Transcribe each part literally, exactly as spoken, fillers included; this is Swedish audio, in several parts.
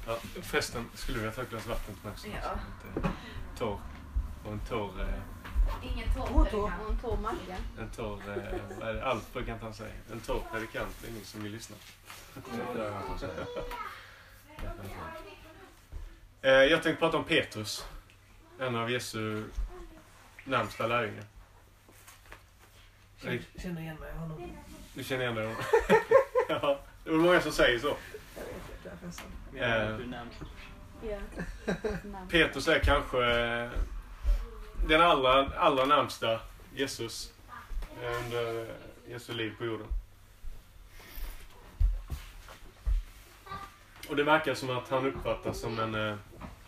Ja, förresten skulle vi ha tagit ett glas vatten till mig också. Ja. Inte torr. Och en torr... Eh, Ingen torr predikant. Och en torr macka. en torr... Eh, vad är det? Allt brukar inte han säga. En torr predikant, det är ingen som vill lyssna. eh, jag tänkte prata om Petrus. En av Jesu närmsta lärjungar. Jag känner igen mig honom. Du känner igen dig? Ja, det är många som säger så. Jag vet inte, därför så. Eh, Du nämns. Ja. Petrus är kanske eh, den allra, allra närmsta Jesus eh, under eh, Jesu liv på jorden. Och det verkar som att han uppfattas som en eh,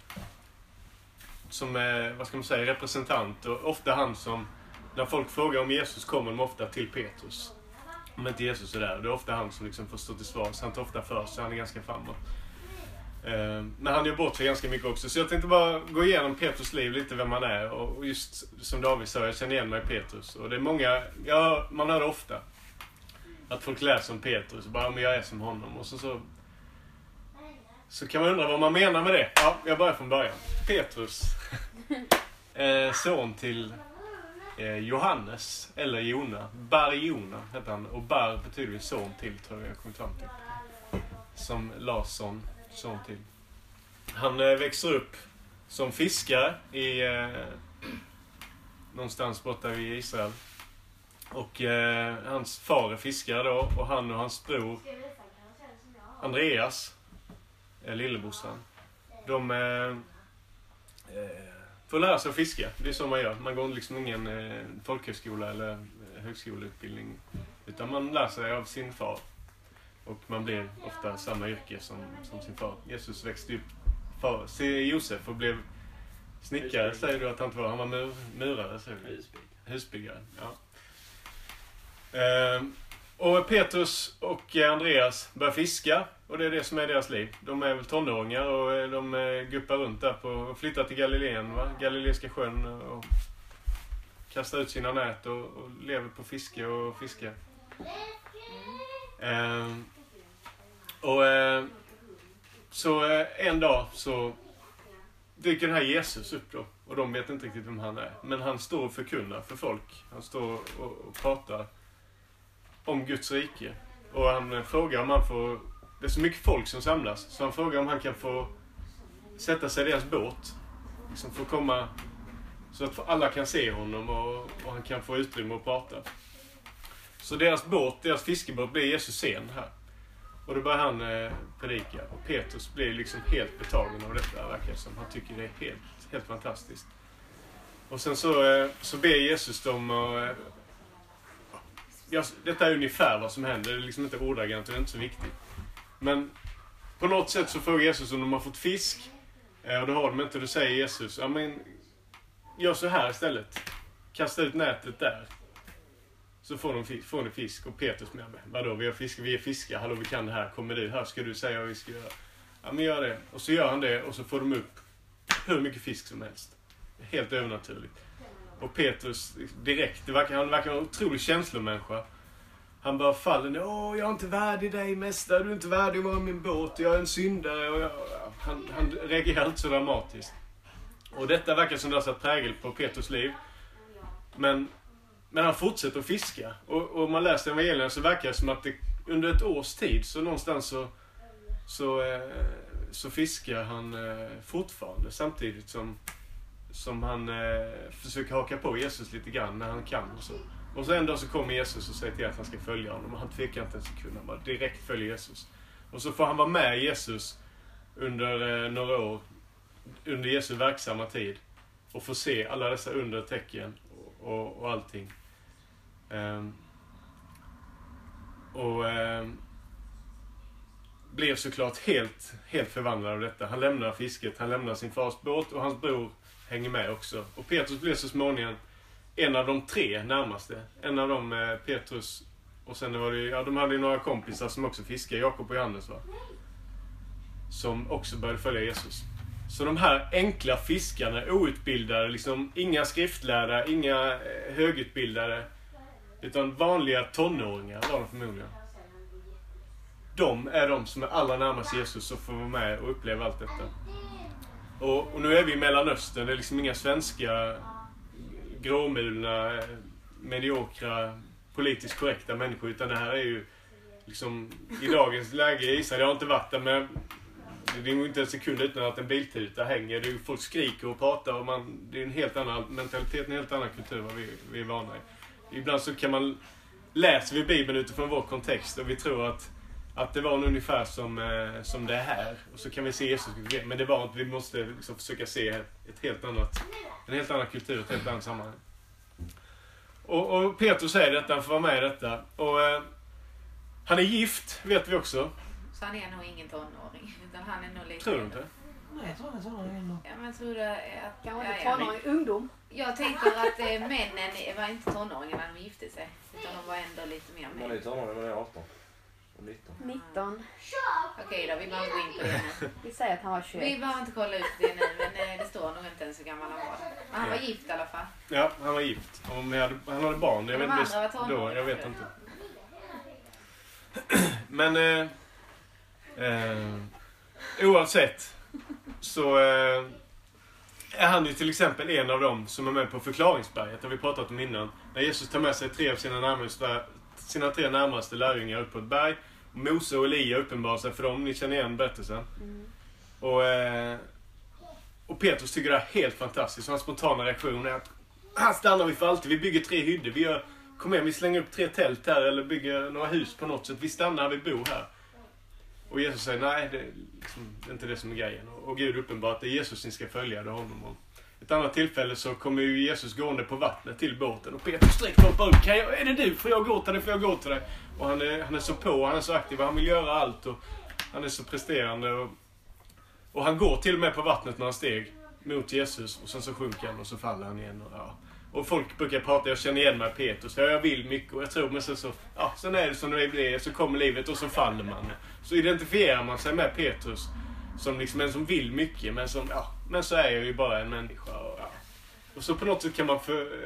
som eh, vad ska man säga, representant. Och ofta han som, när folk frågar om Jesus kommer de ofta till Petrus. Om inte Jesus är där. Det är ofta han som liksom får stå till svar. Så han tar ofta för sig. Han är ganska framåt. Eh, men han gör bort sig ganska mycket också. Så jag tänkte bara gå igenom Petrus liv lite, vem han är. Och just som David sa, jag känner igen mig i Petrus. Och det är många, ja, man hör det ofta. Att folk läser om Petrus. Bara, men jag är som honom. Och så, så, så kan man undra vad man menar med det. Ja, jag börjar från början. Petrus. eh, son till eh, Johannes. Eller Jona. Bar Jona heter han. Och Bar betyder son till, tror jag jag kommer fram till. Som Larsson. Son till. Han eh, växer upp som fiskare i eh, någonstans borta vid Israel. Och eh, hans far är fiskare då. Och han och hans bror Andreas, eh, lillebrorsan, de eh, eh, får lära sig att fiska. Det är så man gör. Man går liksom ingen eh, folkhögskola eller eh, högskoleutbildning. Utan man lär sig av sin far. Och man blir ofta samma yrke som, som sin far. Jesus växte upp far, se Josef och blev snickare, husbyggare. Säger du att han inte var. Han var mur, murare, säger du. Husbyggare. Husbyggare, ja. Ehm, och Petrus och Andreas börjar fiska. Och det är det som är deras liv. De är väl tonåringar och de guppar runt där på, och flyttar till Galileen, va? Galileiska sjön. Och kastar ut sina nät och, och lever på fiske och fiske. Eh, och eh, så eh, en dag så dyker den här Jesus upp då. Och de vet inte riktigt vem han är. Men han står och förkunnar för folk. Han står och, och pratar om Guds rike. Och han eh, frågar om han får... Det är så mycket folk som samlas. Så han frågar om han kan få sätta sig i deras båt. Liksom få komma... Så att alla kan se honom och, och han kan få utrymme att prata. Så deras båt, deras fiskebåt blir Jesus sen här. Och då börjar han eh, predika. Och Petrus blir liksom helt betagen av detta, verkar som. Han tycker det är helt, helt fantastiskt. Och sen så, eh, så ber Jesus dem och... Eh, ja, detta är ungefär vad som händer. Det är liksom inte ordagrant och det är inte så viktigt. Men på något sätt så frågar Jesus om de har fått fisk. Eh, och då har de inte, då säger Jesus, ja men gör så här istället. Kasta ut nätet där. Så får de fisk, får de fisk och Petrus med mig. Vadå, vi har fisk, vi är fiskar. Hallå, vi kan det här. Kommer du här? Ska du säga vad vi ska göra? Ja, men gör det. Och så gör han det och så får de upp hur mycket fisk som helst. Helt övernaturligt. Och Petrus direkt, det verkar, han verkar vara en otrolig känslomänniska. Han bara faller. Åh, jag är inte värdig dig, mästare. Du är inte värdig att vara i min båt. Jag är en syndare. Och jag, han, han reagerar helt så dramatiskt. Och detta verkar som det har satt prägel på Petrus liv. Men... Men han fortsätter att fiska. Och, och man läser evangelierna så verkar det som att det, under ett års tid så någonstans så, så, eh, så fiskar han eh, fortfarande. Samtidigt som, som han eh, försöker haka på Jesus lite grann när han kan. Och så, och så en dag så kommer Jesus och säger till att han ska följa honom. Och han tvekar inte en sekund. Han bara direkt följer Jesus. Och så får han vara med Jesus under eh, några år. Under Jesu verksamma tid. Och få se alla dessa undertecken och, och, och allting. Um, och um, blev såklart helt, helt förvandlad av detta. Han lämnar fisket, han lämnar sin fars båt och hans bror hänger med också. Och Petrus blev så småningom en av de tre närmaste. En av dem eh, Petrus och sen var det, ja, de hade ju några kompisar som också fiskade, Jakob och Johannes, va? Som också började följa Jesus. Så de här enkla fiskarna, outbildade, liksom inga skriftlärda, inga eh, högutbildade, utan vanliga tonåringar var de förmodligen. de är de som är allra närmast Jesus och får vara med och uppleva allt detta. Och, och nu är vi i Mellanöstern. Det är liksom inga svenska gråmulna, mediokra, politiskt korrekta människor. Utan det här är ju liksom i dagens läge i Israel. Jag har inte varit där, men det är ju inte en sekund utan att en biltuta hänger. Det är ju, folk skriker och pratar och man, det är en helt annan mentalitet, en helt annan kultur vad vi, vi är vana i. Ibland så kan man läsa vi Bibeln utifrån vår kontext och vi tror att, att det var ungefär som, eh, som det är här. Och så kan vi se Jesus, men det var att vi måste liksom försöka se ett helt annat, en helt annan kultur, ett helt annat sammanhang. Och, och Petrus säger detta, han får vara med i detta. Och eh, han är gift, vet vi också. Så han är nog ingen tonåring, utan han är nog lite... Tror du inte? Nej, jag tror han är tonåring ändå. Ja, men tror du att... Kanske ja, inte ja, tonåring, ungdom. Jag tänker att eh, männen var inte tonåringar när de gifte sig. Utan de var ändå lite mer Man är med. tonåring, man är arton. Och nitton. nitton. Okej då, vi behöver gå in på det nu. Vi säger att han var Vi tjugoett. behöver inte kolla upp det nu, men eh, det står nog inte ens hur gammal han var. Men han var Ja. gift i alla fall. Ja, han var gift. Om jag hade, han hade barn, jag De vet inte. andra var Då, tonåringar. jag vet inte. Men eh, eh, oavsett så eh, är han ju till exempel en av dem som är med på förklaringsberget. Det har vi pratat om innan. När Jesus tar med sig tre av sina närmaste, sina tre närmaste lärjungar upp på ett berg. Mose och Elia uppenbarar sig för dem. Ni känner igen berättelsen. Mm. Och, eh, och Petrus tycker det är helt fantastiskt. Och hans spontana reaktion är att här stannar vi för alltid. Vi bygger tre hyddor. Vi gör, kom igen, vi slänger upp tre tält här eller bygger några hus på något sätt. Vi stannar, vi bor här. Och Jesus säger nej, det är, liksom, det är inte det som är grejen. Och, och Gud uppenbart att det är Jesus som ska följa det honom. Och ett annat tillfälle så kommer ju Jesus gående på vattnet till båten. Och Petrus direkt hoppar upp. Kan jag, är det du? Får jag gå till dig? Får jag gå till dig? Och han är, han är så på, han är så aktiv. Han vill göra allt. Och han är så presterande. Och, och han går till och med på vattnet när han steg mot Jesus. Och sen så sjunker han och så faller han igen. Och, ja. Och folk brukar prata, jag känner igen mig Petrus. Ja, jag vill mycket och jag tror, men så, så, ja, sen är det som det blir. Så kommer livet och så faller man. Så identifierar man sig med Petrus som liksom en som vill mycket, men som, ja, men så är jag ju bara en människa. Och, ja. Och så på något sätt kan man för, uh,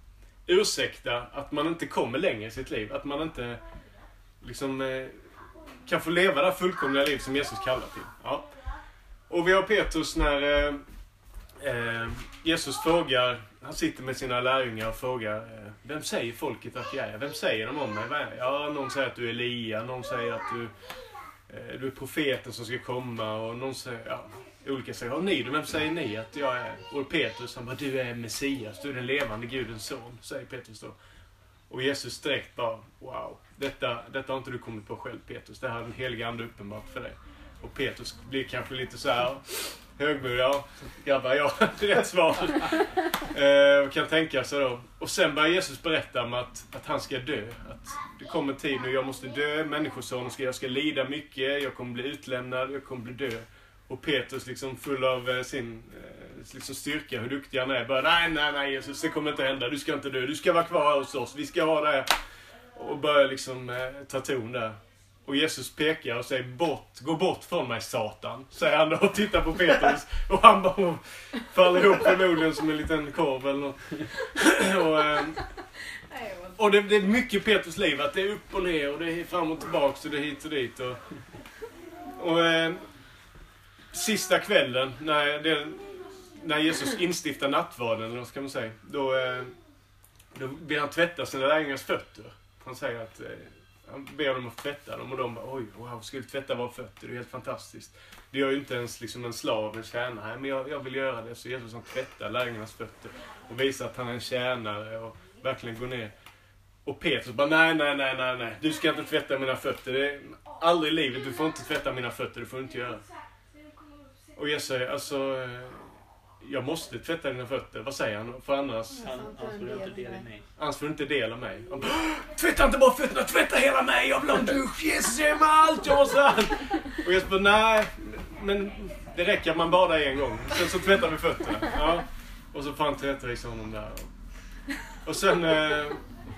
ursäkta att man inte kommer längre i sitt liv. Att man inte liksom uh, kan få leva det fullkomliga liv som Jesus kallar till. Ja. Och vi har Petrus när uh, uh, Jesus frågar, han sitter med sina lärjungar och frågar, uh, vem säger folket att jag är? Vem säger de om mig? Ja, någon säger att du är Elia, någon säger att du Du är profeten som ska komma och någon säger, ja, olika säger, ja, ni, vem säger ni att jag är? Och Petrus, han bara, du är Messias, du är den levande Gudens son, säger Petrus då. Och Jesus direkt bara, wow, detta, detta har inte du kommit på själv Petrus, det här är den heliga ande uppenbart för dig. Och Petrus blir kanske lite så här högmodig, ja, grabbar, ja, rätt svar. eh, kan tänka sig då. Och sen börjar Jesus berätta om att, att han ska dö. Att det kommer tid nu, jag måste dö, människoson, ska, jag ska lida mycket, jag kommer bli utlämnad, jag kommer bli dö. Och Petrus liksom full av eh, sin eh, liksom styrka, hur duktig han är, bara, nej, nej, nej Jesus, det kommer inte hända, du ska inte dö, du ska vara kvar här hos oss, vi ska ha det här. Och börjar liksom eh, ta ton där. Och Jesus pekar och säger, bort, gå bort från mig Satan, säger han då och tittar på Petrus. Och han bara faller ihop förmodligen som en liten korv eller något. och eh, och det, det är mycket Petrus liv, att det är upp och ner och det är fram och tillbaka och det är hit och dit. Och, och eh, sista kvällen när, det, när Jesus instiftar nattvarden, eller vad ska man säga, då, eh, då vill han tvätta sina lärjungars fötter. Han säger att eh, han ber dem att tvätta dem och de bara, oj, wow, skulle tvätta våra fötter, det är helt fantastiskt. Det gör ju inte ens liksom en slav, en tjänare, men jag, jag vill göra det. Så Jesus han tvättar lärjungarnas fötter och visar att han är en tjänare och verkligen går ner. Och Petrus bara, nej, nej, nej, nej, nej, du ska inte tvätta mina fötter. Det är aldrig i livet, du får inte tvätta mina fötter, det får du inte göra. Och jag säger, alltså, jag måste tvätta dina fötter. Vad säger han? För annars... Han, han får inte dela mig. Annars får du inte dela mig. Han bara, tvätta inte bara fötterna, tvätta hela mig. Jag vill ha en dusch, Jesus är med allt. Jag måste... Och jag bara, nej, men det räcker att man badar en gång. Sen så tvättar vi fötterna. Ja. Och så får han tvätta honom där. Och sen... Eh...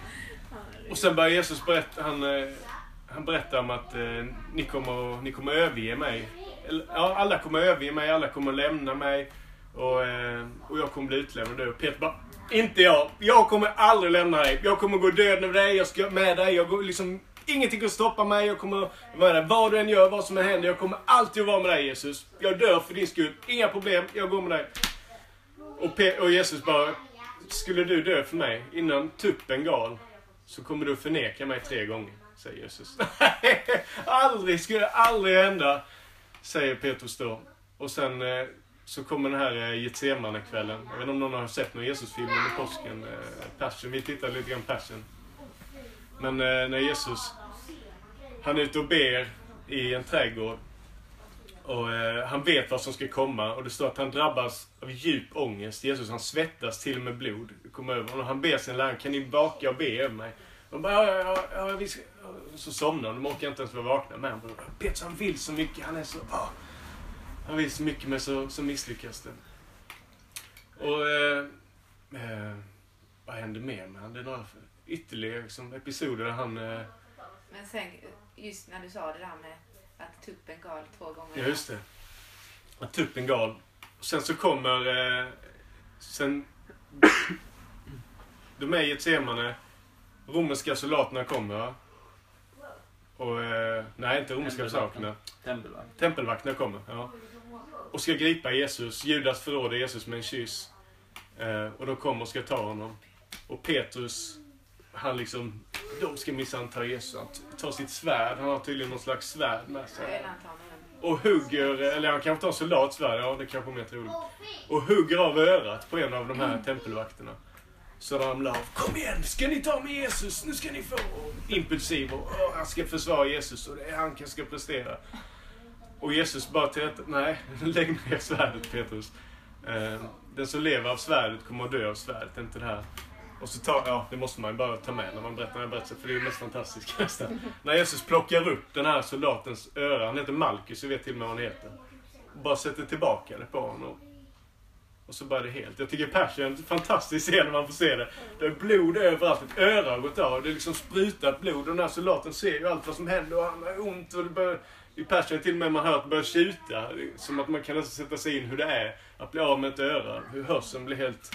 Och sen börjar Jesus berätta, han, eh... han berättar om att eh... ni kommer, ni kommer överge mig. Ja, alla kommer överge mig, alla kommer lämna mig. Och, eh, och jag kommer bli utlämnad. Och Peter bara, inte jag. Jag kommer aldrig lämna dig. Jag kommer gå död med dig. Jag ska med dig. Jag går liksom ingenting att stoppa mig. Jag kommer vara där vad du än gör, vad som än händer. Jag kommer alltid att vara med dig, Jesus. Jag dör för din skull. Inga problem, jag går med dig. Och, Pe- och Jesus bara, skulle du dö för mig innan tuppen gal, så kommer du förneka mig tre gånger, säger Jesus. aldrig, skulle aldrig hända, säger Petrus då. Och sen eh, så kommer den här eh, Getsemane-kvällen. Jag vet inte om någon har sett någon Jesus-film under påsken. Eh, Passion, vi tittar lite grann Passion. Men eh, när Jesus, han är ute och ber i en trädgård. Och eh, han vet vad som ska komma. Och det står att han drabbas av djup ångest. Jesus, han svettas till med blod. Det kommer över. Och han ber sin lärare, kan ni vaka och be över mig? Och bara, ja, ja, ja, vi ska... Så somnar de orkar inte ens vara vakna med honom. Petrus, han vill så mycket. Han är så... Oh. Han vill så mycket, men så, så misslyckas det. Och... Eh, eh, vad händer mer med han? Det är några ytterligare liksom, episoder där han... Eh, Men sen, just när du sa det där med att tuppen gal två gånger. Ja, just det. Att tuppen gal. Och sen så kommer... Eh, sen... De är i Getsemane. Romerska soldaterna kommer. Och... Eh, nej, inte romerska soldaterna. Tempelvakt. Tempelvakterna kommer, ja. Och ska gripa Jesus. Judas förråder Jesus med en kyss. Eh, och de kommer och ska ta honom. Och Petrus... Han liksom... De ska minsann ta Jesus. Han tar sitt svärd. Han har tydligen någon slags svärd med sig. Och hugger... Eller han kanske tar en soldatsvärd. Ja, det kanske är mer troligt. Och hugger av örat på en av de här tempelvakterna. Så ramlar av. Kom igen, ska ni ta med Jesus? Nu ska ni få. Impulsiv. Och åh, han ska försvara Jesus. Och det är han som ska prestera. Och Jesus bara till detta. Nej, lägg ner svärdet, Petrus. Eh, den som lever av svärdet kommer att dö av svärdet. Inte det här. Och så tar, ja, det måste man bara ta med när man berättar den här berättelsen. För det är ju mest fantastiskt. När Jesus plockar upp den här soldatens öra. Han heter Malkus, jag vet till och med vad han heter. Och bara sätter tillbaka det på honom. Och så bara det helt. Jag tycker Passion är en fantastisk scen när man får se det. Det är blod överallt. Ett öra har gått av. Det är liksom sprutat blod. Och den här soldaten ser ju allt vad som händer. Och han har ont. Och det börjar, i Passion till och med man hör att det börjar tjuta. Som att man kan nästan sätta sig in hur det är att bli av med ett öra. Hur hörseln blir helt...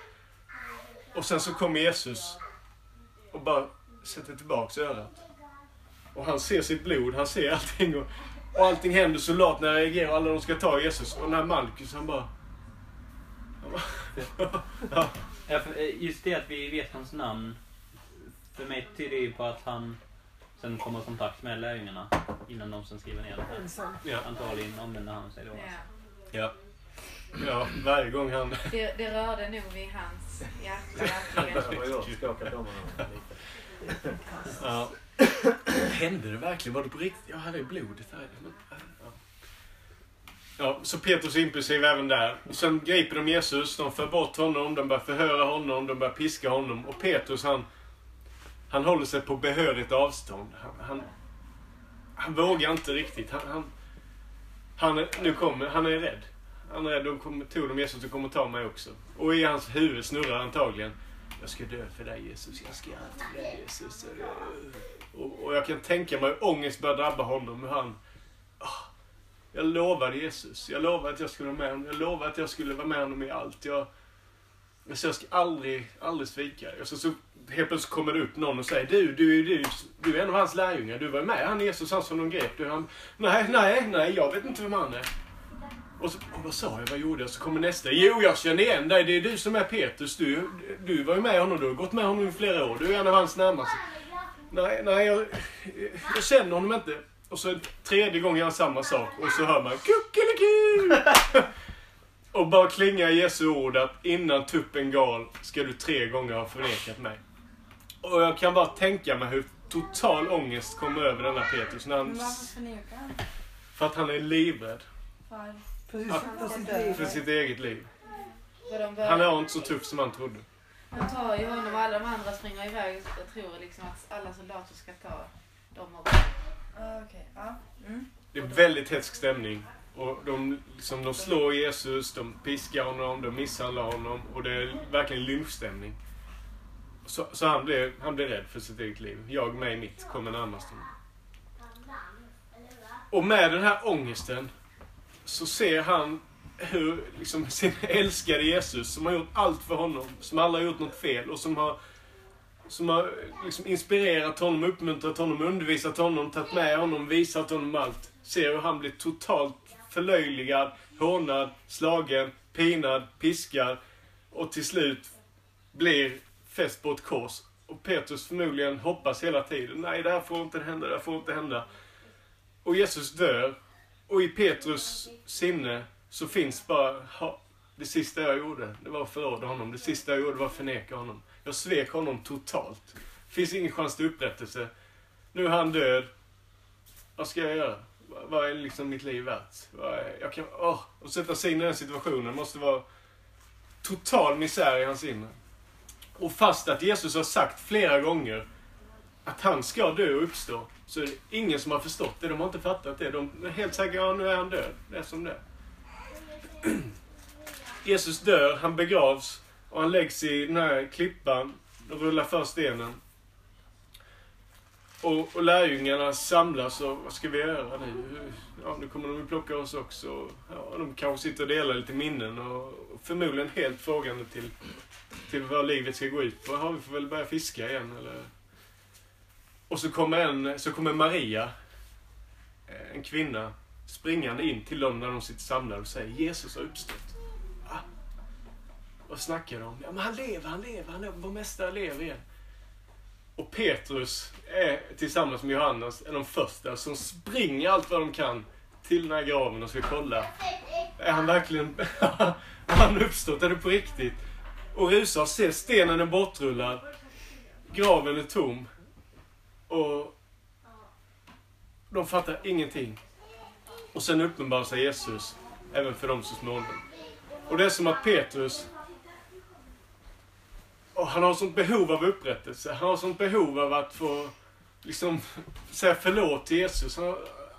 Och sen så kommer Jesus och bara sätter tillbaka örat. Och han ser sitt blod, han ser allting. Och, och allting händer soldaterna reagerar och alla de ska ta Jesus. Och den här Malkus, han bara... Han bara ja. Ja, just det att vi vet hans namn. För mig tyder ju på att han sen kommer i kontakt med lärjungarna innan de sen skriver ner det. Ja. Antagligen omvänder han sig då. Ja. Ja. Ja, varje gång han... Det, det rörde nog vid hans hjärta verkligen. Det var jag skakade om honom lite. Ja. Hände det verkligen? Var det på riktigt? Ja, här är blodet. Här är det. Ja. Ja, så Petrus är impulsiv även där. Och sen griper de Jesus, de för bort honom, de börjar förhöra honom, de börjar piska honom. Och Petrus, han, han håller sig på behörigt avstånd. Han, han, han vågar inte riktigt. Han, han, han, nu kommer, han är rädd. Han är rädd, de kommer, tog de Jesus och kommer ta mig också. Och i hans huvud snurrar antagligen. Jag ska dö för dig, Jesus. Jag ska allt för dig, Jesus. Och, och jag kan tänka mig hur ångest börjar drabba honom. Hur han... Oh, jag lovade Jesus. Jag lovade att jag skulle vara med honom. Jag lovade att jag skulle vara med honom i allt. Jag, så jag ska aldrig, aldrig svika. Och så, så helt plötsligt kommer det upp någon och säger. Du, du, du, du är en av hans lärjungar. Du var med. Han är Jesus, han som de grep. Du, han, nej, nej, nej. Jag vet inte vem han är. Och så, och vad sa jag? Vad gjorde jag? Så kommer nästa. Jo, jag känner igen dig. Det är du som är Petrus. Du, du var ju med honom. Du har gått med honom i flera år. Du är en av hans närmaste. Nej, nej. Jag, jag känner honom inte. Och så tredje gången gör han samma sak. Och så hör man kuckeliku. Och bara klingar Jesu ord att innan tuppen gal ska du tre gånger ha förnekat mig. Och jag kan bara tänka mig hur total ångest kommer över denna Petrus. När han, Men varför förnekar han? för att han är livrädd. För... Precis, Ja. för sitt liv. För sitt eget liv. För de börjar, Han är inte så tuff som han trodde. de tar ju honom och alla de andra springer iväg och tror liksom att alla soldater ska ta dem också. Ah, okej, ja. Mm. Det är väldigt hätsk stämning. Och de, liksom, de slår Jesus, de piskar honom, de misshandlar honom. Och det är verkligen lynchstämning. Så, så han, blir, han blir rädd för sitt eget liv. Jag med i mitt kommer närmast honom. Och med den här ångesten så ser han hur liksom, sin älskade Jesus som har gjort allt för honom. Som aldrig har gjort något fel och som har som har liksom inspirerat honom, uppmuntrat honom, undervisat honom, tagit med honom, visat honom allt. Ser hur han blir totalt förlöjligad, hånad, slagen, pinad, piskad och till slut blir fäst på ett kors. Och Petrus förmodligen hoppas hela tiden. Nej, det här får inte hända, det här får inte hända. Och Jesus dör. Och i Petrus sinne så finns bara, ha, det sista jag gjorde, det var att förråda honom. Det sista jag gjorde var att förneka honom. Jag svek honom totalt. Det finns ingen chans till upprättelse. Nu är han död. Vad ska jag göra? Vad är liksom mitt liv värt? Jag kan, åh, och sätta sig in i den situationen måste vara total misär i hans inre. Och fast att Jesus har sagt flera gånger att han ska dö och uppstå, så är det ingen som har förstått det. De har inte fattat det. De är helt säkra, ja, nu är han död. Det är som det. Jesus dör, han begravs och han läggs i den här klippan och rullar för stenen. Och, och lärjungarna samlas och vad ska vi göra nu? Ja, nu kommer de att plocka oss också. Ja, de kanske sitter och delar lite minnen och, och förmodligen helt frågande till, till vad livet ska gå ut på. Ja, vi får väl börja fiska igen eller... Och så kommer, en, så kommer Maria, en kvinna, springande in till dem när de sitter samlade och säger Jesus har uppstått. Ah. Och snackar de. Ja, men han lever, han lever, han är, vår mästare lever igen. Och Petrus är tillsammans med Johannes är de första som springer allt vad de kan till den här graven och ska kolla. Är han verkligen har han uppstått? Är det på riktigt? Och rusar och ser stenen är bortrullad. Graven är tom. Och de fattar ingenting. Och sen uppenbarar sig Jesus även för dem så småningom. Och det är som att Petrus, och han har sånt behov av upprättelse. Han har sånt behov av att få liksom säga förlåt till Jesus. Han,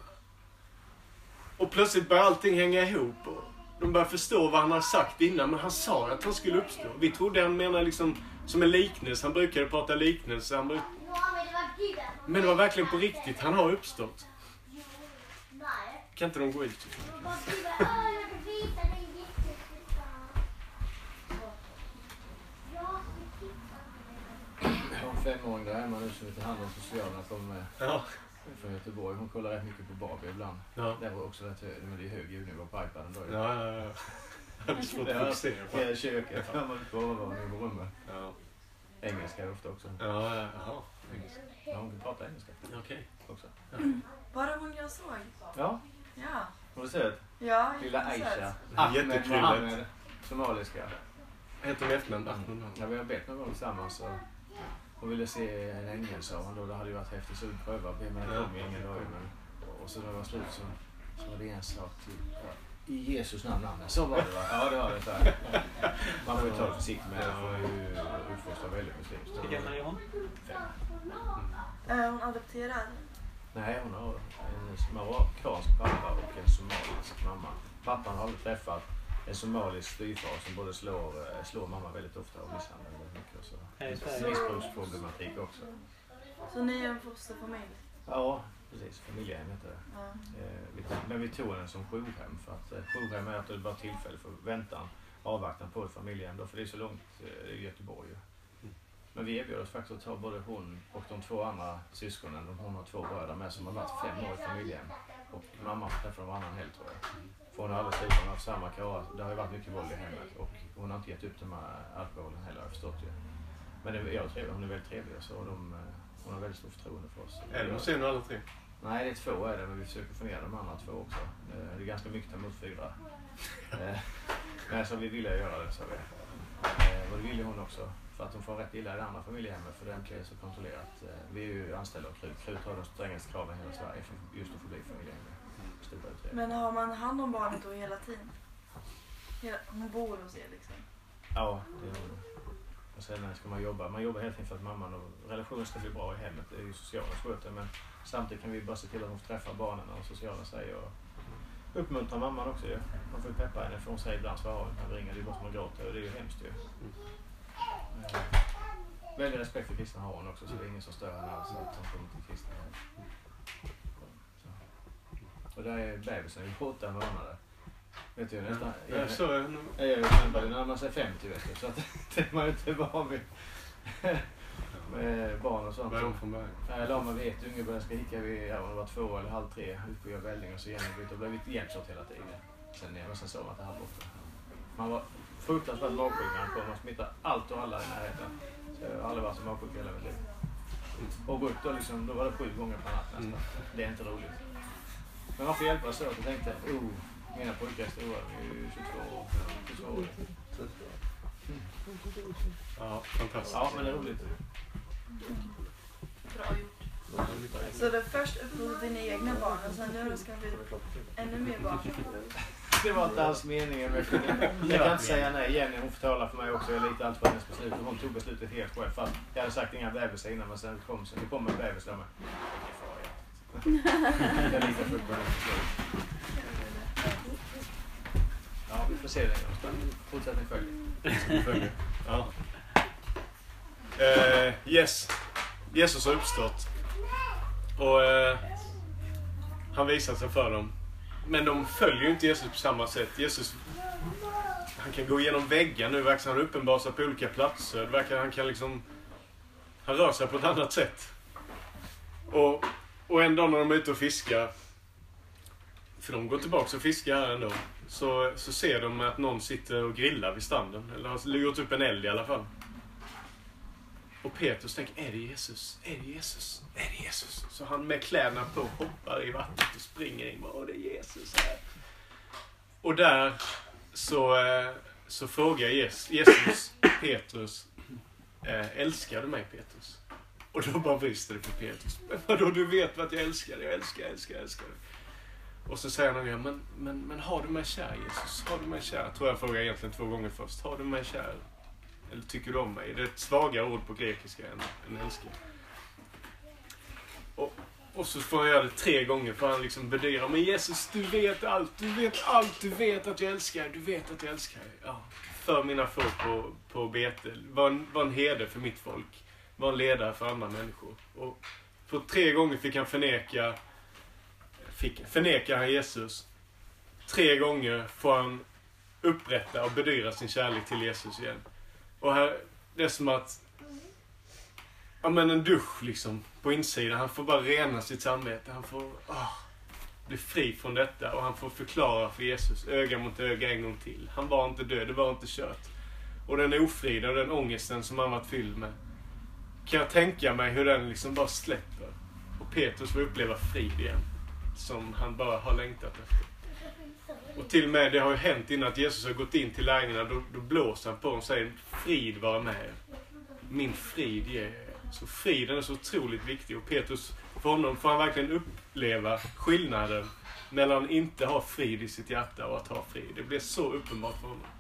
och plötsligt börjar allting hänga ihop. Och de börjar förstå vad han har sagt innan. Men han sa att han skulle uppstå. Vi trodde han menade liksom som en liknelse. Han brukade prata liknelse. Han bruk... Men det var verkligen på riktigt. Han har uppstått. Kan inte de gå ut? Jag har en femåring där hemma nu som heter hand om sociala kommer med Ja. från Göteborg. Hon kollar rätt mycket på Barbie ibland. Ja. Det var också rätt hög, men det är hög ljudnivå på iPaden då. Ja, ja, ja. Det är svårt att fokusera på. Det är köket. Ja, man får vara i rummet. Ja. Engelska är ofta också. Ja, ja, ja. Ja, hon kan prata engelska. Okej. Också. Bara hon jag såg. Ja, Ja. har du sett? Ja, Lilla jättesöt. Aisha. Jättekrulligt. Ahmed Mohammed, somaliska. Heter hon efternamn? Ahmed? Ja, vi har bett någon gång tillsammans och hon ville se en ängel, sa hon då. Det hade ju varit häftigt så vi prövade. Men det kom ingen dag. Men, och så när det var slut så, så var det en sak till. Ja, i Jesus namn, namn. Så var det, va? Ja, det var det. Så här. Man får ju ta det försiktigt med det. Man får ju utfostra väldigt muslimskt. Vilken gammal är hon? Är hon adopterad? Nej, hon har en marockansk pappa och en somalisk mamma. Pappan har aldrig träffat en somalisk styvfar som både slår, slår mamma väldigt ofta och misshandlar väldigt mycket. Så. Här i Sverige. Missbruksproblematik också. Så ni är en fosterfamilj? Ja, precis. Familjehem heter det. Ja. Eh, vi, men vi tog den som jourhem för att eh, jourhem är att det bara tillfälle för väntan, avvaktan på ett familjehem då, för det är så långt eh, i Göteborg. Men vi erbjöd oss faktiskt att ta både hon och de två andra syskonen. Hon har två bröder med som har varit fem år i familjehem. Och mamma träffade varannan helg tror jag. För hon har aldrig slutat, hon har haft samma kara. Det har ju varit mycket våld i hemmet. Och hon har inte gett upp de här alkoholen heller, har jag förstått ju. Men det, jag trevlig, hon är väldigt trevlig så de, hon har väldigt stort förtroende för oss. Är det hos en och alla tre? Nej, det är två är det, men vi försöker få ner de andra två också. Det är ganska mycket mot fyra. Men så vi ville göra det, så vi. Och det ville hon också. För att de får rätt illa i det andra familjehemmet, för det är inte så kontrollerat. Vi är ju anställda av Krut. Krut har de strängaste kraven i hela Sverige för just att få bli familjehem. Men har man hand om barnet då hela tiden? Hela, hon bor hos er liksom? Ja, det är hon. Och sen ska man jobba. Man jobbar helt enkelt för att mamman och relationen ska bli bra i hemmet. Det är ju sociala sköter, men samtidigt kan vi bara se till att hon får träffa barnen och sociala sig och uppmuntra mamman också ju. Man får ju peppa henne för hon säger ibland så hon kan ringa, det är bara som att gråta och det är ju hemskt ju. Mm. Väldigt respekt för kristna har hon också, så det är ingen som stör henne alls att hon kommer till kristna. Och där är bebisen i åtta månader. Vet du nästan. Ja, jag så är jag är ju femtio när man säger femtio vet du, så att det är man ju inte van vid. med barn och sånt. Börjar om från början. Jag la mig vid ett unge började skrika vid, ja, det var två eller halv tre ut på Välling och så genombytt och blev lite hjälpsåt hela tiden. Sen ner och sen sov man till halv åtta. Man var fruktansvärt magsjuk när han kom och smittade allt och alla i närheten. Så jag har aldrig varit så magsjuk hela mitt liv. Och gå upp då, liksom, då var det sju gånger per natt nästan. Mm. Det är inte roligt. Men man får hjälpa så att jag tänkte, oh, mina pojkar är stora, de är ju tjugotvå år. tjugotvå år. Mm. Ja, fantastiskt. Ja, men det är roligt. Bra gjort. Så det först uppnådde dina egna barn och sen nu ska vi ännu mer barn. Det var inte alls meningen. Jag kan, jag kan inte säga nej. Jenny, hon får tala för mig också. Jag litar allt på hennes beslut. Hon tog beslutet helt själv. För jag hade sagt inga bebisar innan, men sen kom så det kom en bebis där med. Jag litar fullt på hennes beslut. Ja, vi får se det. Fortsättning följer. Ja. Uh, yes. Jesus har uppstått. Och uh, han visar sig för dem. Men de följer ju inte Jesus på samma sätt. Jesus, han kan gå igenom väggar nu. Verkar han uppenbara sig på olika platser. Det verkar han kan liksom... Han rör sig på ett annat sätt. Och, och en dag när de är ute och fiskar. För de går tillbaka och fiskar här ändå. Så, så ser de att någon sitter och grillar vid stranden. Eller har gjort upp en eld i alla fall. Och Petrus tänker, är det Jesus? Är det Jesus? Är det Jesus? Så han med kläderna på hoppar i vattnet och springer in. Åh, det är Jesus här. Och där så, så frågar Jesus Petrus, älskar du mig Petrus? Och då bara brister det på Petrus. Men vadå, du vet vad jag älskar? Jag älskar, älskar, älskar. Och så säger han, men, men, men har du mig kär Jesus? Har du mig kär? Tror jag frågar egentligen två gånger först. Har du mig kär? Eller tycker du om mig? Det är ett svagare ord på grekiska än, än älskar. Och, och så får jag göra det tre gånger för han liksom bedyrar. Men Jesus, du vet allt. Du vet allt. Du vet att jag älskar. Du vet att jag älskar. Ja. För mina folk på, på bete. Var en, var en herde för mitt folk. Var en ledare för andra människor. Och på tre gånger fick han förneka fick förneka han Jesus. Tre gånger får han upprätta och bedyra sin kärlek till Jesus igen. Och här, det är som att ja, men en dusch liksom på insidan. Han får bara rena sitt samvete. Han får oh, bli fri från detta. Och han får förklara för Jesus öga mot öga en gång till. Han var inte död, det var inte kört. Och den ofriden och den ångesten som han varit fylld med. Kan jag tänka mig hur den liksom bara släpper. Och Petrus får uppleva frid igen. Som han bara har längtat efter. Och till och med det har ju hänt innan att Jesus har gått in till lärjungarna. Då, då blåser han på dem och säger, frid vara med er. Min frid ger er. Så friden är så otroligt viktig. Och Petrus, för honom får han verkligen uppleva skillnaden mellan att inte ha frid i sitt hjärta och att ha frid. Det blir så uppenbart för honom.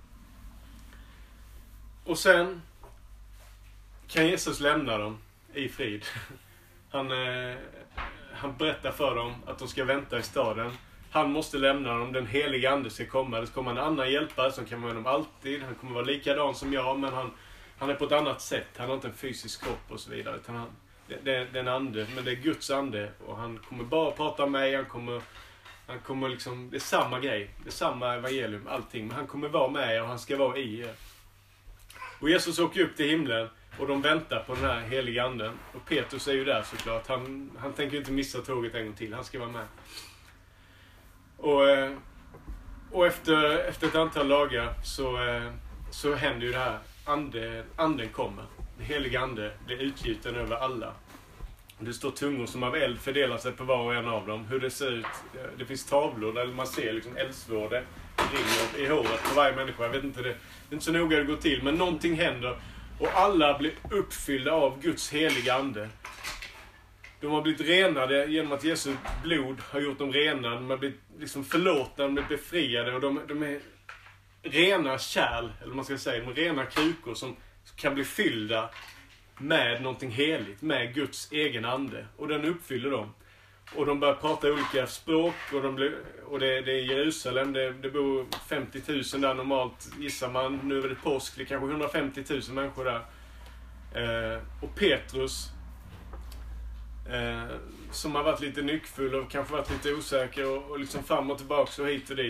Och sen kan Jesus lämna dem i frid. Han, eh, han berättar för dem att de ska vänta i staden. Han måste lämna dem, den heliga ande ska komma. Det ska komma en annan hjälpare som kan vara med dem alltid. Han kommer vara likadan som jag, men han, han är på ett annat sätt. Han har inte en fysisk kropp och så vidare. Utan han, det, det, det är en ande, men det är Guds ande. Och han kommer bara prata med mig. Han kommer, han kommer liksom, det är samma grej. Det är samma evangelium, allting. Men han kommer vara med och han ska vara i er. Och Jesus åker upp till himlen. Och de väntar på den här heliga anden. Och Petrus är ju där såklart. Han, han tänker inte missa tåget en gång till. Han ska vara med. Och, och efter, efter ett antal dagar så, så händer ju det här. Ande, anden kommer. Den heliga ande blir utgjuten över alla. Det står tungor som av eld fördelar sig på var och en av dem. Hur det ser ut. Det finns tavlor där man ser liksom eldsvårde ringer i håret på varje människa. Jag vet inte, det, det är inte så noga det går till. Men någonting händer. Och alla blir uppfyllda av Guds heliga ande. De har blivit renade genom att Jesu blod har gjort dem rena. De har blivit liksom förlåtna, de är befriade. Och de, de är rena kärl, eller man ska säga, de är rena krukor som kan bli fyllda med någonting heligt. Med Guds egen ande. Och den uppfyller dem. Och de börjar prata olika språk. Och, de blir, och det, det är Jerusalem. Det, det bor femtio tusen där normalt, gissar man. Nu är det påsk. Det är kanske hundrafemtio tusen människor där. Eh, och Petrus, eh, som har varit lite nyckfull och kanske varit lite osäker. Och, och liksom fram och tillbaka och hit och dit.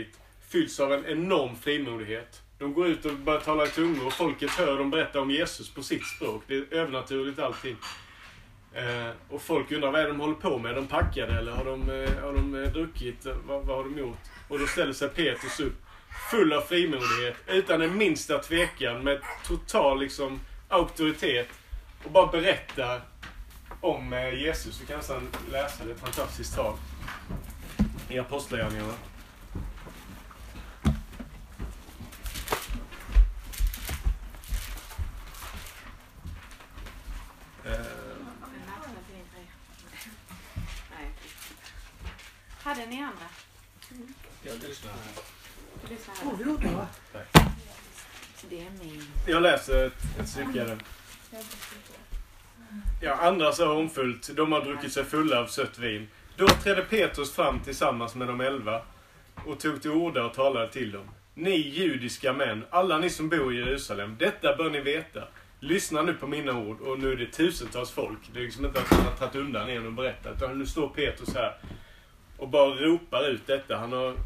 fylls av en enorm frimodighet. De går ut och börjar tala i tungor och folket hör dem berätta om Jesus på sitt språk. Det är övernaturligt allting. Eh, och folk undrar vad är de håller på med. Är de packade eller har de, eh, har de eh, druckit? Vad, vad har de gjort? Och då ställer sig Petrus upp full av frimodighet, utan en minsta tvekan, med total liksom auktoritet, och bara berättar om eh, Jesus. Vi kan nästan läsa det, ett fantastiskt tal i Apostlagärningarna. Hade ni andra? Jag lyssnar här. Du lyssnar Åh, här. det gjorde jag. Det är min. Jag läser ett, ett stycke där. Ja, andra så hånfullt. De har druckit sig fulla av sött vin. Då trädde Petrus fram tillsammans med de elva och tog till orda och talade till dem. Ni judiska män, alla ni som bor i Jerusalem, detta bör ni veta. Lyssna nu på mina ord, och nu är det tusentals folk. Det är liksom inte att han har tagit undan en och berättat, utan nu står Petrus här och bara ropar ut detta. Han har,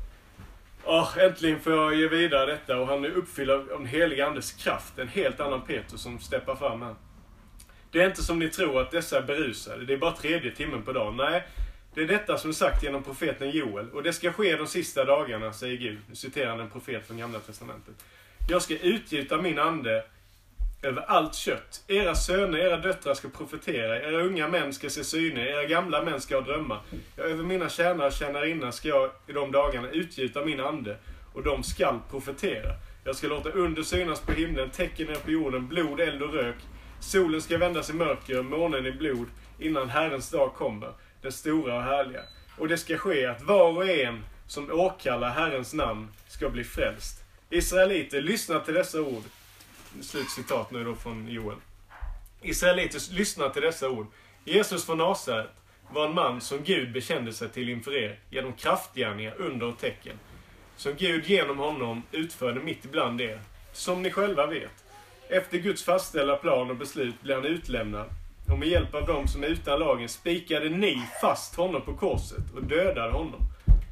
åh, äntligen får jag ge vidare detta, och han är uppfylld av den heliga andes kraft. En helt annan Petrus som steppar fram här. Det är inte som ni tror att dessa är berusade. Det är bara tredje timmen på dagen. Nej, det är detta som är sagt genom profeten Joel. Och det ska ske de sista dagarna, säger Gud. Nu citerar han en profet från Gamla testamentet. Jag ska utgjuta min ande över allt kött. Era söner, era döttrar ska profetera. Era unga män ska se syner. Era gamla män ska ha drömmar. Ja, över mina tjänare och tjänarinnor ska jag i de dagarna utgjuta min ande. Och de skall profetera. Jag ska låta under synas på himlen, tecken ner på jorden, blod, eld och rök. Solen ska vändas i mörker, månen i blod, innan Herrens dag kommer, den stora och härliga. Och det ska ske att var och en som åkallar Herrens namn ska bli frälst. Israeliter, lyssna till dessa ord. Slutcitat nu då från Joel. Israeliter, lyssna till dessa ord. Jesus från Nasaret var en man som Gud bekände sig till inför er genom kraftgärningar, under och tecken, som Gud genom honom utförde mitt ibland er, som ni själva vet. Efter Guds fastställda plan och beslut blev han utlämnad, och med hjälp av dem som är utan lagen spikade ni fast honom på korset och dödade honom.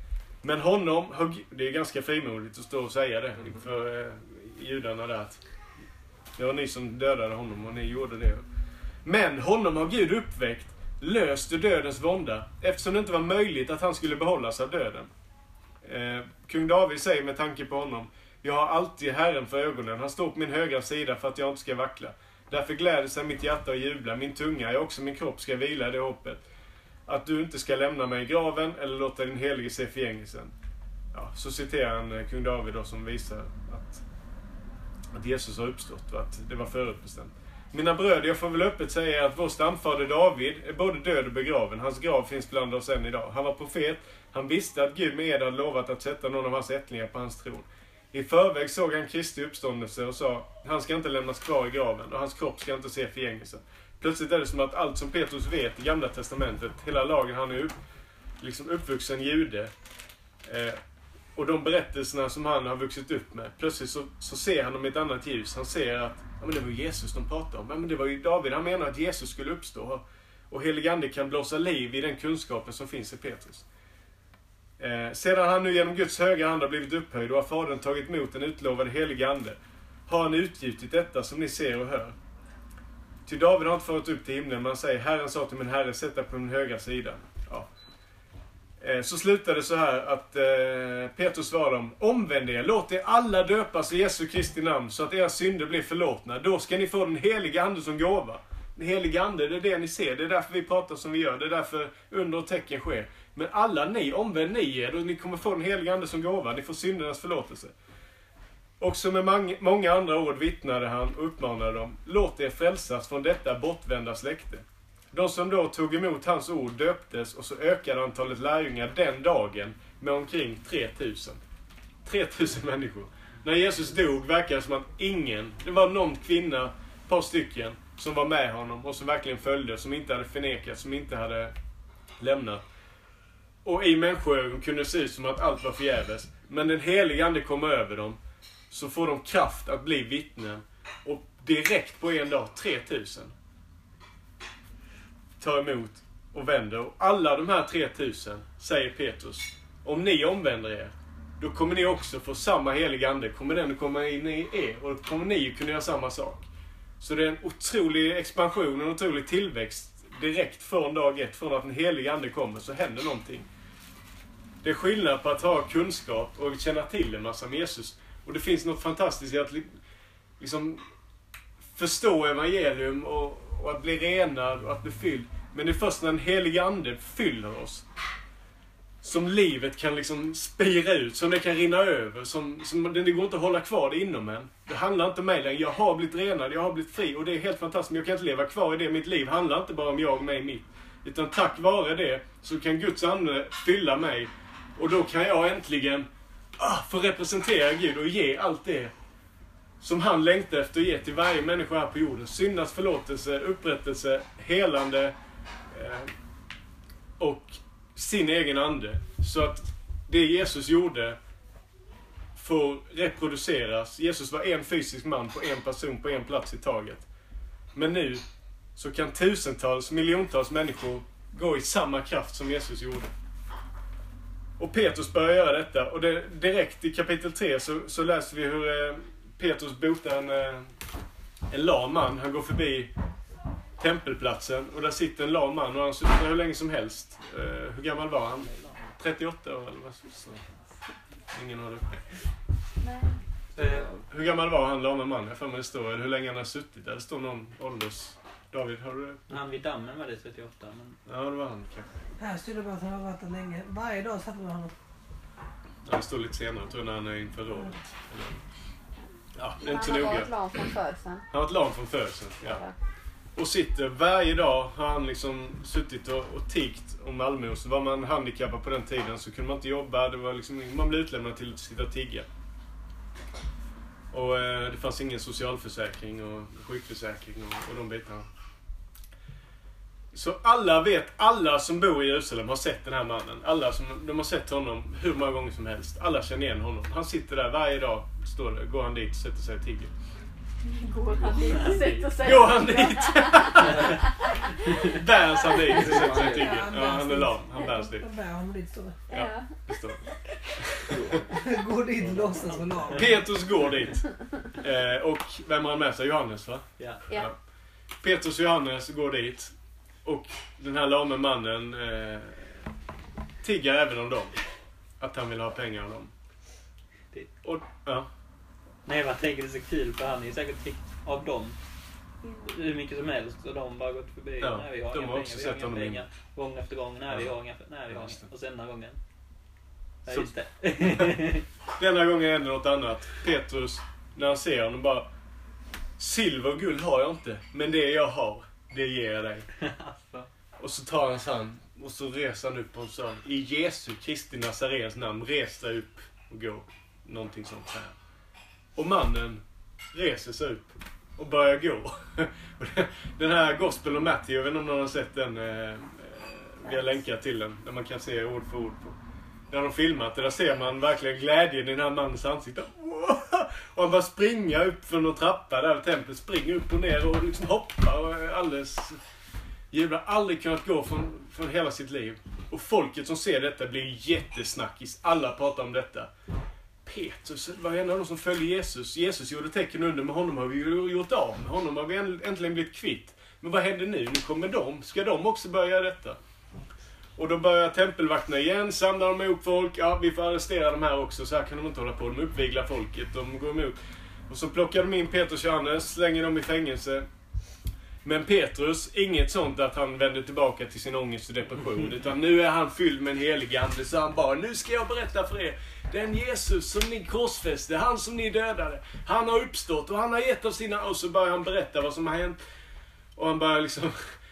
Men honom, det är ganska frimodigt att stå och säga det för eh, judarna där, att det var ni som dödade honom och ni gjorde det. Men honom har Gud uppväckt, löst ur dödens vånda, eftersom det inte var möjligt att han skulle behållas av döden. Eh, kung David säger med tanke på honom: jag har alltid Herren för ögonen. Han står på min högra sida för att jag inte ska vackla. Därför gläder sig mitt hjärta och jublar. Min tunga, ja också min kropp, ska vila i det hoppet. Att du inte ska lämna mig i graven eller låta din helige se förgängelsen. Ja, så citerar han kung David då, som visar att, att Jesus har uppstått och att det var förutbestämt. Mina bröder, jag får väl öppet säga att vår stamfader David är både död och begraven. Hans grav finns bland oss än idag. Han var profet. Han visste att Gud med ed hade lovat att sätta någon av hans ättlingar på hans tron. I förväg såg han Kristi uppståndelse och sa: han ska inte lämnas kvar i graven och hans kropp ska inte se förgängelsen. Plötsligt är det som att allt som Petrus vet i Gamla testamentet, hela lagen, han är upp, liksom uppvuxen jude, eh, och de berättelserna som han har vuxit upp med, plötsligt så, så ser han dem i ett annat ljus. Han ser att ja, men det var Jesus de pratade om. Ja, men det var ju David, han menar att Jesus skulle uppstå, och helig ande kan blåsa liv i den kunskapen som finns i Petrus. Eh, sedan han nu genom Guds högra hand har blivit upphöjd och har fadern tagit emot den utlovade heliga ande, har han utgjutit detta som ni ser och hör. Ty David har inte farit upp till himlen, men han säger: Herren sa till min herre, sätt dig på min högra sida. Ja. Eh, så slutade det så här att eh, Petrus svarade dem: omvänd er, låt er alla döpas i Jesu Kristi namn, så att era synder blir förlåtna. Då ska ni få den heliga ande som gåva. Den heliga ande, det är det ni ser. Det är därför vi pratar som vi gör. Det är därför under och tecken sker. Men alla ni, omvänd ni er, och ni kommer få den heliga ande som gåva. Ni får syndernas förlåtelse. Och som med många andra ord vittnade han och uppmanade dem: låt er frälsas från detta bortvända släkte. De som då tog emot hans ord döptes, och så ökade antalet lärjungar den dagen med omkring tre tusen. tre tusen människor. När Jesus dog verkade det som att ingen, det var någon kvinna, ett par stycken, som var med honom och som verkligen följde, som inte hade förnekat, som inte hade lämnat. Och i människoögon kunde det se ut som att allt var förgäves. Men den heliga ande kommer över dem, så får de kraft att bli vittnen. Och direkt på en dag, tre tusen tar emot och vänder. Och alla de här tre tusen, säger Petrus, om ni omvänder er, då kommer ni också få samma heliga ande. Kommer den att komma in i er och då kommer ni kunna göra samma sak. Så det är en otrolig expansion, en otrolig tillväxt direkt från dag ett. Från att en helig ande kommer så händer någonting. Det är skillnad på att ha kunskap och känna till en massa om Jesus. Och det finns något fantastiskt i att liksom förstå evangelium och, och att bli renad och att bli fylld. Men det är först när en helig ande fyller oss som livet kan liksom spira ut, som det kan rinna över, som, som det går inte att hålla kvar det inom en. Det handlar inte om mig längre. Jag har blivit renad, jag har blivit fri och det är helt fantastiskt. Men jag kan inte leva kvar i det. Mitt liv handlar inte bara om jag och mig mitt. Utan tack vare det så kan Guds ande fylla mig och då kan jag äntligen ah, få representera Gud och ge allt det som han längtar efter att ge till varje människa här på jorden. Syndas förlåtelse, upprättelse, helande eh, och sin egen ande. Så att det Jesus gjorde får reproduceras. Jesus var en fysisk man på en person på en plats i taget. Men nu så kan tusentals, miljontals människor gå i samma kraft som Jesus gjorde. Och Petrus börjar göra detta. Och det, direkt i kapitel tre så, så läser vi hur eh, Petrus botar en, eh, en lam man. Han går förbi tempelplatsen och där sitter en lam man och han sitter hur länge som helst. Uh, hur gammal var han? trettioåtta år eller vad så. Ingen har det. Nej. Uh, hur gammal var han, lama man? Jag får mig det står, eller hur länge han har suttit där. Det står någon ålders. David, har du det? Han vid dammen var det trettioåtta. Men... Ja, det var han kanske. Här står det bara att han har varit där länge. Varje dag satt med honom. Ja, det står lite senare, tror jag, när han är inför rådet. Eller... Ja, det är inte så han noga. har varit lam från födseln. Han har varit lam från födseln, ja. Ja. Och sitter varje dag, har han liksom suttit och, och tigt om allmos. Var man handikappad på den tiden så kunde man inte jobba. Det var liksom, man blev utlämnad till att sitta och tigga. Och eh, det fanns ingen socialförsäkring och sjukförsäkring och, och de bitarna. Så alla vet, alla som bor i Jerusalem har sett den här mannen. Alla som, de har sett honom hur många gånger som helst. Alla känner igen honom. Han sitter där varje dag, står där, går han dit, sätter sig och tigger. Går han dit och sätter sig? Går han dit? Bärs han dit och sätter sig och tigger. Ja, han är lam. Han bärs dit. Jag bär honom dit, står det. Ja, det står. Går dit och låtsas vara lam. Petrus går dit. Eh, och vem har han med sig? Johannes, va? Ja. Ja. Petrus och Johannes går dit. Och den här lame mannen eh, tiggar även om dem. Att han vill ha pengar av dem. Och, ja. Nej, jag tänker det är så kul för han är säkert tiggt av dem hur mycket som helst och de bara gått förbi. Ja, Nej, vi har de inga har också pengar, vi sett har inga honom pengar. Gång efter gång, nej vi Ja. har inga, nej vi har inga. Och sen den här gången. Ja, Så- just det. Denna gången händer något annat. Petrus, när han ser honom, bara: silver och guld har jag inte, men det jag har, det ger jag dig. Alltså. Och så tar han hand och så reser han upp och sa: i Jesu Kristi Nazarens namn, res dig upp och gå. Någonting sånt här. Och mannen reser sig upp och börjar gå. Den här Gospel of Matthew, jag vet inte om någon har sett den, eh, vi har länkat till den, där man kan se ord för ord på. Där de filmat det, där ser man verkligen glädjen i den här mannens ansikte. Och han bara springa upp för någon trappa där vid templet, springa upp och ner och liksom hoppa och alldeles... Jublar, aldrig kunnat gå från, från hela sitt liv. Och folket som ser detta blir jättesnackis. Alla pratar om detta. Petrus var en av de som följde Jesus. Jesus gjorde tecken under, med honom har vi ju gjort av. Med honom har vi äntligen blivit kvitt. Men vad händer nu? Nu kommer de. Ska de också börja göra detta? Och då börjar tempelvakterna igen, samlar de ihop folk. Ja, vi får arrestera de här också. Så här kan de inte hålla på. De uppviglar folket. De går emot. Och så plockar de in Petrus och Johannes, slänger dem i fängelse. Men Petrus, inget sånt att han vänder tillbaka till sin ångest och depression. Utan nu är han fylld med en helig ande. Så han bara: nu ska jag berätta för er. Den Jesus som ni korsfäste, han som ni dödade. Han har uppstått och han har gett av sina... Och så börjar han berätta vad som har hänt. Och han bara liksom...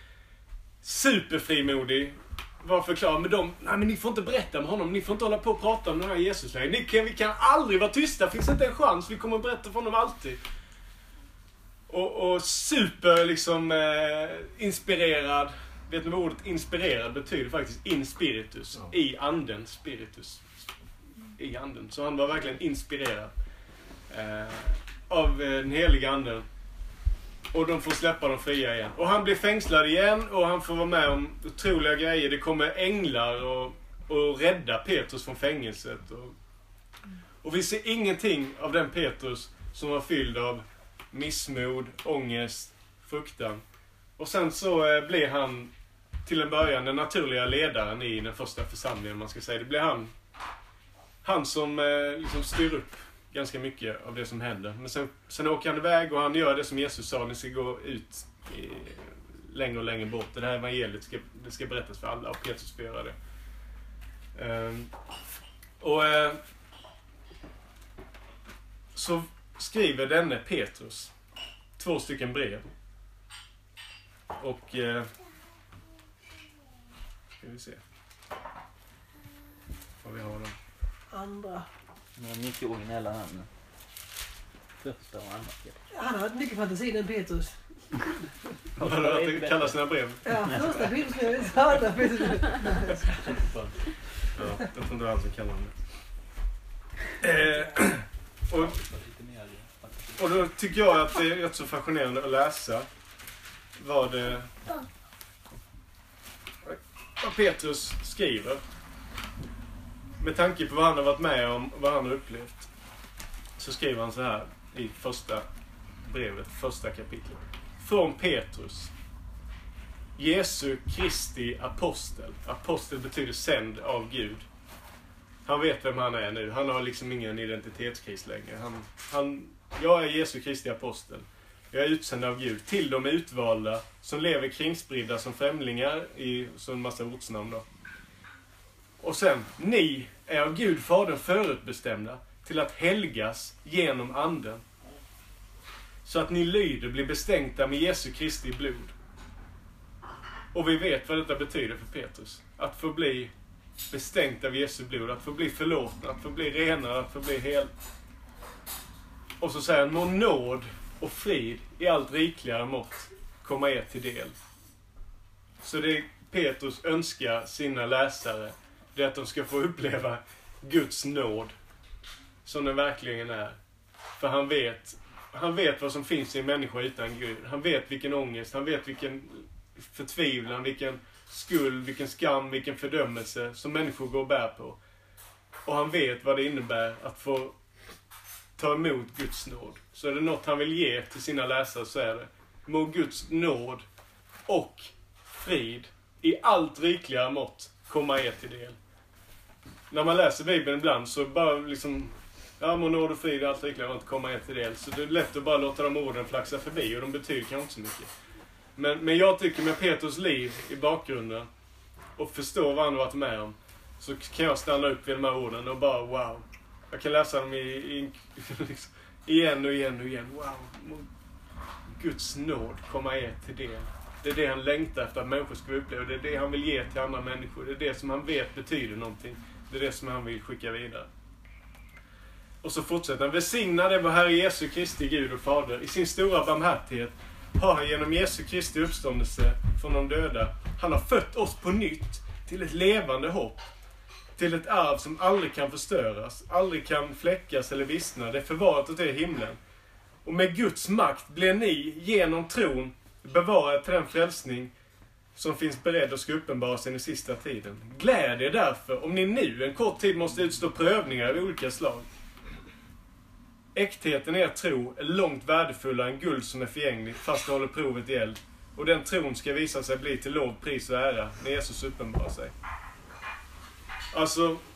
superfrimodig. Var förklara med dem: nej men ni får inte berätta med honom. Ni får inte hålla på och prata om den här Jesus längre. Ni kan, vi kan aldrig vara tysta. Finns inte en chans. Vi kommer att berätta för honom alltid. Och, och super liksom eh, inspirerad. Vet ni vad ordet inspirerad betyder? Faktiskt in spiritus. Ja. I anden, spiritus. I anden. Så han var verkligen inspirerad eh, av eh, den heliga anden. Och de får släppa dem fria igen. Och han blir fängslad igen och han får vara med om otroliga grejer. Det kommer änglar och, och rädda Petrus från fängelset. Och Och vi ser ingenting av den Petrus som var fylld av missmod, ångest, fruktan. Och sen så eh, blir han till en början den naturliga ledaren i den första församlingen, man ska säga. Det blir han, han som eh, liksom styr upp ganska mycket av det som händer. Men sen, sen åker han iväg och han gör det som Jesus sa, ni ska gå ut i, längre och längre bort. Det här evangeliet ska, det ska berättas för alla och Petrus får göra det. Um, och uh, så skriver denne Petrus två stycken brev. Och uh, ska vi se vad vi har dem. Andra. Han har mycket originella namn. Första och andra. Han har mycket fantasi, den Petrus. Vad har du att kalla sina brev? Ja, första Petrus, andra Petrus. Ja, jag tror inte alls som kallar honom det. Eh, och, och då tycker jag att det är rätt så fascinerande att läsa vad, det, vad Petrus skriver. Med tanke på vad han har varit med om och vad han har upplevt. Så skriver han så här i första brevet, första kapitlet. Från Petrus, Jesu Kristi apostel. Apostel betyder sänd av Gud. Han vet vem han är nu. Han har liksom ingen identitetskris längre. Han, han, jag är Jesu Kristi apostel. Jag är utsänd av Gud till de utvalda som lever kringspridda som främlingar i så en massa ortsnamn då. Och sen, ni är av Gud Fadern förutbestämda till att helgas genom anden. Så att ni lyder, blir bestänkta med Jesu Kristi blod. Och vi vet vad detta betyder för Petrus. Att få bli bestänkt av Jesu blod. Att få bli förlåten. Att få bli renare. Att få bli hel. Och så säger han, må nåd och frid i allt rikligare mått komma er till del. Så det Petrus önskar sina läsare, det är att de ska få uppleva Guds nåd som den verkligen är. För han vet, han vet vad som finns i en människa utan Gud. Han vet vilken ångest, han vet vilken förtvivlan, vilken skuld, vilken skam, vilken fördömelse som människor går och bär på. Och han vet vad det innebär att få ta emot Guds nåd. Så är det något han vill ge till sina läsare, så är det: må Guds nåd och frid i allt rikligare mått komma er till del. När man läser Bibeln ibland så bara liksom, ja, må nåd och frid i allt rikligare mått komma er till del. Så det är lätt att bara låta de orden flaxa förbi och de betyder kanske inte så mycket. Men, men jag tycker med Petrus liv i bakgrunden och förstå vad han har varit med om, så kan jag stanna upp vid de här orden och bara wow. Jag kan läsa dem i, i, liksom, igen och igen och igen. Wow, må Guds nåd komma er till del. Det är det han längtar efter att människor ska uppleva. Det är det han vill ge till andra människor. Det är det som han vet betyder någonting. Det är det som han vill skicka vidare. Och så fortsätter han. Välsignade vår Herre Jesu Kristi Gud och Fader. I sin stora barmhärtighet har han genom Jesu Kristi uppståndelse från de döda. Han har fött oss på nytt till ett levande hopp. Till ett arv som aldrig kan förstöras. Aldrig kan fläckas eller vissna. Det är förvarat åt er himlen. Och med Guds makt blir ni genom tron bevarade till den frälsning som finns beredd att ska uppenbara sig i sista tiden. Gläd er därför om ni nu en kort tid måste utstå prövningar av olika slag. Äktheten i er tro är långt värdefullare än guld som är förgängligt fast det håller provet i eld. Och den tron ska visa sig bli till lov, pris och ära när Jesus uppenbarar sig. Alltså,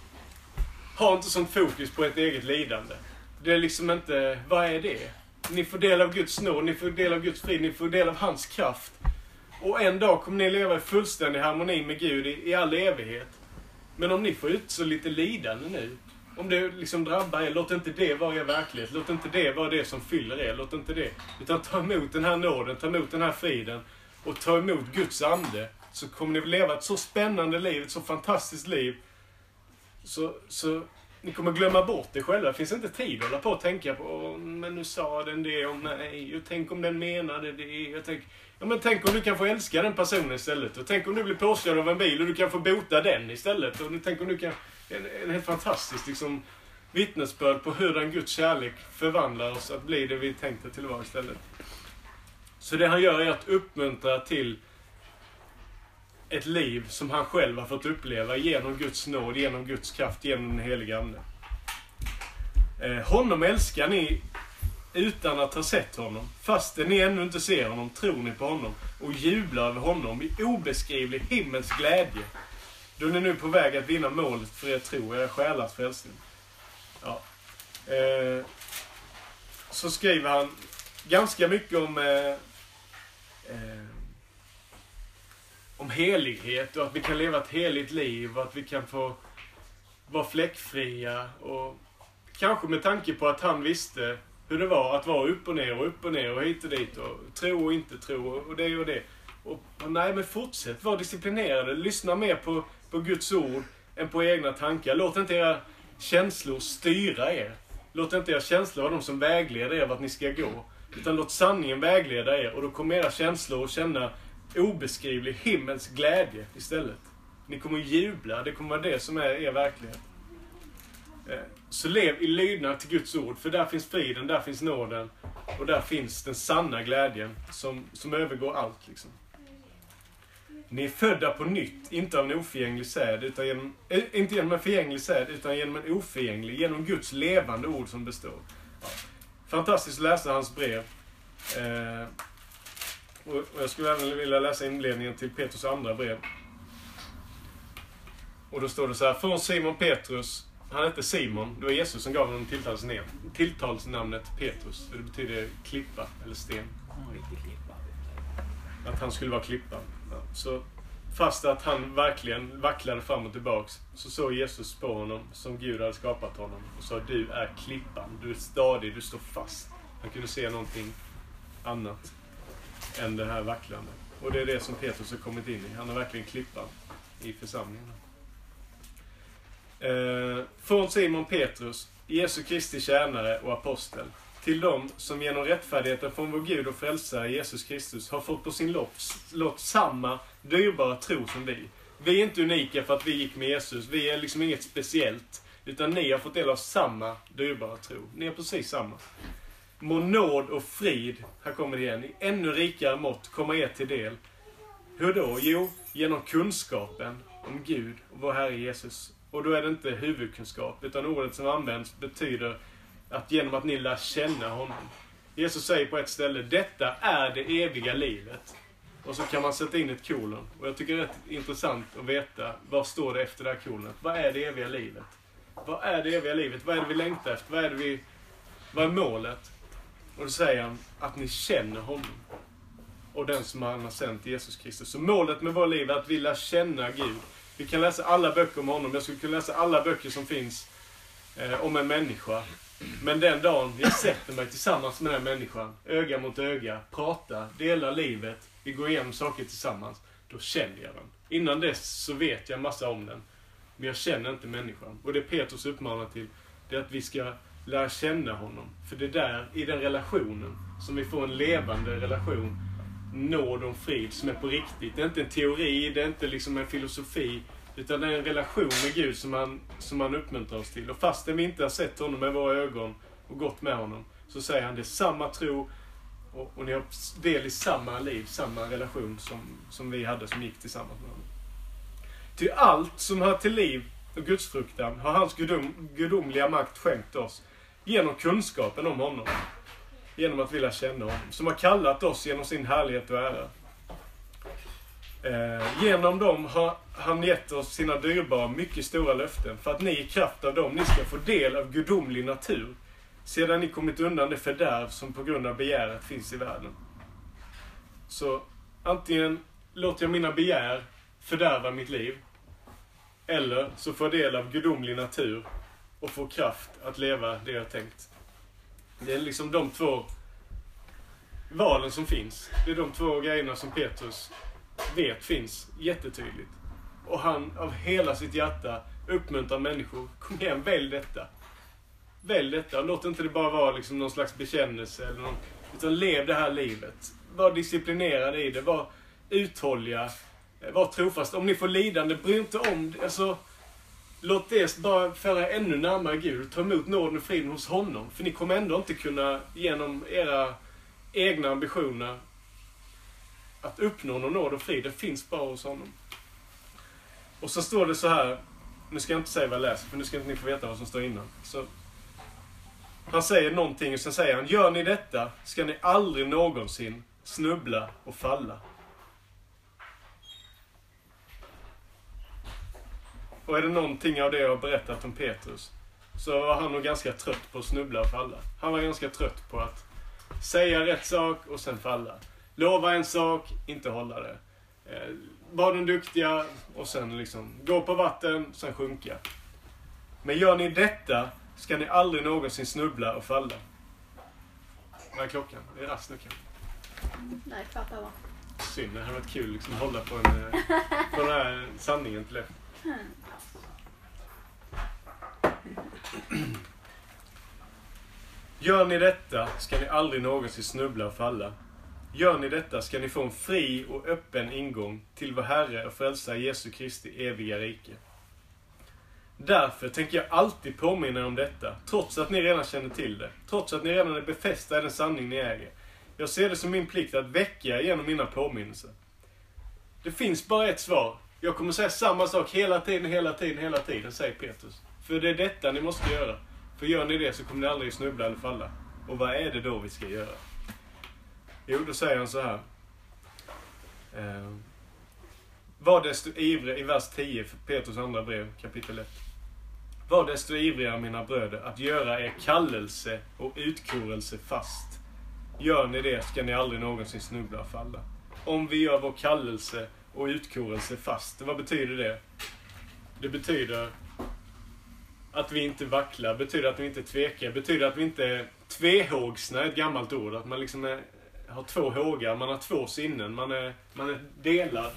ha inte sånt fokus på ett eget lidande. Det är liksom inte, vad är det? Ni får del av Guds nåd, ni får del av Guds frid, ni får del av hans kraft. Och en dag kommer ni leva i fullständig harmoni med Gud i, i all evighet. Men om ni får ut så lite lidande nu, om det liksom drabbar er, låt inte det vara er verklighet. Låt inte det vara det som fyller er, låt inte det. Utan ta emot den här nåden, ta emot den här friden och ta emot Guds ande. Så kommer ni leva ett så spännande liv, ett så fantastiskt liv. Så, så ni kommer glömma bort det själva. Det finns inte tid att hålla på och tänka på, men nu sa den det om mig. Och tänk om den menade det. Jag tänk, ja, men tänk om du kan få älska den personen istället. Och tänk om du blir påkörd av en bil och du kan få bota den istället. Och tänk om du kan, en, en helt fantastisk liksom, vittnesbörd på hur den Guds kärlek förvandlar oss att bli det vi tänkte till att vara istället. Så det han gör är att uppmuntra till ett liv som han själv har fått uppleva genom Guds nåd, genom Guds kraft, genom den heliga ande. Eh, honom älskar ni utan att ha sett honom. Fastän ni ännu inte ser honom tror ni på honom och jublar över honom i obeskrivlig himmels glädje. Då är ni nu på väg att vinna målet för er tro, era själars frälsning. Ja. Eh, så skriver han ganska mycket om eh, eh, om helighet och att vi kan leva ett heligt liv och att vi kan få vara fläckfria och kanske med tanke på att han visste hur det var att vara upp och ner och upp och ner och hit och dit och tro och inte tro och det och det. Och, och nej, men fortsätt vara disciplinerade. Lyssna mer på, på Guds ord än på egna tankar. Låt inte era känslor styra er. Låt inte era känslor vara de som vägleder er vart ni ska gå. Utan låt sanningen vägleda er och då kommer era känslor att känna obeskrivlig himmels glädje istället. Ni kommer jubla, det kommer vara det som är er verklighet. Så lev i lydnad till Guds ord, för där finns friden, där finns nåden och där finns den sanna glädjen som, som övergår allt liksom. Ni är födda på nytt, inte av en oförgänglig säd, utan genom, äh, inte genom en förgänglig säd, utan genom en oförgänglig, genom Guds levande ord som består. Ja. Fantastiskt att läsa hans brev. Eh, och, och jag skulle även vilja läsa inledningen till Petrus andra brev. Och då står det så här: från Simon Petrus, han hette Simon, det var Jesus som gav honom tilltalsnamnet, tilltalsnamnet Petrus. Det betyder klippa eller sten. Att han skulle vara klippan. Ja, så fast att han verkligen vacklade fram och tillbaks, så såg Jesus på honom som Gud hade skapat honom och sa: du är klippan, du är stadig, du står fast. Han kunde se någonting annat än det här vacklande. Och det är det som Petrus har kommit in i. Han är verkligen klippan i församlingen. Eh, från Simon Petrus, Jesu Kristi tjänare och apostel, till dem som genom rättfärdigheten från vår Gud och frälsare Jesus Kristus har fått på sin lott, lott samma dyrbara tro som vi. Vi är inte unika för att vi gick med Jesus. Vi är liksom inget speciellt, utan ni har fått del av samma dyrbara tro. Ni är precis samma. Må nåd och frid, här kommer det igen, i ännu rikare mått komma er till del. Hur då? Jo, genom kunskapen om Gud och vår Herre Jesus. Och då är det inte huvudkunskap, utan ordet som används betyder att genom att ni lär känna honom. Jesus säger på ett ställe: detta är det eviga livet. Och så kan man sätta in ett kolon. Och jag tycker det är rätt intressant att veta vad står det efter det här kolonet. Vad är det eviga livet? Vad är det eviga livet? Vad är det vi längtar efter? Vad är, det vi, vad är målet? Och då säger han att ni känner honom. Och den som han har sänt, Jesus Kristus. Så målet med vår liv är att vi lär känna Gud. Vi kan läsa alla böcker om honom. Jag skulle kunna läsa alla böcker som finns eh, om en människa. Men den dagen jag sätter mig tillsammans med den här människan, öga mot öga, prata, dela livet, vi går igenom saker tillsammans, då känner jag den. Innan dess så vet jag massa om den, men jag känner inte människan. Och det Petrus uppmanar till, det är att vi ska lära känna honom. För det är där, i den relationen, som vi får en levande relation, nåd och frid som är på riktigt. Det är inte en teori, det är inte liksom en filosofi, utan det är en relation med Gud som han, som han uppmuntrar oss till. Och fastän vi inte har sett honom med våra ögon och gått med honom, så säger han: det är samma tro och, och ni har del i samma liv, samma relation som, som vi hade som gick tillsammans med honom. Till allt som hör till liv och gudsfruktan har hans gudom, gudomliga makt skänkt oss genom kunskapen om honom. Genom att vilja känna honom. Som har kallat oss genom sin härlighet och ära. Eh, genom dem har han gett oss sina dyrbara, mycket stora löften. För att ni i kraft av dem, ni ska få del av gudomlig natur. Sedan ni kommit undan det fördärv som på grund av begäret finns i världen. Så antingen låter jag mina begär fördärva mitt liv. Eller så får jag del av gudomlig natur och får kraft att leva det jag tänkt. Det är liksom de två valen som finns. Det är de två grejerna som Petrus vet finns jättetydligt. Och han av hela sitt hjärta uppmuntrar människor: kom igen, välj detta. Välj detta och låt inte det bara vara liksom någon slags bekännelse eller någon, utan lev det här livet. Var disciplinerad i det, var uthålliga, var trofast. Om ni får lidande, bry inte om det. Alltså, låt det bara föra ännu närmare Gud. Ta emot nåden och friden hos honom. För ni kommer ändå inte kunna genom era egna ambitioner att uppnå någon nåd och frid. Det finns bara hos honom. Och så står det så här. Nu ska jag inte säga vad jag läser, för nu ska inte ni få veta vad som står innan. Så Han säger någonting och sen säger han, gör ni detta ska ni aldrig någonsin snubbla och falla. Och är det någonting av det jag har berättat om Petrus, så var han nog ganska trött på att snubbla och falla. Han var ganska trött på att säga rätt sak och sen falla. Lova en sak, inte hålla det. Eh, var den duktiga och sen liksom gå på vatten, sen sjunka. Men gör ni detta ska ni aldrig någonsin snubbla och falla. Vad är klockan? Det är rast nu kanske. Nej, kvart över. Synd, det hade varit kul liksom att hålla på, en, på den här sanningen till det. Gör ni detta ska ni aldrig någonsin snubbla och falla. Gör ni detta ska ni få en fri och öppen ingång till vår Herre och frälsare Jesu Kristi eviga rike. Därför tänker jag alltid påminna om detta, trots att ni redan känner till det. Trots att ni redan är befästa i den sanning ni äger. Jag ser det som min plikt att väcka genom mina påminnelser. Det finns bara ett svar. Jag kommer säga samma sak hela tiden, hela tiden, hela tiden, säger Petrus. För det är detta ni måste göra. För gör ni det så kommer ni aldrig snubbla eller falla. Och vad är det då vi ska göra? Jo, då säger han så här. Eh, var desto ivrig, i vers tio, för Petrus andra brev, kapitel ett. Var desto ivrigare, mina bröder, att göra er kallelse och utkorelse fast. Gör ni det ska ni aldrig någonsin snubbla och falla. Om vi gör vår kallelse och utkorelse fast, vad betyder det? Det betyder att vi inte vacklar, betyder att vi inte tvekar, betyder att vi inte är tvehågsna, ett gammalt ord, att man liksom är, har två hågar, man har två sinnen, man är, man är delad.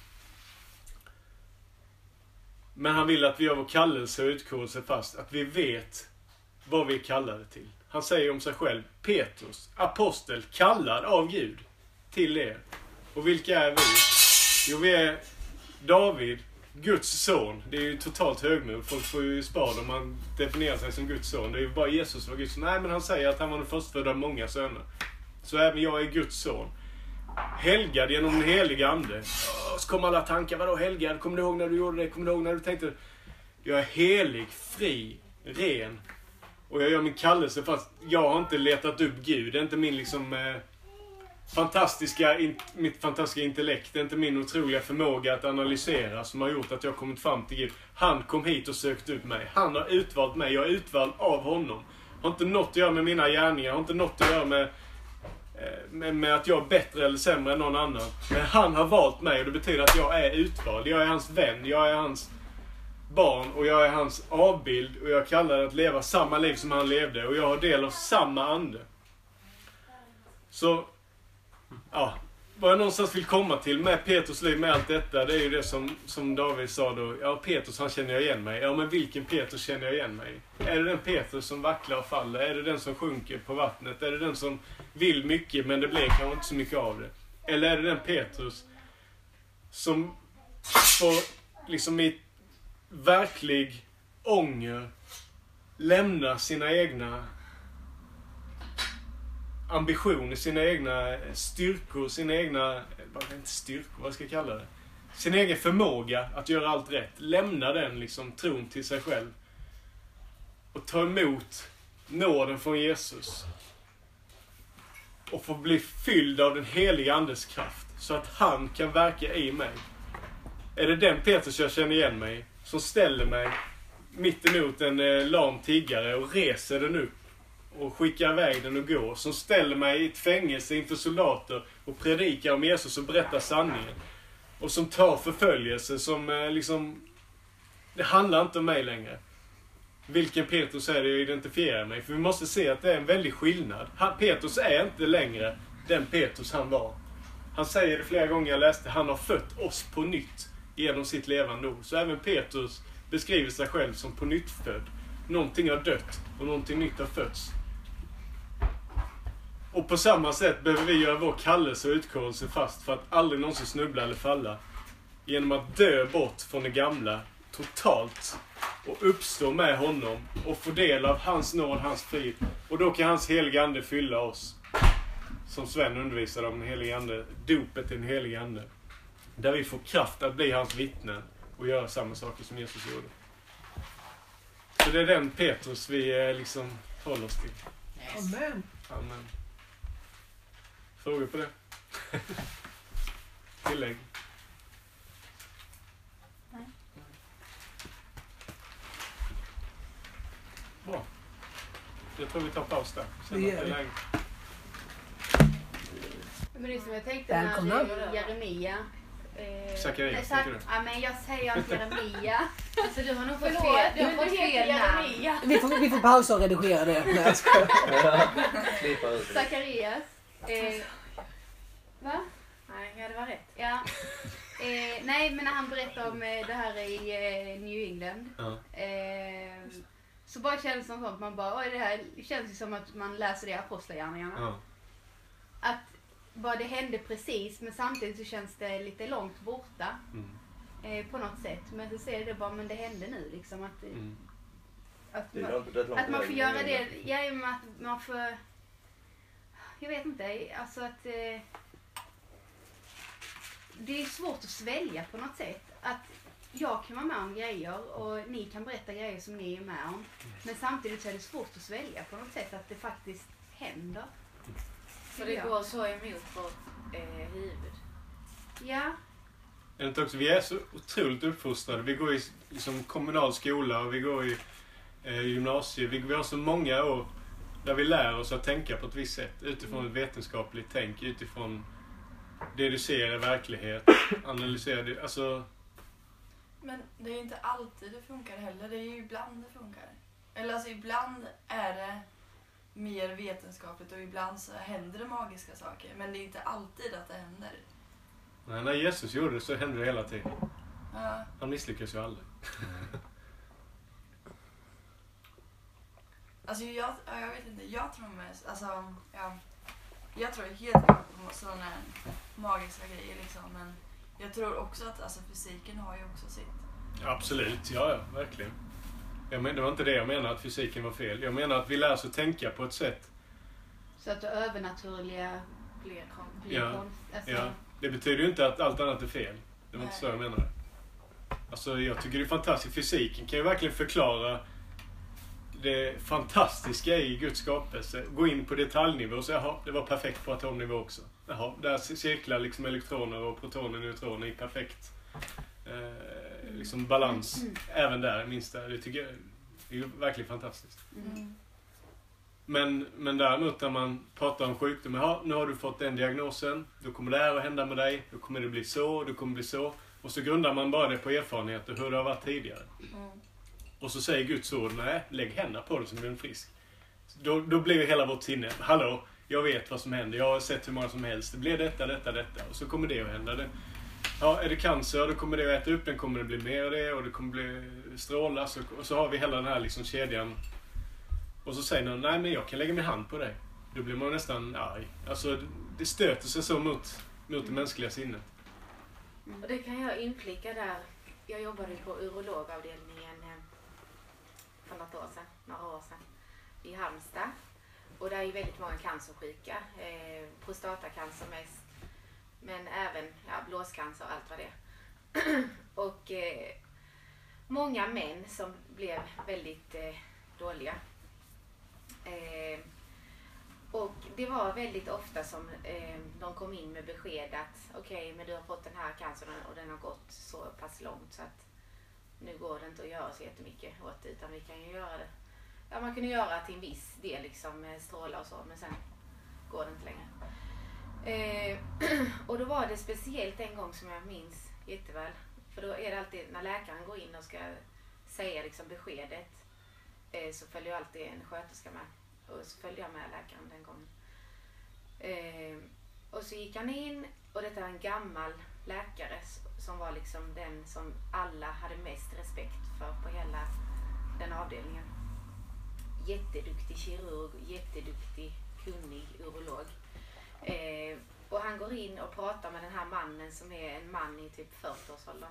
Men han vill att vi gör vår kallelse och utkorelse fast, att vi vet vad vi är kallade till. Han säger om sig själv, Petrus, apostel, kallad av Gud till er. Och vilka är vi? Jo, vi är David, Guds son. Det är ju totalt högmod. Folk får ju spad om man definierar sig som Guds son. Det är ju bara Jesus som var Guds son. Nej, men han säger att han var den förstfödda av många söner. Så även jag är Guds son. Helgad genom den heliga ande. Så kommer alla tankar, vadå helgad? Kommer du ihåg när du gjorde det? Kommer du ihåg när du tänkte? Jag är helig, fri, ren. Och jag gör min kallelse fast jag har inte letat upp Gud. Det är inte min liksom eh, fantastiska, in, mitt fantastiska intellekt. Det är inte min otroliga förmåga att analysera som har gjort att jag har kommit fram till Gud. Han kom hit och sökte upp mig. Han har utvalt mig. Jag är utvald av honom. Har inte något att göra med mina gärningar. Har inte något att göra med, eh, med, med att jag är bättre eller sämre än någon annan. Men han har valt mig och det betyder att jag är utvald. Jag är hans vän. Jag är hans barn och jag är hans avbild och jag kallar det att leva samma liv som han levde och jag har del av samma ande. Så ja, vad jag någonstans vill komma till med Petrus liv med allt detta, det är ju det som, som David sa då. Ja, Petrus, han känner jag igen mig. Ja, men vilken Petrus känner jag igen mig? Är det den Petrus som vacklar och faller? Är det den som sjunker på vattnet? Är det den som vill mycket men det blir kanske inte så mycket av det? Eller är det den Petrus som får liksom i verklig ånger lämna sina egna ambitioner, sina egna styrkor, sina egna, vad inte styrkor, vad ska jag kalla det? Sin egen förmåga att göra allt rätt. Lämna den liksom tron till sig själv. Och ta emot nåden från Jesus. Och få bli fylld av den heliga andes kraft. Så att han kan verka i mig. Är det den Petrus jag känner igen mig? Som ställer mig mitt emot en eh, lam tiggare och reser den upp. Och skickar iväg den och går. Som ställer mig i ett fängelse inför soldater. Och predikar om Jesus och berättar sanningen. Och som tar förföljelse som eh, liksom... Det handlar inte om mig längre. Vilken Petrus är det jag identifierar mig? För vi måste se att det är en väldig skillnad. Han, Petrus är inte längre den Petrus han var. Han säger det flera gånger jag läste. Han har fött oss på nytt genom sitt levande ord. Så även Petrus beskriver sig själv som på nytt född. Någonting har dött och någonting nytt har fötts. Och på samma sätt behöver vi göra vår kallelse och utkårelse fast för att aldrig någonsin snubbla eller falla. Genom att dö bort från det gamla totalt och uppstå med honom och få del av hans nåd, hans frid. Och då kan hans heliga ande fylla oss. Som Sven undervisade om den heliga ande, dopet till den heliga ande. Där vi får kraft att bli hans vittnen och göra samma saker som Jesus gjorde. Så det är den Petrus vi liksom håller oss till. Amen. Amen. Frågor på det? Tillägg? Nej. Bra. Jag tror vi tar paus där. Det gör vi. läge. Men det som jag tänkte Välkomna. när Jeremia... Eh, Zacharias, nej, tänker du? Ja, men jag säger att Jeremia. Alltså du har nog fått Förlåt, fel, du du har fått heter fel namn. Jeremia. Vi får, vi får pausa och redigera det. Nej, jag skojar. Klippa ut det. Zacharias. Eh, va? Nej, ja det var rätt. Ja. Eh, nej, men när han berättade om eh, det här i eh, New England. Ja. Eh, så bara känns det som sånt. Man bara, oj det här känns ju som att man läser det i Apostlagärningarna. Ja. Att bara det hände precis, men samtidigt så känns det lite långt borta. Mm. Eh, på något sätt. Men så ser det bara, men det hände nu liksom. Att, Mm. att, Det är man, rätt- rätt långt att man väg får ner göra i det. Ja, men att man får... Jag vet inte, alltså att... Eh, det är svårt att svälja på något sätt. Att jag kan vara med om grejer och ni kan berätta grejer som ni är med om. Men samtidigt så är det svårt att svälja på något sätt att det faktiskt händer. För det går så emot vårt eh, huvud. Ja, Är det inte också, vi är så otroligt uppfostrade. Vi går i liksom, kommunal skola och vi går i eh, gymnasiet. Vi, vi har så många år där vi lär oss att tänka på ett visst sätt. Utifrån ett vetenskapligt tänk, utifrån det du ser i verklighet. Analysera det. Alltså, Men det är ju inte alltid det funkar heller. Det är ju ibland det funkar. Eller alltså ibland är det mer vetenskapligt och ibland så händer det magiska saker. Men det är inte alltid att det händer. nej, när Jesus gjorde det så hände det hela tiden. Ja. Han misslyckas ju aldrig. Alltså jag, ja, jag vet inte, jag tror mest, alltså, ja, jag tror helt klart på sådana här magiska grejer liksom, men jag tror också att alltså, fysiken har ju också sitt. Absolut, ja, ja verkligen. Jag men, det var inte det jag menade att fysiken var fel. Jag menar att vi lär oss att tänka på ett sätt. så att det övernaturliga Blir kom. blir Ja, konst. Alltså, Ja, det betyder ju inte att allt annat är fel. Det var inte Nej. så jag menade. Alltså jag tycker det är fantastiskt. Fysiken kan ju verkligen förklara det fantastiska i Guds skapelse. Gå in på detaljnivå och säga, jaha, det var perfekt på atomnivå också. Jaha, där cirklar liksom elektroner och protoner och neutroner i perfekt eh, liksom balans. Även där, minst där. Det tycker jag det är ju verkligen fantastiskt. Mm. Men, men däremot när man pratar om sjukdom, jaha, nu har du fått den diagnosen, då kommer det här att hända med dig, då kommer det bli så, då kommer det bli så. Och så grundar man bara det på erfarenheter, hur det har varit tidigare. Mm. Och så säger Guds ord, nej, lägg händerna på dig som blir en frisk. Då, då blir ju hela vårt sinne, hallå, jag vet vad som händer, jag har sett hur många som helst, det blir detta, detta, detta. Och så kommer det att hända. Det, ja, är det cancer, då kommer det att äta upp den, kommer det bli mer av det och det kommer bli strålas. Och, och så har vi hela den här liksom kedjan. Och så säger någon, nej men jag kan lägga min hand på dig. Då blir man nästan arg. Alltså det stöter sig så mot, mot det mänskliga sinnet. Och det kan jag inflika där. Jag jobbade på urologavdelningen eh, för något år sedan, några år sedan i Halmstad. Och där är ju väldigt många cancersjuka. Eh, prostatacancer mest. Men även ja, blåscancer och allt vad det är. och eh, många män som blev väldigt eh, dåliga. Eh, och det var väldigt ofta som eh, de kom in med besked att okej, okay, men du har fått den här cancern och den har gått så pass långt så att nu går det inte att göra så jättemycket åt det, utan vi kan ju göra det. Ja, man kunde göra till en viss del liksom med strålar och så, men sen går det inte längre. Eh, och då var det speciellt en gång som jag minns jätteväl. För då är det alltid när läkaren går in och ska säga liksom beskedet, eh, så följer alltid en sköterska med. Och så följde jag med läkaren den gången. Eh, och så gick han in, och detta var en gammal läkare som var liksom den som alla hade mest respekt för på hela den avdelningen. Jätteduktig kirurg, jätteduktig, kunnig urolog. Eh, och han går in och pratar med den här mannen som är en man i typ fyrtio-årsåldern.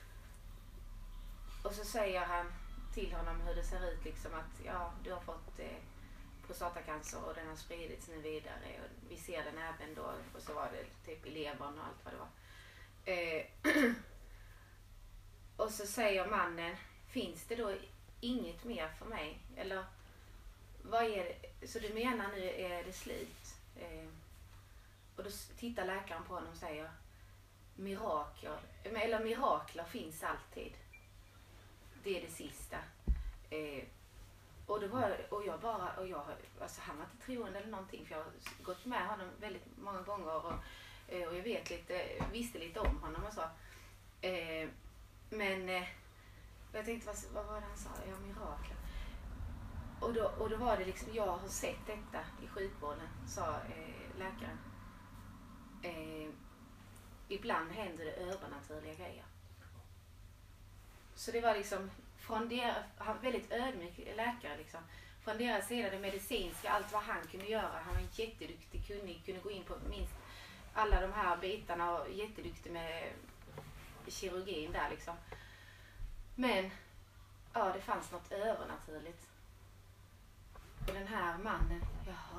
Och så säger han till honom hur det ser ut, liksom att ja, du har fått eh, prostatacancer och den har spridits nu vidare och vi ser den även då, och så var det typ i levern och allt vad det var. Eh, och så säger mannen, finns det då inget mer för mig? Eller vad är det? Så du menar nu är det slut? Eh, och då tittar läkaren på honom och säger, mirakler, eller mirakler finns alltid. Det är det sista. Eh, och, då var, och jag bara, och jag, alltså han var inte troende eller någonting, för jag har gått med honom väldigt många gånger och, och jag vet lite, visste lite om honom och så. Eh, men eh, jag tänkte, vad, vad var det han sa? Ja, mirakler. Och då, och då var det liksom, jag har sett detta i sjukvården, sa eh, läkaren. Eh, ibland händer det övernaturliga grejer. Så det var liksom, från deras, han var väldigt ödmjuk läkare liksom. Från deras sida, det medicinska, allt vad han kunde göra. Han var jätteduktig, kunnig, kunde gå in på minst alla de här bitarna och jätteduktig med kirurgin där liksom. Men, ja, det fanns något övernaturligt. Och den här mannen, jaha.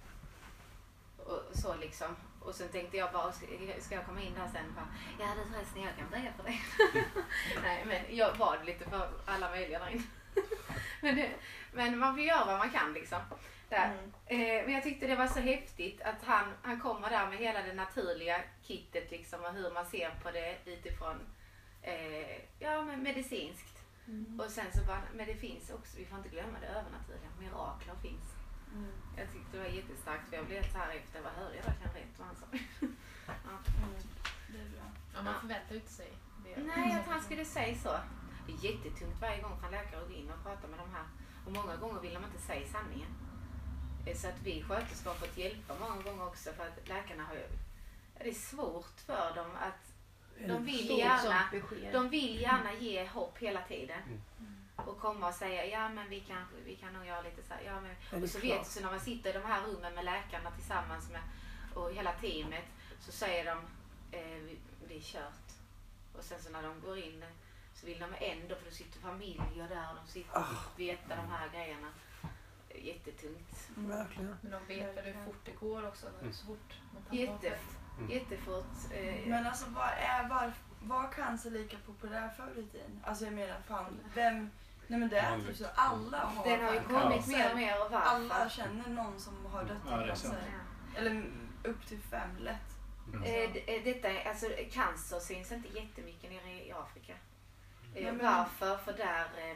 Och så liksom. Och sen tänkte jag bara, ska jag komma in där sen? Bara, ja, det är förresten, jag kan berätta för dig. Nej, men jag var lite för alla möjliga där inne. men, det, men man får göra vad man kan liksom. Där. Mm. Eh, men jag tyckte det var så häftigt att han, han kommer där med hela det naturliga kittet liksom, och hur man ser på det utifrån eh, ja, men medicinskt. Mm. Och sen så bara, men det finns också, vi får inte glömma det övernaturliga, mirakler finns. Mm. Jag tyckte det var jättestarkt, för jag blev helt så här efter, vad hörde jag verkligen rätt vad han sa. Ja. Mm. Det är bra. Ja, man förväntar inte sig det. Nej, att han skulle säga så. Det är jättetungt varje gång han läkare går in och pratar med de här. Och många gånger vill de inte säga sanningen. Så att vi sköterskor har fått hjälpa många gånger också, för att läkarna har ju, det är svårt för dem att de vill gärna, de vill gärna ge hopp hela tiden. Och komma och säga, ja men vi kan, vi kan nog göra lite så här, ja men, och så vet du, så när man sitter i de här rummen med läkarna tillsammans med, och hela teamet, så säger de, eh, vi, det är kört. Och sen så när de går in så vill de ändå, för det sitter familjer där och de sitter och veta de här grejerna. Jättetungt. Mm. Verkligen. Men de vet väl hur fort det går också. Mm. Så fort man Jätte, jättefort. Eh, men alltså vad är, var, var cancer lika populär förr i tiden? Alltså jag menar, fan, vem, nej men det är typ så, alla har den har ju kommit mer och mer och varför. Alla känner någon som har dött ja, i cancer. Ja. Eller upp till fem lätt. Mm. Eh, detta, alltså cancer syns inte jättemycket nere i Afrika. Eh, men, varför? För där eh,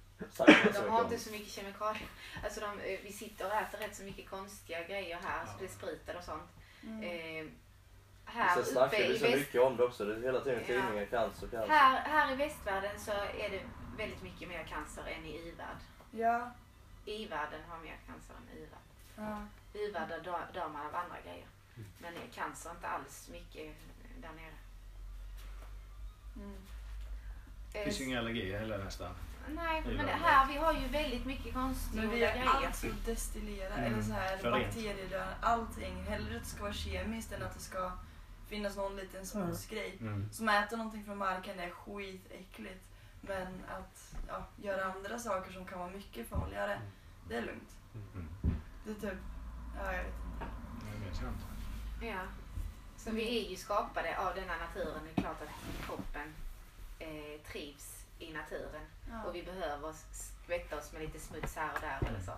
de har inte så mycket kemikalier. Alltså de, vi sitter och äter rätt så mycket konstiga grejer här, ja. Så det spritar och sånt. Mm. Eh, här så snackar vi så väst... mycket om det också, det är hela tiden tidningar, ja. cancer, cancer. Här, här i västvärlden så är det väldigt mycket mer cancer än i i-värld. Ja. I-världen har mer cancer än i-värld. Ja. I-världen dör, dör man av andra grejer. Mm. Men cancer inte alls mycket där nere. Mm. Det finns ju inga allergier heller nästan. Nej, men här vi har ju väldigt mycket konstiga grejer. Men vi är alltså destillerat, mm. eller så här bakterier, allting. Hellre att det ska vara kemiskt än att det ska finnas någon liten smutsgrej. Mm. Som äter någonting från marken är skitäckligt. Men att ja, göra andra saker som kan vara mycket farligare, mm. det är lugnt. Mm. Det är typ, ja jag vet inte. Jag vet inte. Ja, så vi är ju skapade av den här naturen. Det är klart att kroppen eh, trivs i naturen. Ja. Och vi behöver skvätta oss med lite smuts här och där eller så.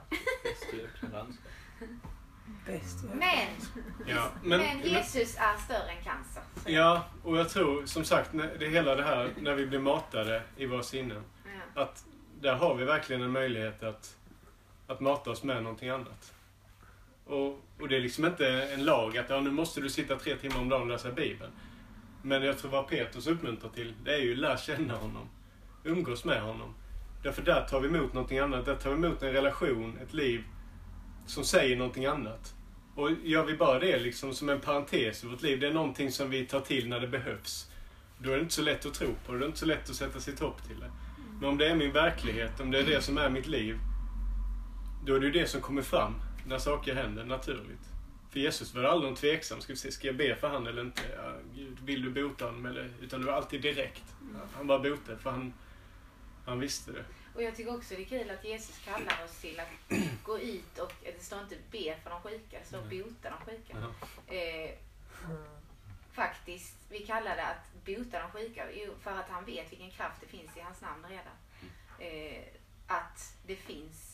Bäst. Men, ja, men, men Jesus är större än cancer. Så. Ja, och jag tror som sagt, när det hela det här när vi blir matade i våra sinnen, ja. Att där har vi verkligen en möjlighet att, att mata oss med någonting annat. Och, och det är liksom inte en lag att ja, nu måste du sitta tre timmar om dagen och läsa Bibeln. Men jag tror vad Petrus uppmuntrar till, det är ju att lära känna honom. Umgås med honom. Därför där tar vi emot någonting annat. Där tar vi emot en relation, ett liv som säger någonting annat. Och gör vi bara det liksom som en parentes i vårt liv, det är någonting som vi tar till när det behövs. Då är det inte så lätt att tro på det, det är inte så lätt att sätta sitt hopp till det. Men om det är min verklighet, om det är det som är mitt liv, då är det ju det som kommer fram när saker händer naturligt. För Jesus var aldrig någon tveksam, ska, ska jag be för han eller inte? Ja, Gud, vill du bota honom? Eller, utan det var alltid direkt. Han bara botade för han, han visste det. Och jag tycker också det är kul att Jesus kallar oss till att gå ut och, det står inte be för de sjuka, det står bota de sjuka. Eh, faktiskt, vi kallar det att bota de sjuka för att han vet vilken kraft det finns i hans namn redan. Eh, att det finns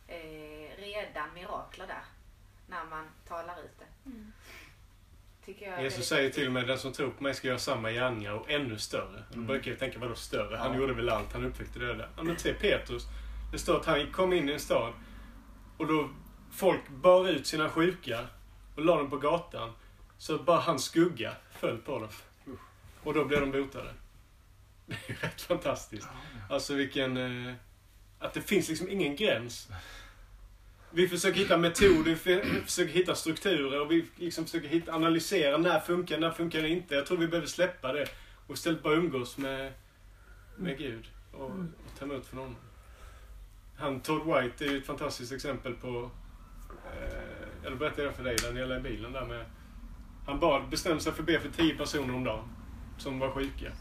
eh, redan mirakler där. När man talar ut det. Mm. Tycker jag är Jesus väldigt säger viktigt. till och med den som tror på mig ska göra samma gärningar och ännu större. Då Mm. brukar jag tänka, vadå större? Han Ja. gjorde väl allt, han upptäckte det där. Ja, men se Petrus. Det står att han kom in i en stad och då folk bar ut sina sjuka och la dem på gatan. Så bara hans skugga föll på dem. Och då blev de botade. Det är ju rätt fantastiskt. Alltså vilken... Eh, att det finns liksom ingen gräns. Vi försöker hitta metoder, vi försöker hitta strukturer och vi liksom försöker hitta, analysera när funkar, när funkar det inte. Jag tror vi behöver släppa det och istället bara umgås med, med Gud och, och ta emot från honom. Han, Todd White, är ju ett fantastiskt exempel på, eh, jag berättade det för dig där nere i bilen där med, han bara bestämde sig för att be för tio personer om dagen som var sjuka.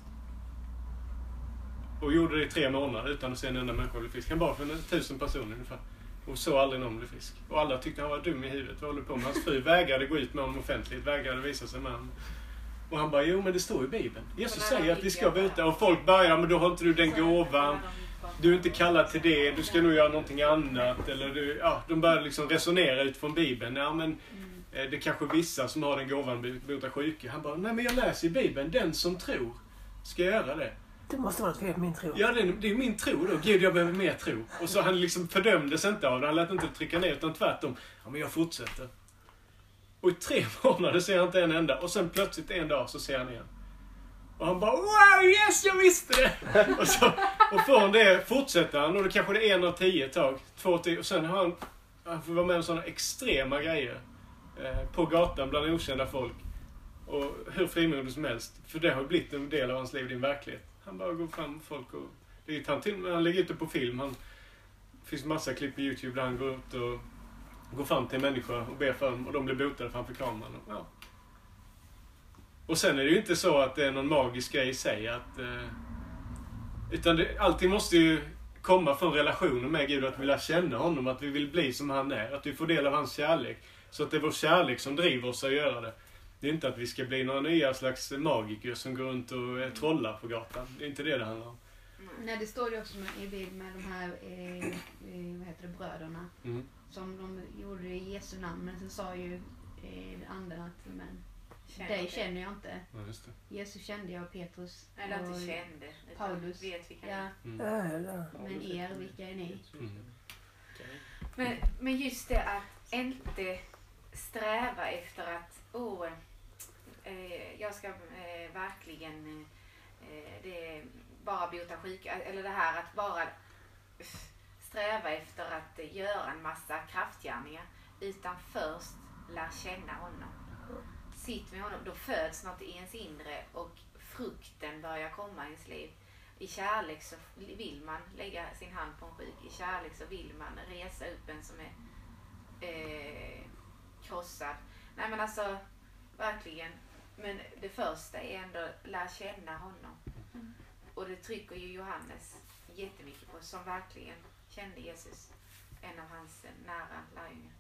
Och gjorde det i tre månader utan att se en enda människa bli frisk. Han bara för en tusen personer ungefär. Och så aldrig någon blev frisk. Och alla tyckte han var dum i huvudet. Vad håller på med? Hans fru vägrade gå ut med honom offentligt. Vägrade visa sig med honom. Och han bara, jo men det står i Bibeln. Jesus säger att vi ska bota. Och folk börjar, men då har inte du den gåvan. Du är inte kallad till det. Du ska nog göra någonting annat. Eller du, ja, de börjar liksom resonera utifrån Bibeln. Ja men eh, det är kanske vissa som har den gåvan att bota sjuka. Han bara, nej men jag läser i Bibeln. Den som tror ska göra det. Det måste vara ett fel på min tro. Ja, det är, det är min tro då. Gud, jag behöver mer tro. Och så han liksom fördömdes inte av det. Han lät inte trycka ner, utan tvärtom. Ja, men jag fortsätter. Och i tre månader ser han inte en enda. Och sen plötsligt en dag så ser han igen. Och han bara, wow, yes, jag visste det! och, så, och från det fortsätter han. Och då kanske det är en av tio ett tag. Två, tio. Och sen har han, han får vara med om sådana extrema grejer. Eh, på gatan bland okända folk. Och hur frimodig som helst. För det har blivit en del av hans liv, din verklighet. Han bara går fram med folk och... Det är han, till, han lägger ut det på film. Han, det finns massa klipp på YouTube där han går ut och går fram till människor och ber för dem. Och de blir botade framför kameran. Och, ja. och sen är det ju inte så att det är någon magisk grej i sig. Att, eh, utan det, allting måste ju komma från relationen med Gud. Att vi lär känna honom. Att vi vill bli som han är. Att vi får del av hans kärlek. Så att det är vår kärlek som driver oss att göra det. Det är inte att vi ska bli några nya slags magiker som går runt och eh, trollar på gatan. Det är inte det det handlar om. Nej, det står ju också med, i bild med de här eh, eh, vad heter det, bröderna. Mm. Som de gjorde i Jesu namn. Men sen sa ju eh, anden att men, Känner dig det. känner jag inte. Ja, just det. Jesus kände jag, Petrus Eller och inte kände. Utan Paulus. vet vilka Ja, Mm. Ja, ja. men er, vilka är ni? Mm. Men, men just det att inte sträva efter att åh, eh, jag ska eh, verkligen eh, det, bara bota sjuka. Eller det här att bara eh, sträva efter att eh, göra en massa kraftgärningar. Utan först lär känna honom. Sitt med honom, då föds något i ens inre och frukten börjar komma i ens liv. I kärlek så vill man lägga sin hand på en sjuk. I kärlek så vill man resa upp en som är eh, krossad. Nej men alltså, verkligen. Men det första är ändå lära känna honom. Mm. Och det trycker ju Johannes jättemycket på, som verkligen kände Jesus. En av hans nära lärjungar.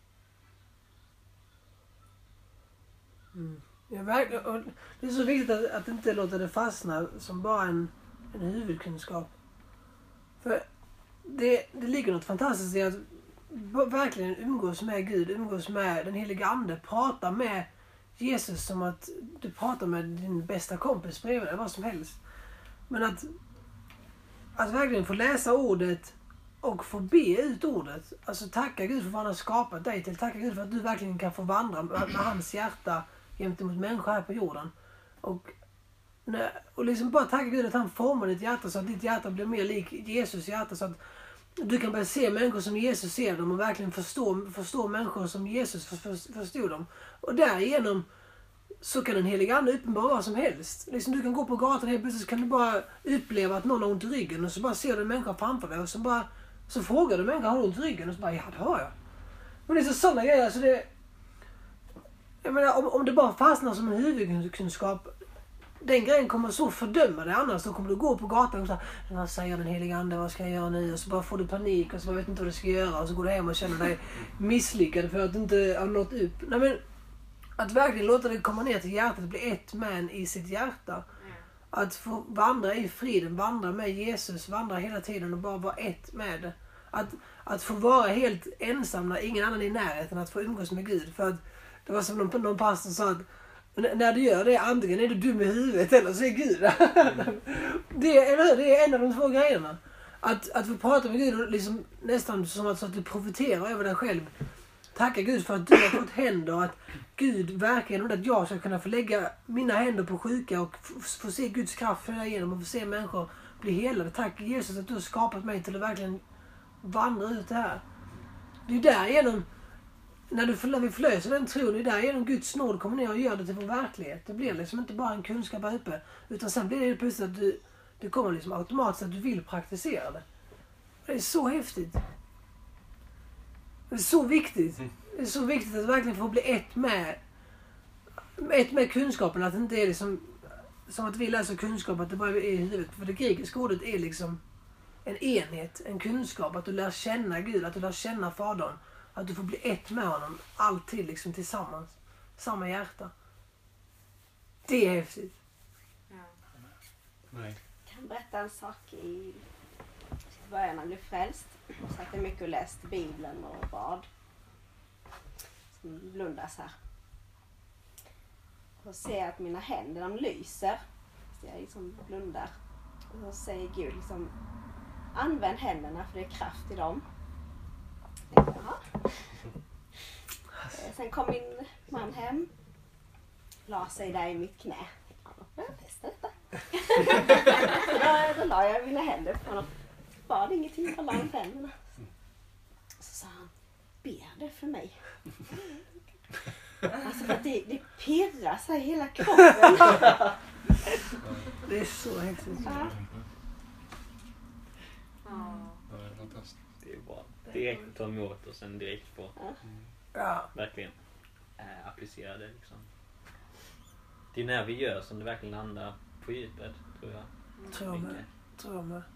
Mm. Ja, verkligen. Och det är så viktigt att, att inte låta det fastna som bara en, en huvudkunskap. För det, det ligger något fantastiskt i att verkligen umgås med Gud, umgås med den heliga ande, prata med Jesus som att du pratar med din bästa kompis bredvid eller vad som helst. Men att, att verkligen få läsa ordet och få be ut ordet. Alltså tacka Gud för vad han har skapat dig till. Tacka Gud för att du verkligen kan få vandra med, med hans hjärta gentemot människor här på jorden. Och, och liksom bara tacka Gud att han formar ditt hjärta så att ditt hjärta blir mer lik Jesus hjärta. Så att du kan börja se människor som Jesus ser dem och verkligen förstå, förstå människor som Jesus för, för, förstod dem. Och därigenom så kan en helig ande uppenbara vad som helst. Liksom du kan gå på gatan helt plötsligt så kan du bara uppleva att någon har ont i ryggen och så bara ser du en människa framför dig och så bara så frågar du människan har du ont i ryggen och så bara ja det har jag. Men det är så sådana grejer så det jag menar om, om det bara fastnar som en huvudkunskap den grejen kommer så fördöma dig annars då kommer du gå på gatan och säga vad säger den heliga ande, vad ska jag göra nu? Och så bara får du panik och så bara vet inte vad du ska göra och så går du hem och känner dig misslyckad för att du inte har nått upp. Nej men att verkligen låta det komma ner till hjärtat, bli ett man i sitt hjärta. Att få vandra i friden, vandra med Jesus, vandra hela tiden och bara vara ett med det. Att, att få vara helt ensam när ingen annan är i närheten, att få umgås med Gud. För att det var som någon, någon pastor sa att när du gör det, antingen är du dum i huvudet eller så är Gud mm. det, är, det är en av de två grejerna. Att, att få prata med Gud och liksom, nästan som att, så att du profiterar över dig själv. Tacka Gud för att du har fått händer, att Gud verkar genom att jag ska kunna få lägga mina händer på sjuka och få, få se Guds kraft flöda igenom och få se människor bli helade. Tack Jesus att du har skapat mig till att verkligen vandra ut det här. Det är därigenom, när, du, när vi förlöser den tron, det är därigenom Guds nåd kommer ner och gör det till vår verklighet. Det blir liksom inte bara en kunskap här uppe, utan sen blir det plötsligt att du, det kommer liksom automatiskt att du vill praktisera det. Det är så häftigt. Det är så viktigt. Det är så viktigt att verkligen få bli ett med ett med kunskapen. Att det inte är liksom som att vi läser kunskap att det bara är i huvudet. För det grekiska ordet är liksom en enhet, en kunskap. Att du lär känna Gud, att du lär känna Fadern. Att du får bli ett med honom. Alltid liksom tillsammans. Samma hjärta. Det är häftigt. Ja. Nej. Jag kan berätta en sak i början när jag blev frälst. Jag satt mycket och läste Bibeln och bad. Som blundas här. Och ser jag att mina händer, de lyser. Så jag liksom blundar. Och så säger Gud liksom, använd händerna för det är kraft i dem. Jaha. Sen kom min man hem. La sig där i mitt knä. Jag testar detta. då, då la jag mina händer på honom. Bad ingenting, jag la inte händerna. Så sa han, ber det för mig. Alltså för att det, det pirrar sig i hela kroppen. Det är så häftigt. Ja. Ja. Det är fantastiskt. Det är bra. Direkt ta emot och sen direkt på. Ja. Verkligen äh, applicera det liksom. Det är när vi gör som det verkligen landar på djupet, tror jag. Tror jag med. Tror jag med.